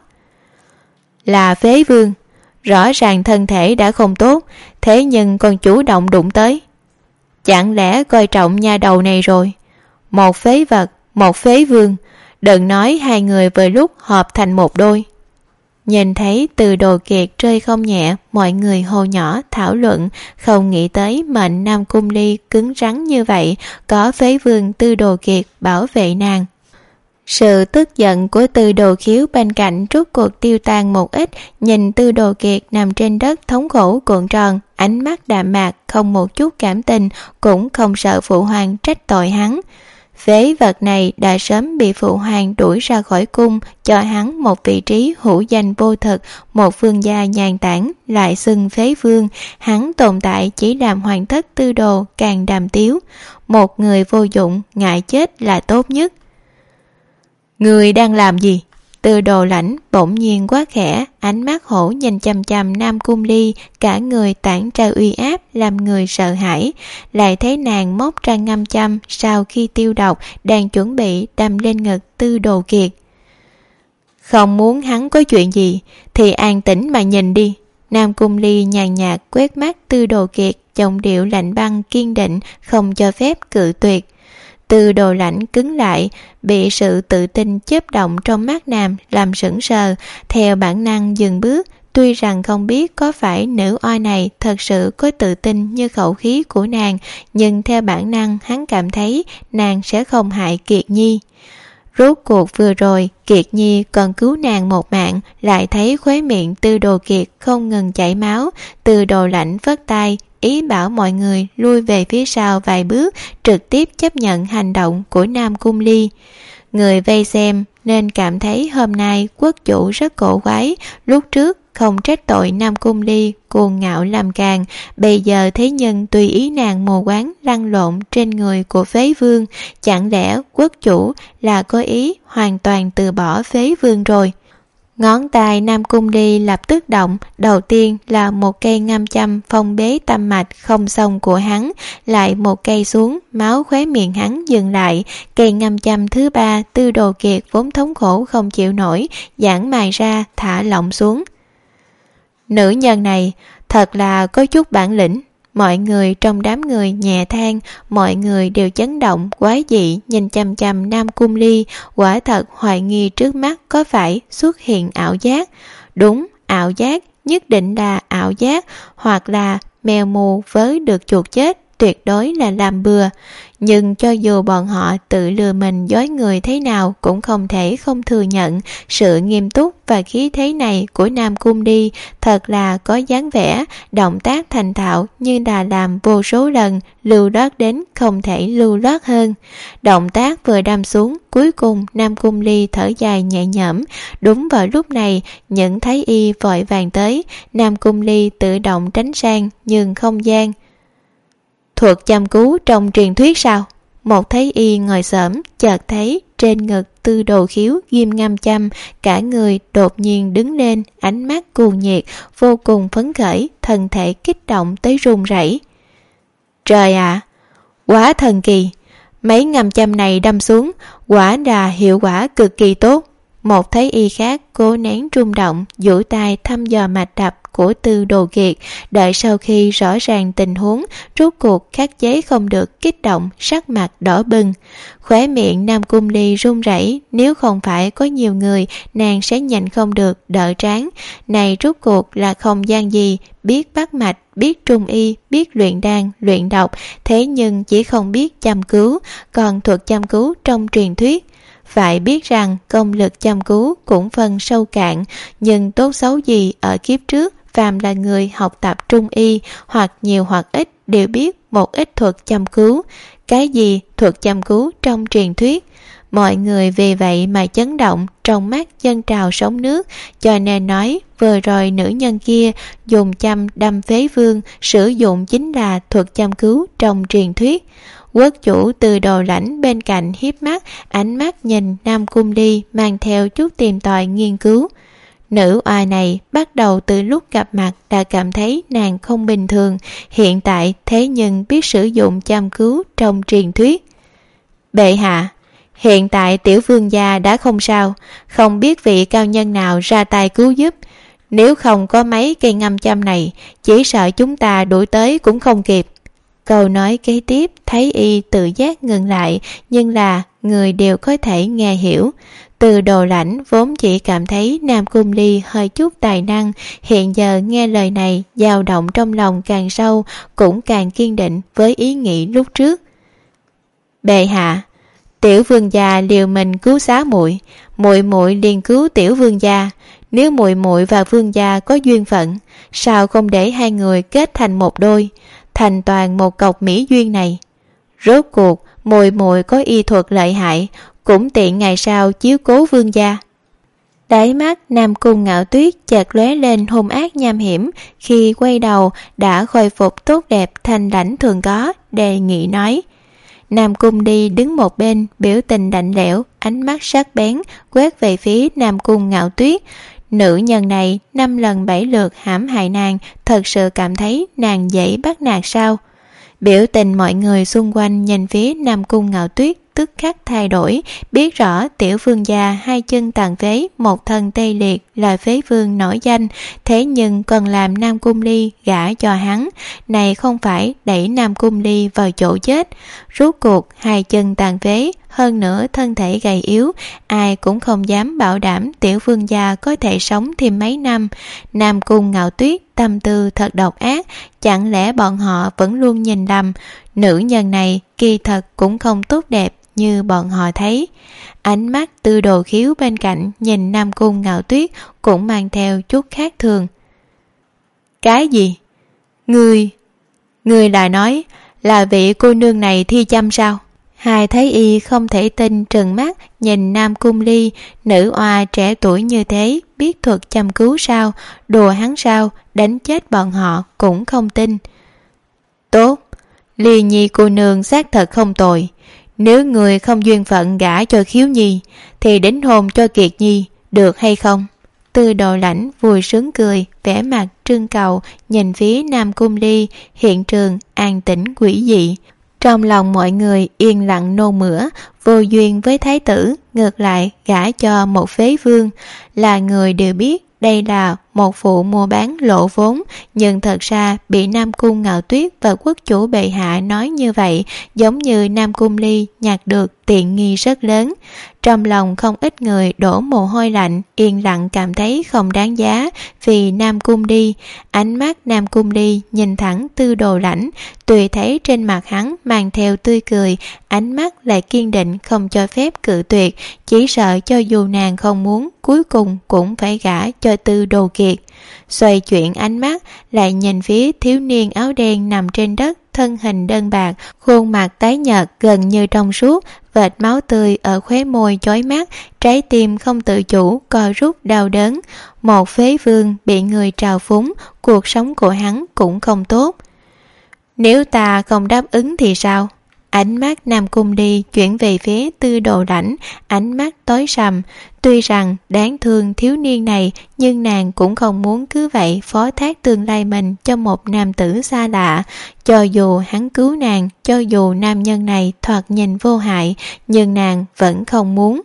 Là phế vương, rõ ràng thân thể đã không tốt, thế nhưng còn chủ động đụng tới. Chẳng lẽ coi trọng nha đầu này rồi? Một phế vật, một phế vương, đừng nói hai người vừa lúc hợp thành một đôi. Nhìn thấy Từ Đồ Kiệt rơi không nhẹ, mọi người hô nhỏ thảo luận, không nghĩ tới mệnh Nam Cung Ly cứng rắn như vậy, có phế vương Từ Đồ Kiệt bảo vệ nàng. Sự tức giận của Từ Đồ Khiếu bên cạnh rốt cuộc tiêu tan một ít, nhìn Từ Đồ Kiệt nằm trên đất thống khổ cuộn tròn, ánh mắt đạm mạc, không một chút cảm tình, cũng không sợ phụ hoàng trách tội hắn. Phế vật này đã sớm bị phụ hoàng đuổi ra khỏi cung, cho hắn một vị trí hữu danh vô thực, một vương gia nhàn tản, lại xưng phế vương. Hắn tồn tại chỉ làm hoàng thất Tư Đồ càng đàm tiếu. Một người vô dụng, ngại chết là tốt nhất. Người đang làm gì? Từ Đồ Lãnh bỗng nhiên quá khẽ, ánh mắt hổ nhìn chằm chằm Nam Cung Ly, cả người tản ra uy áp làm người sợ hãi. Lại thấy nàng móc ra ngâm châm sau khi tiêu độc đang chuẩn bị đâm lên ngực Từ Đồ Kiệt. Không muốn hắn có chuyện gì thì an tĩnh mà nhìn đi. Nam Cung Ly nhàn nhạt quét mắt Từ Đồ Kiệt, giọng điệu lạnh băng kiên định, không cho phép cự tuyệt. Từ Đồ Lãnh cứng lại, bị sự tự tin chớp động trong mắt nàng làm sững sờ, theo bản năng dừng bước. Tuy rằng không biết có phải nữ oai này thật sự có tự tin như khẩu khí của nàng, nhưng theo bản năng hắn cảm thấy nàng sẽ không hại Kiệt Nhi. Rốt cuộc vừa rồi Kiệt Nhi còn cứu nàng một mạng, lại thấy khóe miệng Từ Đồ Kiệt không ngừng chảy máu. Từ Đồ Lãnh phất tay ý bảo mọi người lui về phía sau vài bước, trực tiếp chấp nhận hành động của Nam Cung Ly. Người vây xem nên cảm thấy hôm nay quốc chủ rất cổ quái, lúc trước không trách tội Nam Cung Ly cuồng ngạo làm càng, bây giờ thế nhân tùy ý nàng mù quáng lăn lộn trên người của phế vương, chẳng lẽ quốc chủ là có ý hoàn toàn từ bỏ phế vương rồi? Ngón tay Nam Cung Ly lập tức động, đầu tiên là một cây ngâm châm phong bế tâm mạch không xong của hắn, lại một cây xuống, máu khóe miệng hắn dừng lại. Cây ngâm châm thứ ba, Từ Đồ Kiệt vốn thống khổ không chịu nổi, giãn mài ra thả lỏng xuống. Nữ nhân này thật là có chút bản lĩnh. Mọi người trong đám người nhẹ than, mọi người đều chấn động quái dị nhìn chằm chằm Nam Cung Ly, quả thật hoài nghi trước mắt có phải xuất hiện ảo giác. Đúng, ảo giác, nhất định là ảo giác, hoặc là mèo mù với được chuột chết, tuyệt đối là làm bừa. Nhưng cho dù bọn họ tự lừa mình dối người thế nào cũng không thể không thừa nhận sự nghiêm túc và khí thế này của Nam Cung Ly thật là có dáng vẻ, động tác thành thạo như là làm vô số lần, lưu loát đến không thể lưu loát hơn. Động tác vừa đâm xuống, cuối cùng Nam Cung Ly thở dài nhẹ nhõm. Đúng vào lúc này, những thái y vội vàng tới, Nam Cung Ly tự động tránh sang nhường không gian. Thuật chăm cứu trong truyền thuyết sao? Một thái y ngồi xổm chợt thấy trên ngực Từ Đồ Khiếu ghim ngâm châm, cả người đột nhiên đứng lên, ánh mắt cuồng nhiệt, vô cùng phấn khởi, thân thể kích động tới run rẩy. Trời ạ, quá thần kỳ! Mấy ngâm châm này đâm xuống, quả là hiệu quả cực kỳ tốt. Một thái y khác cố nén rung động, duỗi tay thăm dò mạch đập của Từ Đồ Kiệt, đợi sau khi rõ ràng tình huống, rốt cuộc khắc chế không được kích động, sắc mặt đỏ bừng. Khóe miệng Nam Cung Ly run rẩy, nếu không phải có nhiều người, nàng sẽ nhịn không được đỡ trán. Này rốt cuộc là không gian gì, biết bắt mạch, biết trung y, biết luyện đan, luyện độc, thế nhưng chỉ không biết chăm cứu, còn thuật chăm cứu trong truyền thuyết. phải biết rằng công lực chăm cứu cũng phân sâu cạn, nhưng tốt xấu gì ở kiếp trước phàm là người học tập trung y hoặc nhiều hoặc ít đều biết một ít thuật chăm cứu. Cái gì thuật chăm cứu trong truyền thuyết? Mọi người vì vậy mà chấn động, trong mắt dâng trào sóng nước, cho nên nói vừa rồi nữ nhân kia dùng châm đâm phế vương sử dụng chính là thuật chăm cứu trong truyền thuyết. Quốc chủ Từ Đồ Lãnh bên cạnh hiếp mắt, ánh mắt nhìn Nam Cung Ly mang theo chút tìm tòi nghiên cứu. Nữ oa này bắt đầu từ lúc gặp mặt đã cảm thấy nàng không bình thường, hiện tại thế nhưng biết sử dụng chăm cứu trong truyền thuyết. Bệ hạ, hiện tại tiểu vương gia đã không sao, không biết vị cao nhân nào ra tay cứu giúp. Nếu không có mấy cây ngâm châm này, chỉ sợ chúng ta đuổi tới cũng không kịp. Câu nói kế tiếp thấy y tự giác ngừng lại, nhưng là người đều có thể nghe hiểu. Từ Đồ Lãnh vốn chỉ cảm thấy Nam Cung Ly hơi chút tài năng, hiện giờ nghe lời này dao động trong lòng càng sâu, cũng càng kiên định với ý nghĩ lúc trước. Bệ hạ, tiểu vương gia liều mình cứu xá muội, muội liền cứu tiểu vương gia. Nếu muội và vương gia có duyên phận, sao không để hai người kết thành một đôi, thành toàn một cọc mỹ duyên này? Rốt cuộc muội có y thuật lợi hại, cũng tiện ngày sau chiếu cố vương gia. Đáy mắt Nam Cung Ngạo Tuyết chợt lóe lên hung ác nham hiểm, khi quay đầu đã khôi phục tốt đẹp thanh lãnh thường có, đề nghị nói. Nam Cung Ly đứng một bên, biểu tình lạnh lẽo, ánh mắt sắc bén quét về phía Nam Cung Ngạo Tuyết. Nữ nhân này 5 lần 7 lượt hãm hại nàng, thật sự cảm thấy nàng dễ bắt nạt sao? Biểu tình mọi người xung quanh nhìn phía Nam Cung Ngạo Tuyết tức khắc thay đổi, biết rõ tiểu vương gia hai chân tàn phế, một thân tê liệt là phế vương nổi danh, thế nhưng còn làm Nam Cung Ly gả cho hắn, này không phải đẩy Nam Cung Ly vào chỗ chết. Rốt cuộc hai chân tàn phế, hơn nữa thân thể gầy yếu, ai cũng không dám bảo đảm tiểu vương gia có thể sống thêm mấy năm. Nam Cung Ngạo Tuyết tâm tư thật độc ác, chẳng lẽ bọn họ vẫn luôn nhìn lầm, nữ nhân này kỳ thật cũng không tốt đẹp như bọn họ thấy. Ánh mắt Tư Đồ Khiếu bên cạnh nhìn Nam Cung Ngạo Tuyết cũng mang theo chút khác thường. Cái gì? Ngươi là nói là vị cô nương này thi châm sao? Hai thấy y không thể tin, trừng mắt nhìn Nam Cung Ly, nữ oa trẻ tuổi như thế biết thuật châm cứu sao? Đùa hắn sao? Đánh chết bọn họ cũng không tin. Tốt, Ly Nhi cô nương xác thật không tồi. Nếu người không duyên phận gả cho Khiếu Nhi thì đính hôn cho Kiệt Nhi, được hay không? Từ Đồ Lãnh vui sướng cười, vẻ mặt trưng cầu nhìn phía Nam Cung Ly, hiện trường an tĩnh quỷ dị. Trong lòng mọi người yên lặng nôn mửa, vô duyên với thái tử, ngược lại gả cho một phế vương, là người đều biết đây là một vụ mua bán lộ vốn, nhưng thật ra bị Nam Cung Ngạo Tuyết và quốc chủ bệ hạ nói như vậy, giống như Nam Cung Ly nhặt được tiện nghi rất lớn. Trong lòng không ít người đổ mồ hôi lạnh, yên lặng cảm thấy không đáng giá vì Nam Cung Ly. Ánh mắt Nam Cung Ly nhìn thẳng Tư Đồ Lãnh, tùy thấy trên mặt hắn mang theo tươi cười, ánh mắt lại kiên định không cho phép cự tuyệt, chỉ sợ cho dù nàng không muốn, cuối cùng cũng phải gả cho Tư Đồ Kiệt. Xoay chuyển ánh mắt lại nhìn phía thiếu niên áo đen nằm trên đất, thân hình đơn bạc, khuôn mặt tái nhợt gần như trong suốt, vệt máu tươi ở khóe môi chói mắt, trái tim không tự chủ co rút đau đớn. Một phế vương bị người trào phúng, cuộc sống của hắn cũng không tốt. Nếu ta không đáp ứng thì sao? Ánh mắt Nam Cung Ly chuyển về phía Tư Đồ Lãnh, ánh mắt tối sầm. Tuy rằng đáng thương thiếu niên này, nhưng nàng cũng không muốn cứ vậy phó thác tương lai mình cho một nam tử xa lạ. Cho dù hắn cứu nàng, cho dù nam nhân này thoạt nhìn vô hại, nhưng nàng vẫn không muốn.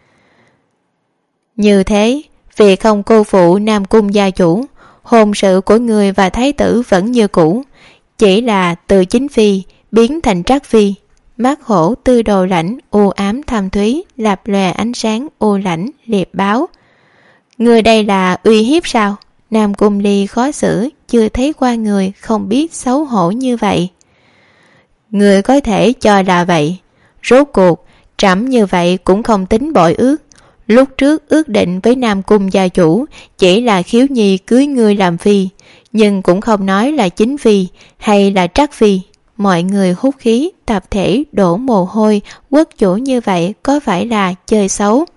Như thế, vì không cô phụ Nam Cung gia chủ, hôn sự của người và thái tử vẫn như cũ, chỉ là từ chính phi biến thành trắc phi. Mắt hổ Tư Đồ Lãnh u ám thâm thúy, lập lòe ánh sáng u lãnh liệp báo. Người đây là uy hiếp sao? Nam Cung Ly khó xử, chưa thấy qua người không biết xấu hổ như vậy. Người có thể cho là vậy. Rốt cuộc Trẫm như vậy cũng không tính bội ước. Lúc trước ước định với Nam Cung gia chủ chỉ là Khiếu Nhi cưới ngươi làm phi, nhưng cũng không nói là chính phi hay là trắc phi. Mọi người hút khí, tập thể đổ mồ hôi, quốc chủ như vậy có phải là chơi xấu?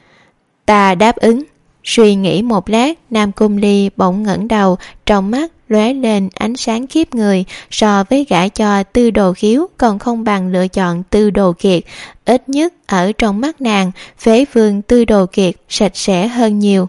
Ta đáp ứng. Suy nghĩ một lát, Nam Cung Ly bỗng ngẩng đầu, trong mắt lóe lên ánh sáng khiếp người. So với gả cho Tư Đồ Khiếu còn không bằng lựa chọn Tư Đồ Kiệt. Ít nhất ở trong mắt nàng, phế vương Tư Đồ Kiệt sạch sẽ hơn nhiều.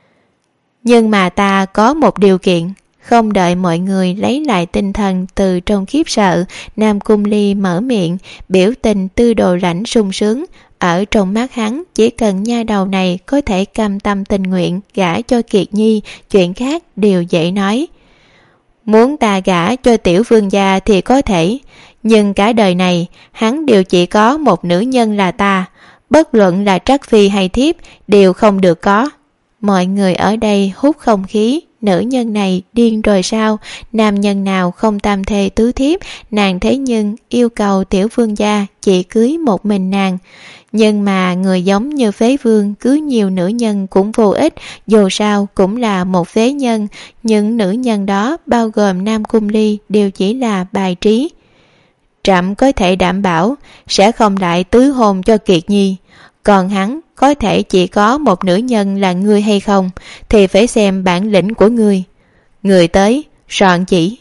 Nhưng mà ta có một điều kiện. Không đợi mọi người lấy lại tinh thần từ trong khiếp sợ, Nam Cung Ly mở miệng, biểu tình Tư Đồ Rãnh sung sướng. Ở trong mắt hắn, chỉ cần nha đầu này có thể cam tâm tình nguyện gả cho Kiệt Nhi, chuyện khác đều dễ nói. Muốn ta gả cho tiểu vương gia thì có thể, nhưng cả đời này hắn đều chỉ có một nữ nhân là ta, bất luận là trắc phi hay thiếp đều không được có. Mọi người ở đây hút không khí. Nữ nhân này điên rồi sao? Nam nhân nào không tam thê tứ thiếp, nàng thế nhưng yêu cầu tiểu vương gia chỉ cưới một mình nàng. Nhưng mà người giống như phế vương cưới nhiều nữ nhân cũng vô ích, dù sao cũng là một phế nhân. Những nữ nhân đó bao gồm Nam Cung Ly đều chỉ là bài trí. Trẫm có thể đảm bảo sẽ không lại tứ hôn cho Kiệt Nhi. Còn hắn có thể chỉ có một nữ nhân là ngươi hay không thì phải xem bản lĩnh của ngươi. Người tới, soạn chỉ.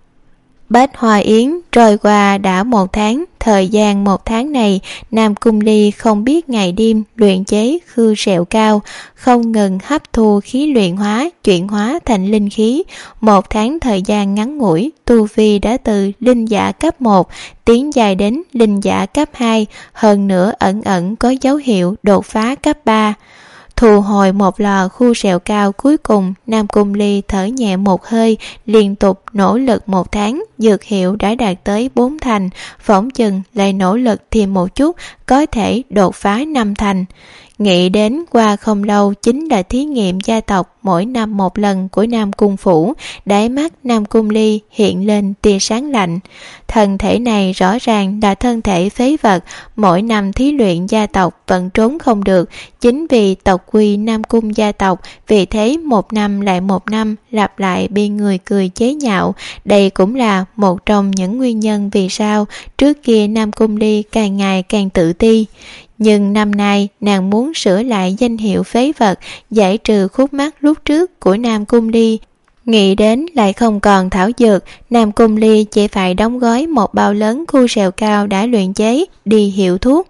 Bách Hoa Yến trôi qua đã 1 tháng. Thời gian 1 tháng này, Nam Cung Ly không biết ngày đêm luyện chế khư sẹo cao, không ngừng hấp thu khí luyện hóa, chuyển hóa thành linh khí. 1 tháng thời gian ngắn ngủi, tu vi đã từ linh giả cấp 1 tiến dài đến linh giả cấp 2, hơn nữa ẩn ẩn có dấu hiệu đột phá cấp 3. Thu hồi một lò khu sẹo cao cuối cùng, Nam Cung Ly thở nhẹ một hơi, liên tục nỗ lực 1 tháng, dược hiệu đã đạt tới 4 thành, phỏng chừng lại nỗ lực thêm một chút, có thể đột phá 5 thành. Nghĩ đến qua không lâu chính là thí nghiệm gia tộc mỗi năm 1 lần của Nam Cung Phủ, đáy mắt Nam Cung Ly hiện lên tia sáng lạnh. Thân thể này rõ ràng là thân thể phế vật, mỗi năm thí luyện gia tộc vẫn trốn không được, chính vì tộc quy Nam Cung gia tộc, vì thế 1 năm lại 1 năm lặp lại bị người cười chế nhạo. Đây cũng là một trong những nguyên nhân vì sao trước kia Nam Cung Ly càng ngày càng tự ti. Nhưng năm nay nàng muốn sửa lại danh hiệu phế vật, giải trừ khúc mắc lúc trước của Nam Cung Ly. Nghĩ đến lại không còn thảo dược, Nam Cung Ly chỉ phải đóng gói một bao lớn khu sẹo cao đã luyện chế, đi hiệu thuốc.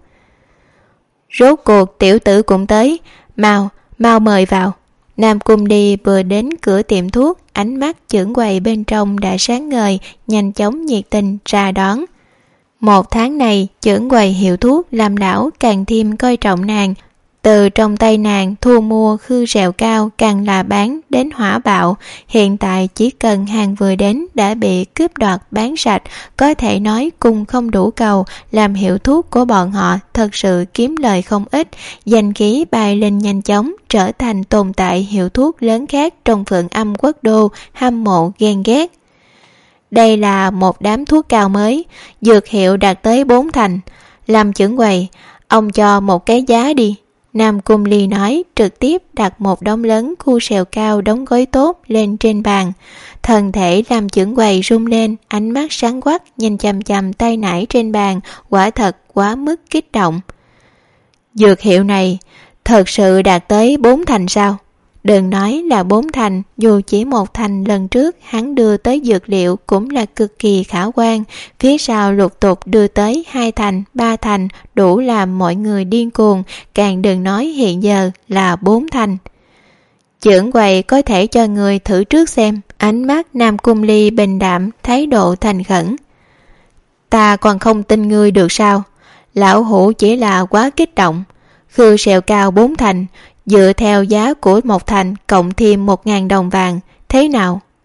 Rốt cuộc tiểu tử cũng tới, mau mời vào. Nam Cung Ly vừa đến cửa tiệm thuốc, ánh mắt chưởng quầy bên trong đã sáng ngời, nhanh chóng nhiệt tình ra đón. 1 tháng này, chưởng quầy hiệu thuốc làm lão càng thêm coi trọng nàng. Từ trong tay nàng thu mua khư sẹo cao càng là bán đến hỏa bạo. Hiện tại chỉ cần hàng vừa đến đã bị cướp đoạt bán sạch, có thể nói cung không đủ cầu, làm hiệu thuốc của bọn họ thật sự kiếm lời không ít. Danh khí bay lên nhanh chóng, trở thành tồn tại hiệu thuốc lớn khác trong Phượng Âm Quốc đô, hâm mộ ghen ghét. Đây là một đám thuốc cao mới, dược hiệu đạt tới 4 thành. Làm chưởng quầy, ông cho một cái giá đi. Nam Cung Ly nói, trực tiếp đặt một đống lớn khu sẹo cao đóng gói tốt lên trên bàn. Thân thể làm chưởng quầy rung lên, ánh mắt sáng quắc nhìn chằm chằm tay nải trên bàn, quả thật quá mức kích động. Dược hiệu này thật sự đạt tới 4 thành sao? Đừng nói là 4 thành, dù chỉ 1 thành lần trước hắn đưa tới dược liệu cũng là cực kỳ khả quan, phía sau lục tục đưa tới 2 thành, 3 thành, đủ làm mọi người điên cuồng, càng đừng nói hiện giờ là 4 thành. Chưởng quầy có thể cho người thử trước xem. Ánh mắt Nam Cung Ly bình đạm, thái độ thành khẩn. Ta còn không tin ngươi được sao? Lão hủ chỉ là quá kích động. Khư sẹo cao 4 thành, dựa theo giá của 1 thành cộng thêm 1.000 đồng vàng, thế nào?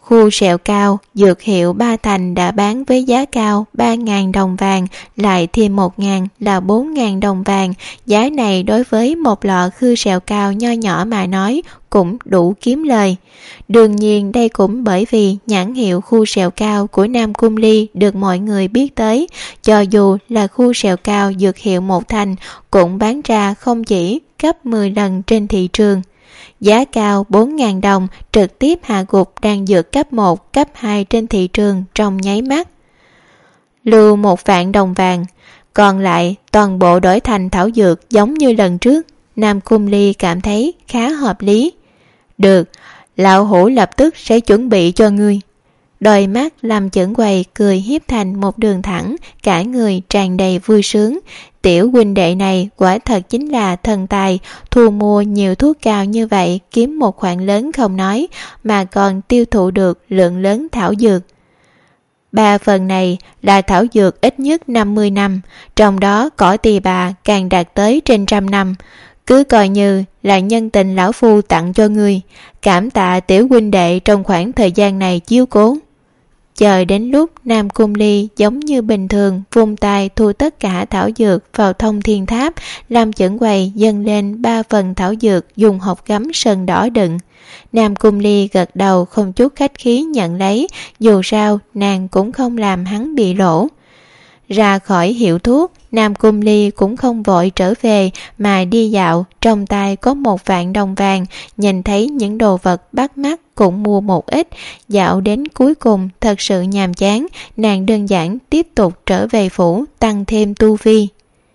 Khu sẹo cao, dược hiệu Ba Thành đã bán với giá cao 3.000 đồng vàng, lại thêm 1.000 là 4.000 đồng vàng. Giá này đối với một lọ khư sẹo cao nho nhỏ mà nói cũng đủ kiếm lời. Đương nhiên đây cũng bởi vì nhãn hiệu khu sẹo cao của Nam Cung Ly được mọi người biết tới. Cho dù là khu sẹo cao dược hiệu Một Thành cũng bán ra không chỉ gấp 10 lần trên thị trường. Giá cao 4.000 đồng trực tiếp hạ gục đan dược cấp 1, cấp 2 trên thị trường trong nháy mắt. Lưu 1 vạn đồng vàng, còn lại toàn bộ đổi thành thảo dược giống như lần trước. Nam Cung Ly cảm thấy khá hợp lý. Được, lão hủ lập tức sẽ chuẩn bị cho ngươi. Đôi mắt Lâm Chưởng Quầy cười hiếp thành một đường thẳng, cả người tràn đầy vui sướng. Tiểu huynh đệ này quả thật chính là thần tài, thu mua nhiều thuốc cao như vậy, kiếm một khoản lớn không nói, mà còn tiêu thụ được lượng lớn thảo dược. 3 phần này là thảo dược ít nhất 50 năm, trong đó cỏ tỳ bà càng đạt tới trên 100 năm. Cứ coi như là nhân tình lão phu tặng cho ngươi, cảm tạ tiểu huynh đệ trong khoảng thời gian này chiếu cố. Chờ đến lúc Nam Cung Ly giống như bình thường vung tay thu tất cả thảo dược vào Thông Thiên Tháp, Lâm Chưởng Quầy dâng lên 3 phần thảo dược dùng hộp gấm sơn đỏ đựng. Nam Cung Ly gật đầu không chút khách khí nhận lấy, dù sao nàng cũng không làm hắn bị lỗ. Ra khỏi hiệu thuốc, Nam Cung Ly cũng không vội trở về mà đi dạo, trong tay có 1 vạn đồng vàng, nhìn thấy những đồ vật bắt mắt cũng mua một ít. Dạo đến cuối cùng thật sự nhàm chán, nàng đơn giản tiếp tục trở về phủ tăng thêm tu vi.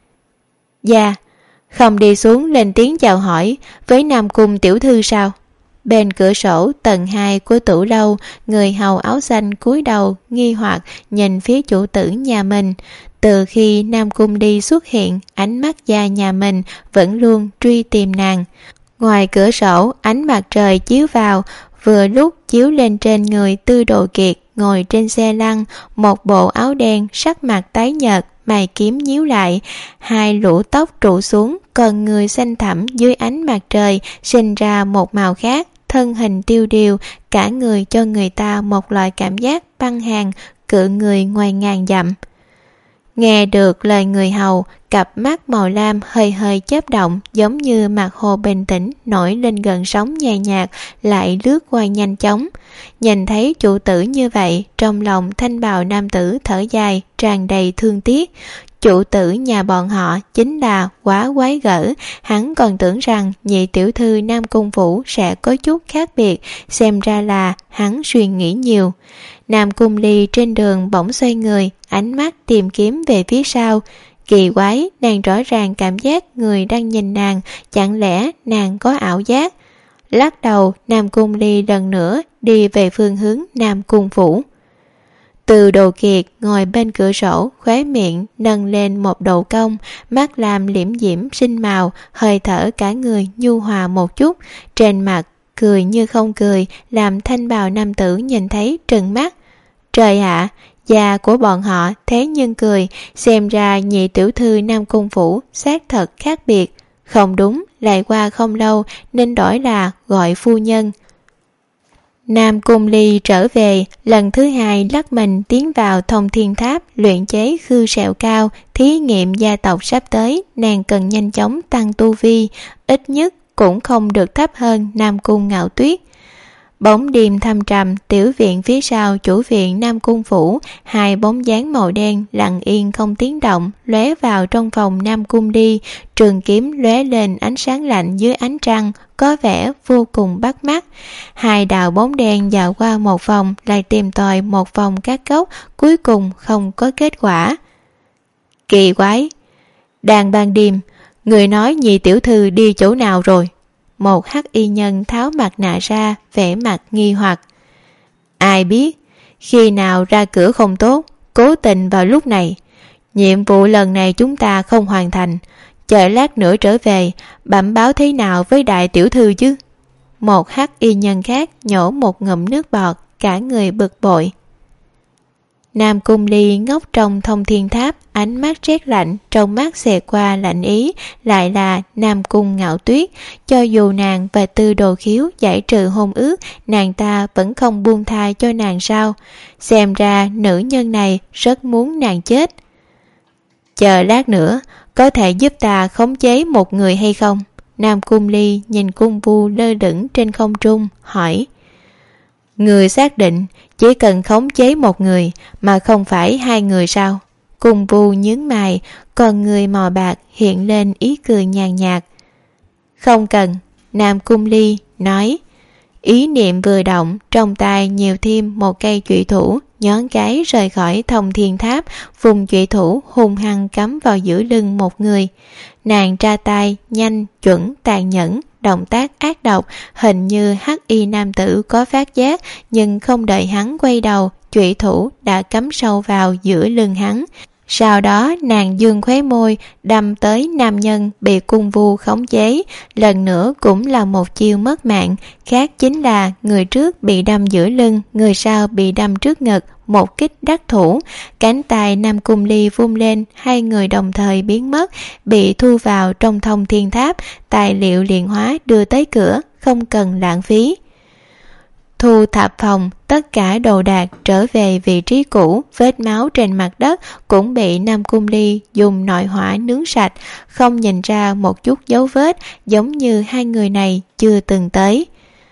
Dạ, không đi xuống lên tiếng chào hỏi với Nam Cung tiểu thư sao? Bên cửa sổ tầng 2 của tủ lâu, người hầu áo xanh cúi đầu nghi hoặc nhìn phía chủ tử nhà mình. Từ khi Nam Cung đi xuất hiện, ánh mắt gia nhà mình vẫn luôn truy tìm nàng. Ngoài cửa sổ, ánh mặt trời chiếu vào, vừa lúc chiếu lên trên người Tư Đồ Kiệt ngồi trên xe lăn, một bộ áo đen, sắc mặt tái nhợt, mày kiếm nhíu lại, 2 lũ tóc trụ xuống, còn người xanh thẳm dưới ánh mặt trời sinh ra một màu khác, thân hình tiêu điều, cả người cho người ta một loại cảm giác băng hàn, cự người ngoài ngàn dặm. Nghe được lời người hầu, cặp mắt màu lam hơi hơi chớp động, giống như mặt hồ bình tĩnh nổi lên gần sóng nhẹ nhạt, lại lướt qua nhanh chóng. Nhìn thấy chủ tử như vậy, trong lòng thanh bào nam tử thở dài, tràn đầy thương tiếc. Chủ tử nhà bọn họ chính là quá quái gở, hắn còn tưởng rằng nhị tiểu thư Nam Cung Phủ sẽ có chút khác biệt, xem ra là hắn suy nghĩ nhiều. Nam Cung Ly trên đường bỗng xoay người, ánh mắt tìm kiếm về phía sau. Kỳ quái, nàng rõ ràng cảm giác người đang nhìn nàng, chẳng lẽ nàng có ảo giác? Lắc đầu, Nam Cung Ly lần nữa đi về phương hướng Nam Cung Phủ. Từ Đồ Kiệt ngồi bên cửa sổ, khóe miệng nâng lên một độ cong, mắt làm liễm diễm xinh màu, hơi thở cả người nhu hòa một chút, trên mặt cười như không cười, làm thanh bào nam tử nhìn thấy trừng mắt. Trời ạ, da của bọn họ thế nhưng cười, xem ra nhị tiểu thư Nam Cung Phủ xác thật khác biệt. Không đúng, lại qua không lâu nên đổi là gọi phu nhân. Nam Cung Ly trở về, lần thứ 2 lắc mình tiến vào Thông Thiên Tháp luyện chế khư sẹo cao, thí nghiệm gia tộc sắp tới, nàng cần nhanh chóng tăng tu vi, ít nhất cũng không được thấp hơn Nam Cung Ngạo Tuyết. Bóng đêm thâm trầm, tiểu viện phía sau chủ viện Nam Cung Phủ, 2 bóng dáng màu đen lặng yên không tiếng động lóe vào trong phòng Nam Cung Ly, trường kiếm lóe lên ánh sáng lạnh dưới ánh trăng, có vẻ vô cùng bắt mắt. 2 đạo bóng đen dạo qua một vòng, lại tìm tòi một vòng các góc, cuối cùng không có kết quả. Kỳ quái, đang ban đêm, người nói nhị tiểu thư đi chỗ nào rồi? Một hắc y nhân tháo mặt nạ ra, vẻ mặt nghi hoặc. Ai biết, khi nào ra cửa không tốt, cố tình vào lúc này. Nhiệm vụ lần này chúng ta không hoàn thành, chờ lát nữa trở về, bẩm báo thế nào với đại tiểu thư chứ? Một hắc y nhân khác nhổ một ngụm nước bọt, cả người bực bội. Nam Cung Ly ngốc trong Thông Thiên Tháp, ánh mắt rét lạnh, trong mắt xẹt qua lạnh ý, lại là Nam Cung Ngạo Tuyết. Cho dù nàng và Tư Đồ Khiếu giải trừ hôn ước, nàng ta vẫn không buông tha cho nàng sao? Xem ra nữ nhân này rất muốn nàng chết. Chờ lát nữa, có thể giúp ta khống chế một người hay không? Nam Cung Ly nhìn Cung Vu lơ lửng trên không trung, hỏi. Người xác định chỉ cần khống chế một người mà không phải hai người sao? Cung Vu nhướng mày, còn người màu bạc hiện lên ý cười nhàn nhạt. Không cần, Nam Cung Ly nói. Ý niệm vừa động, trong tay nhiều thêm một cây chủy thủ, nhón cái rời khỏi Thông Thiên Tháp, vùng chủy thủ hung hăng cắm vào giữa lưng một người. Nàng ra tay nhanh, chuẩn, tàn nhẫn, động tác ác độc, hình như hắc y nam tử có phát giác, nhưng không đợi hắn quay đầu, chủy thủ đã cắm sâu vào giữa lưng hắn. Sau đó nàng dương khóe môi, đâm tới nam nhân bị Cung Vu khống chế. Lần nữa cũng là một chiêu mất mạng, khác chính là người trước bị đâm giữa lưng, người sau bị đâm trước ngực, một kích đắc thủ. Cánh tay Nam Cung Ly vung lên, hai người đồng thời biến mất, bị thu vào trong Thông Thiên Tháp. Tài liệu luyện hóa đưa tới cửa, không cần lãng phí. Thu thập phòng, tất cả đồ đạc trở về vị trí cũ, vết máu trên mặt đất cũng bị Nam Cung Ly dùng nội hỏa nướng sạch, không nhìn ra một chút dấu vết, giống như hai người này chưa từng tới.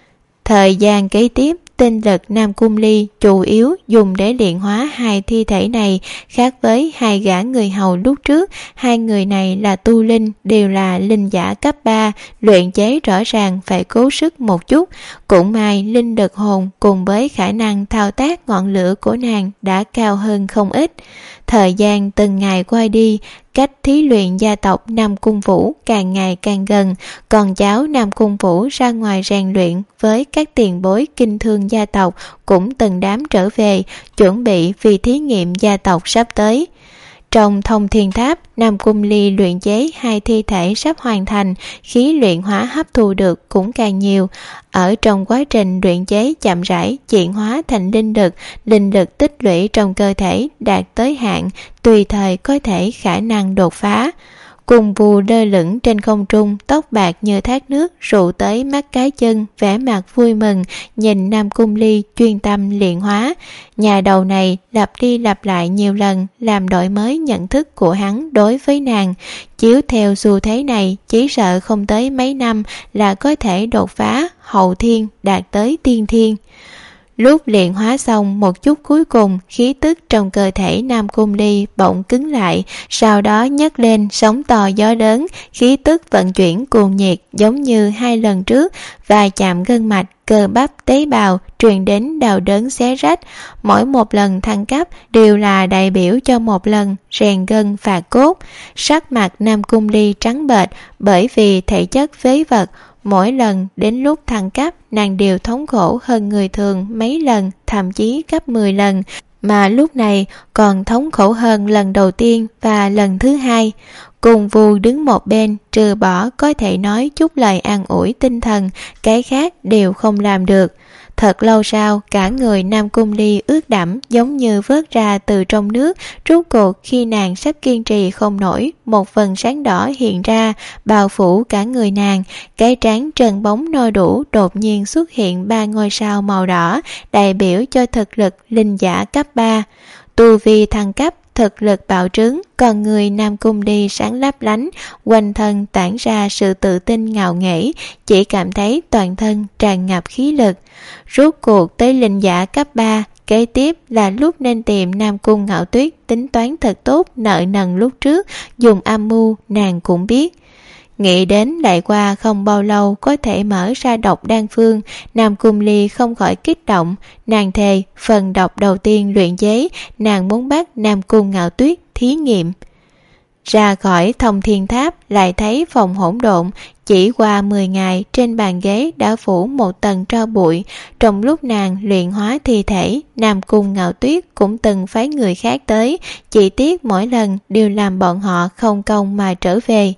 Thời gian kế tiếp, tinh lực Nam Cung Ly chủ yếu dùng để luyện hóa hai thi thể này, khác với hai gã người hầu lúc trước. Hai người này là tu linh, đều là linh giả cấp 3, luyện chế rõ ràng phải cố sức một chút. Cũng may linh lực hồn cùng với khả năng thao tác ngọn lửa của nàng đã cao hơn không ít. Thời gian từng ngày qua đi, cách thí luyện gia tộc Nam Cung Vũ càng ngày càng gần, còn cháu Nam Cung Vũ ra ngoài rèn luyện với các tiền bối kinh thương gia tộc cũng từng đám trở về, chuẩn bị vì thí nghiệm gia tộc sắp tới. Trong Thông Thiên Tháp, Nam Cung Ly luyện chế hai thi thể sắp hoàn thành, khí luyện hóa hấp thu được cũng càng nhiều. Ở trong quá trình luyện chế chậm rãi chuyển hóa thành linh lực tích lũy trong cơ thể đạt tới hạn, tùy thời có thể khả năng đột phá. Cung Vu lơ lửng trên không trung, tóc bạc như thác nước rụ tới mắt cái chân, vẻ mặt vui mừng, nhìn Nam Cung Ly chuyên tâm luyện hóa. Nhà đầu này lặp đi lặp lại nhiều lần, làm đổi mới nhận thức của hắn đối với nàng. Chiếu theo xu thế này, chỉ sợ không tới mấy năm là có thể đột phá hậu thiên đạt tới tiên thiên. Lúc luyện hóa xong một chút cuối cùng, khí tức trong cơ thể Nam Cung Ly bỗng cứng lại, sau đó nhấc lên sóng to gió lớn, khí tức vận chuyển cuồng nhiệt giống như hai lần trước, và chạm gân mạch, cơ bắp, tế bào, truyền đến đau đớn xé rách. Mỗi một lần thăng cấp đều là đại biểu cho một lần rèn gân phạt cốt. Sắc mặt Nam Cung Ly trắng bệch bởi vì thể chất phế vật. Mỗi lần đến lúc thăng cấp, nàng đều thống khổ hơn người thường mấy lần, thậm chí gấp 10 lần, mà lúc này còn thống khổ hơn lần đầu tiên và lần thứ hai. Cung Vu đứng một bên, trừ bỏ có thể nói chút lời an ủi tinh thần, cái khác đều không làm được. Thật lâu sau, cả người Nam Cung Ly ướt đẫm giống như vớt ra từ trong nước. Rốt cuộc khi nàng sắp kiên trì không nổi, một vầng sáng đỏ hiện ra, bao phủ cả người nàng. Cái trán trần bóng no đủ đột nhiên xuất hiện 3 ngôi sao màu đỏ, đại biểu cho thực lực linh giả cấp 3. Tu vi thăng cấp, thực lực bạo trướng, còn người Nam Cung Ly sáng lấp lánh, quanh thân tản ra sự tự tin ngạo nghễ, chỉ cảm thấy toàn thân tràn ngập khí lực. Rốt cuộc tới linh giả cấp 3, kế tiếp là lúc nên tìm Nam Cung Ngạo Tuyết tính toán thật tốt nợ nần lúc trước, dùng âm mưu nàng cũng biết. Nghĩ đến lại qua không bao lâu có thể mở ra độc đan phương, Nam Cung Ly không khỏi kích động. Nàng thề phần độc đầu tiên luyện chế, nàng muốn bắt Nam Cung Ngạo Tuyết thí nghiệm. Ra khỏi Thông Thiên Tháp lại thấy phòng hỗn độn, chỉ qua 10 ngày trên bàn ghế đã phủ một tầng tro bụi. Trong lúc nàng luyện hóa thi thể, Nam Cung Ngạo Tuyết cũng từng phái người khác tới, chỉ tiếc mỗi lần đều làm bọn họ không công mà trở về.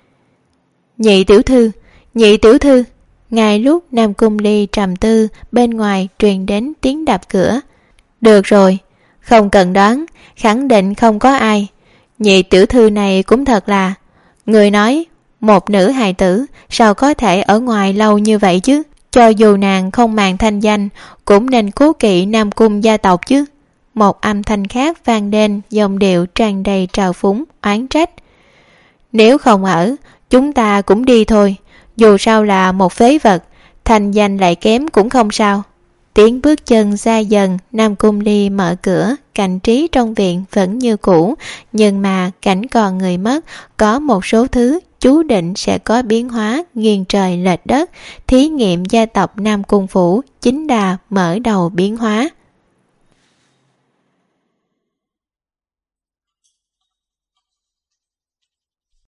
Nhị tiểu thư. Ngay lúc Nam Cung Ly trầm tư, bên ngoài truyền đến tiếng đập cửa. Được rồi, Không cần đoán, khẳng định không có ai. Nhị tiểu thư này cũng thật là. Người nói, một nữ hài tử sao có thể ở ngoài lâu như vậy chứ? Cho dù nàng không màng thanh danh, cũng nên cố kỵ Nam Cung gia tộc chứ. Một âm thanh khác vang lên, giọng điệu tràn đầy trào phúng, oán trách. Nếu không ở, chúng ta cũng đi thôi. Dù sao là một phế vật, thanh danh lại kém cũng không sao. Tiếng bước chân xa dần, Nam Cung Ly mở cửa, cảnh trí trong viện vẫn như cũ, nhưng mà cảnh còn người mất, có một số thứ chú định sẽ có biến hóa nghiêng trời lệch đất. Thí nghiệm gia tộc Nam Cung Phủ chính là mở đầu biến hóa.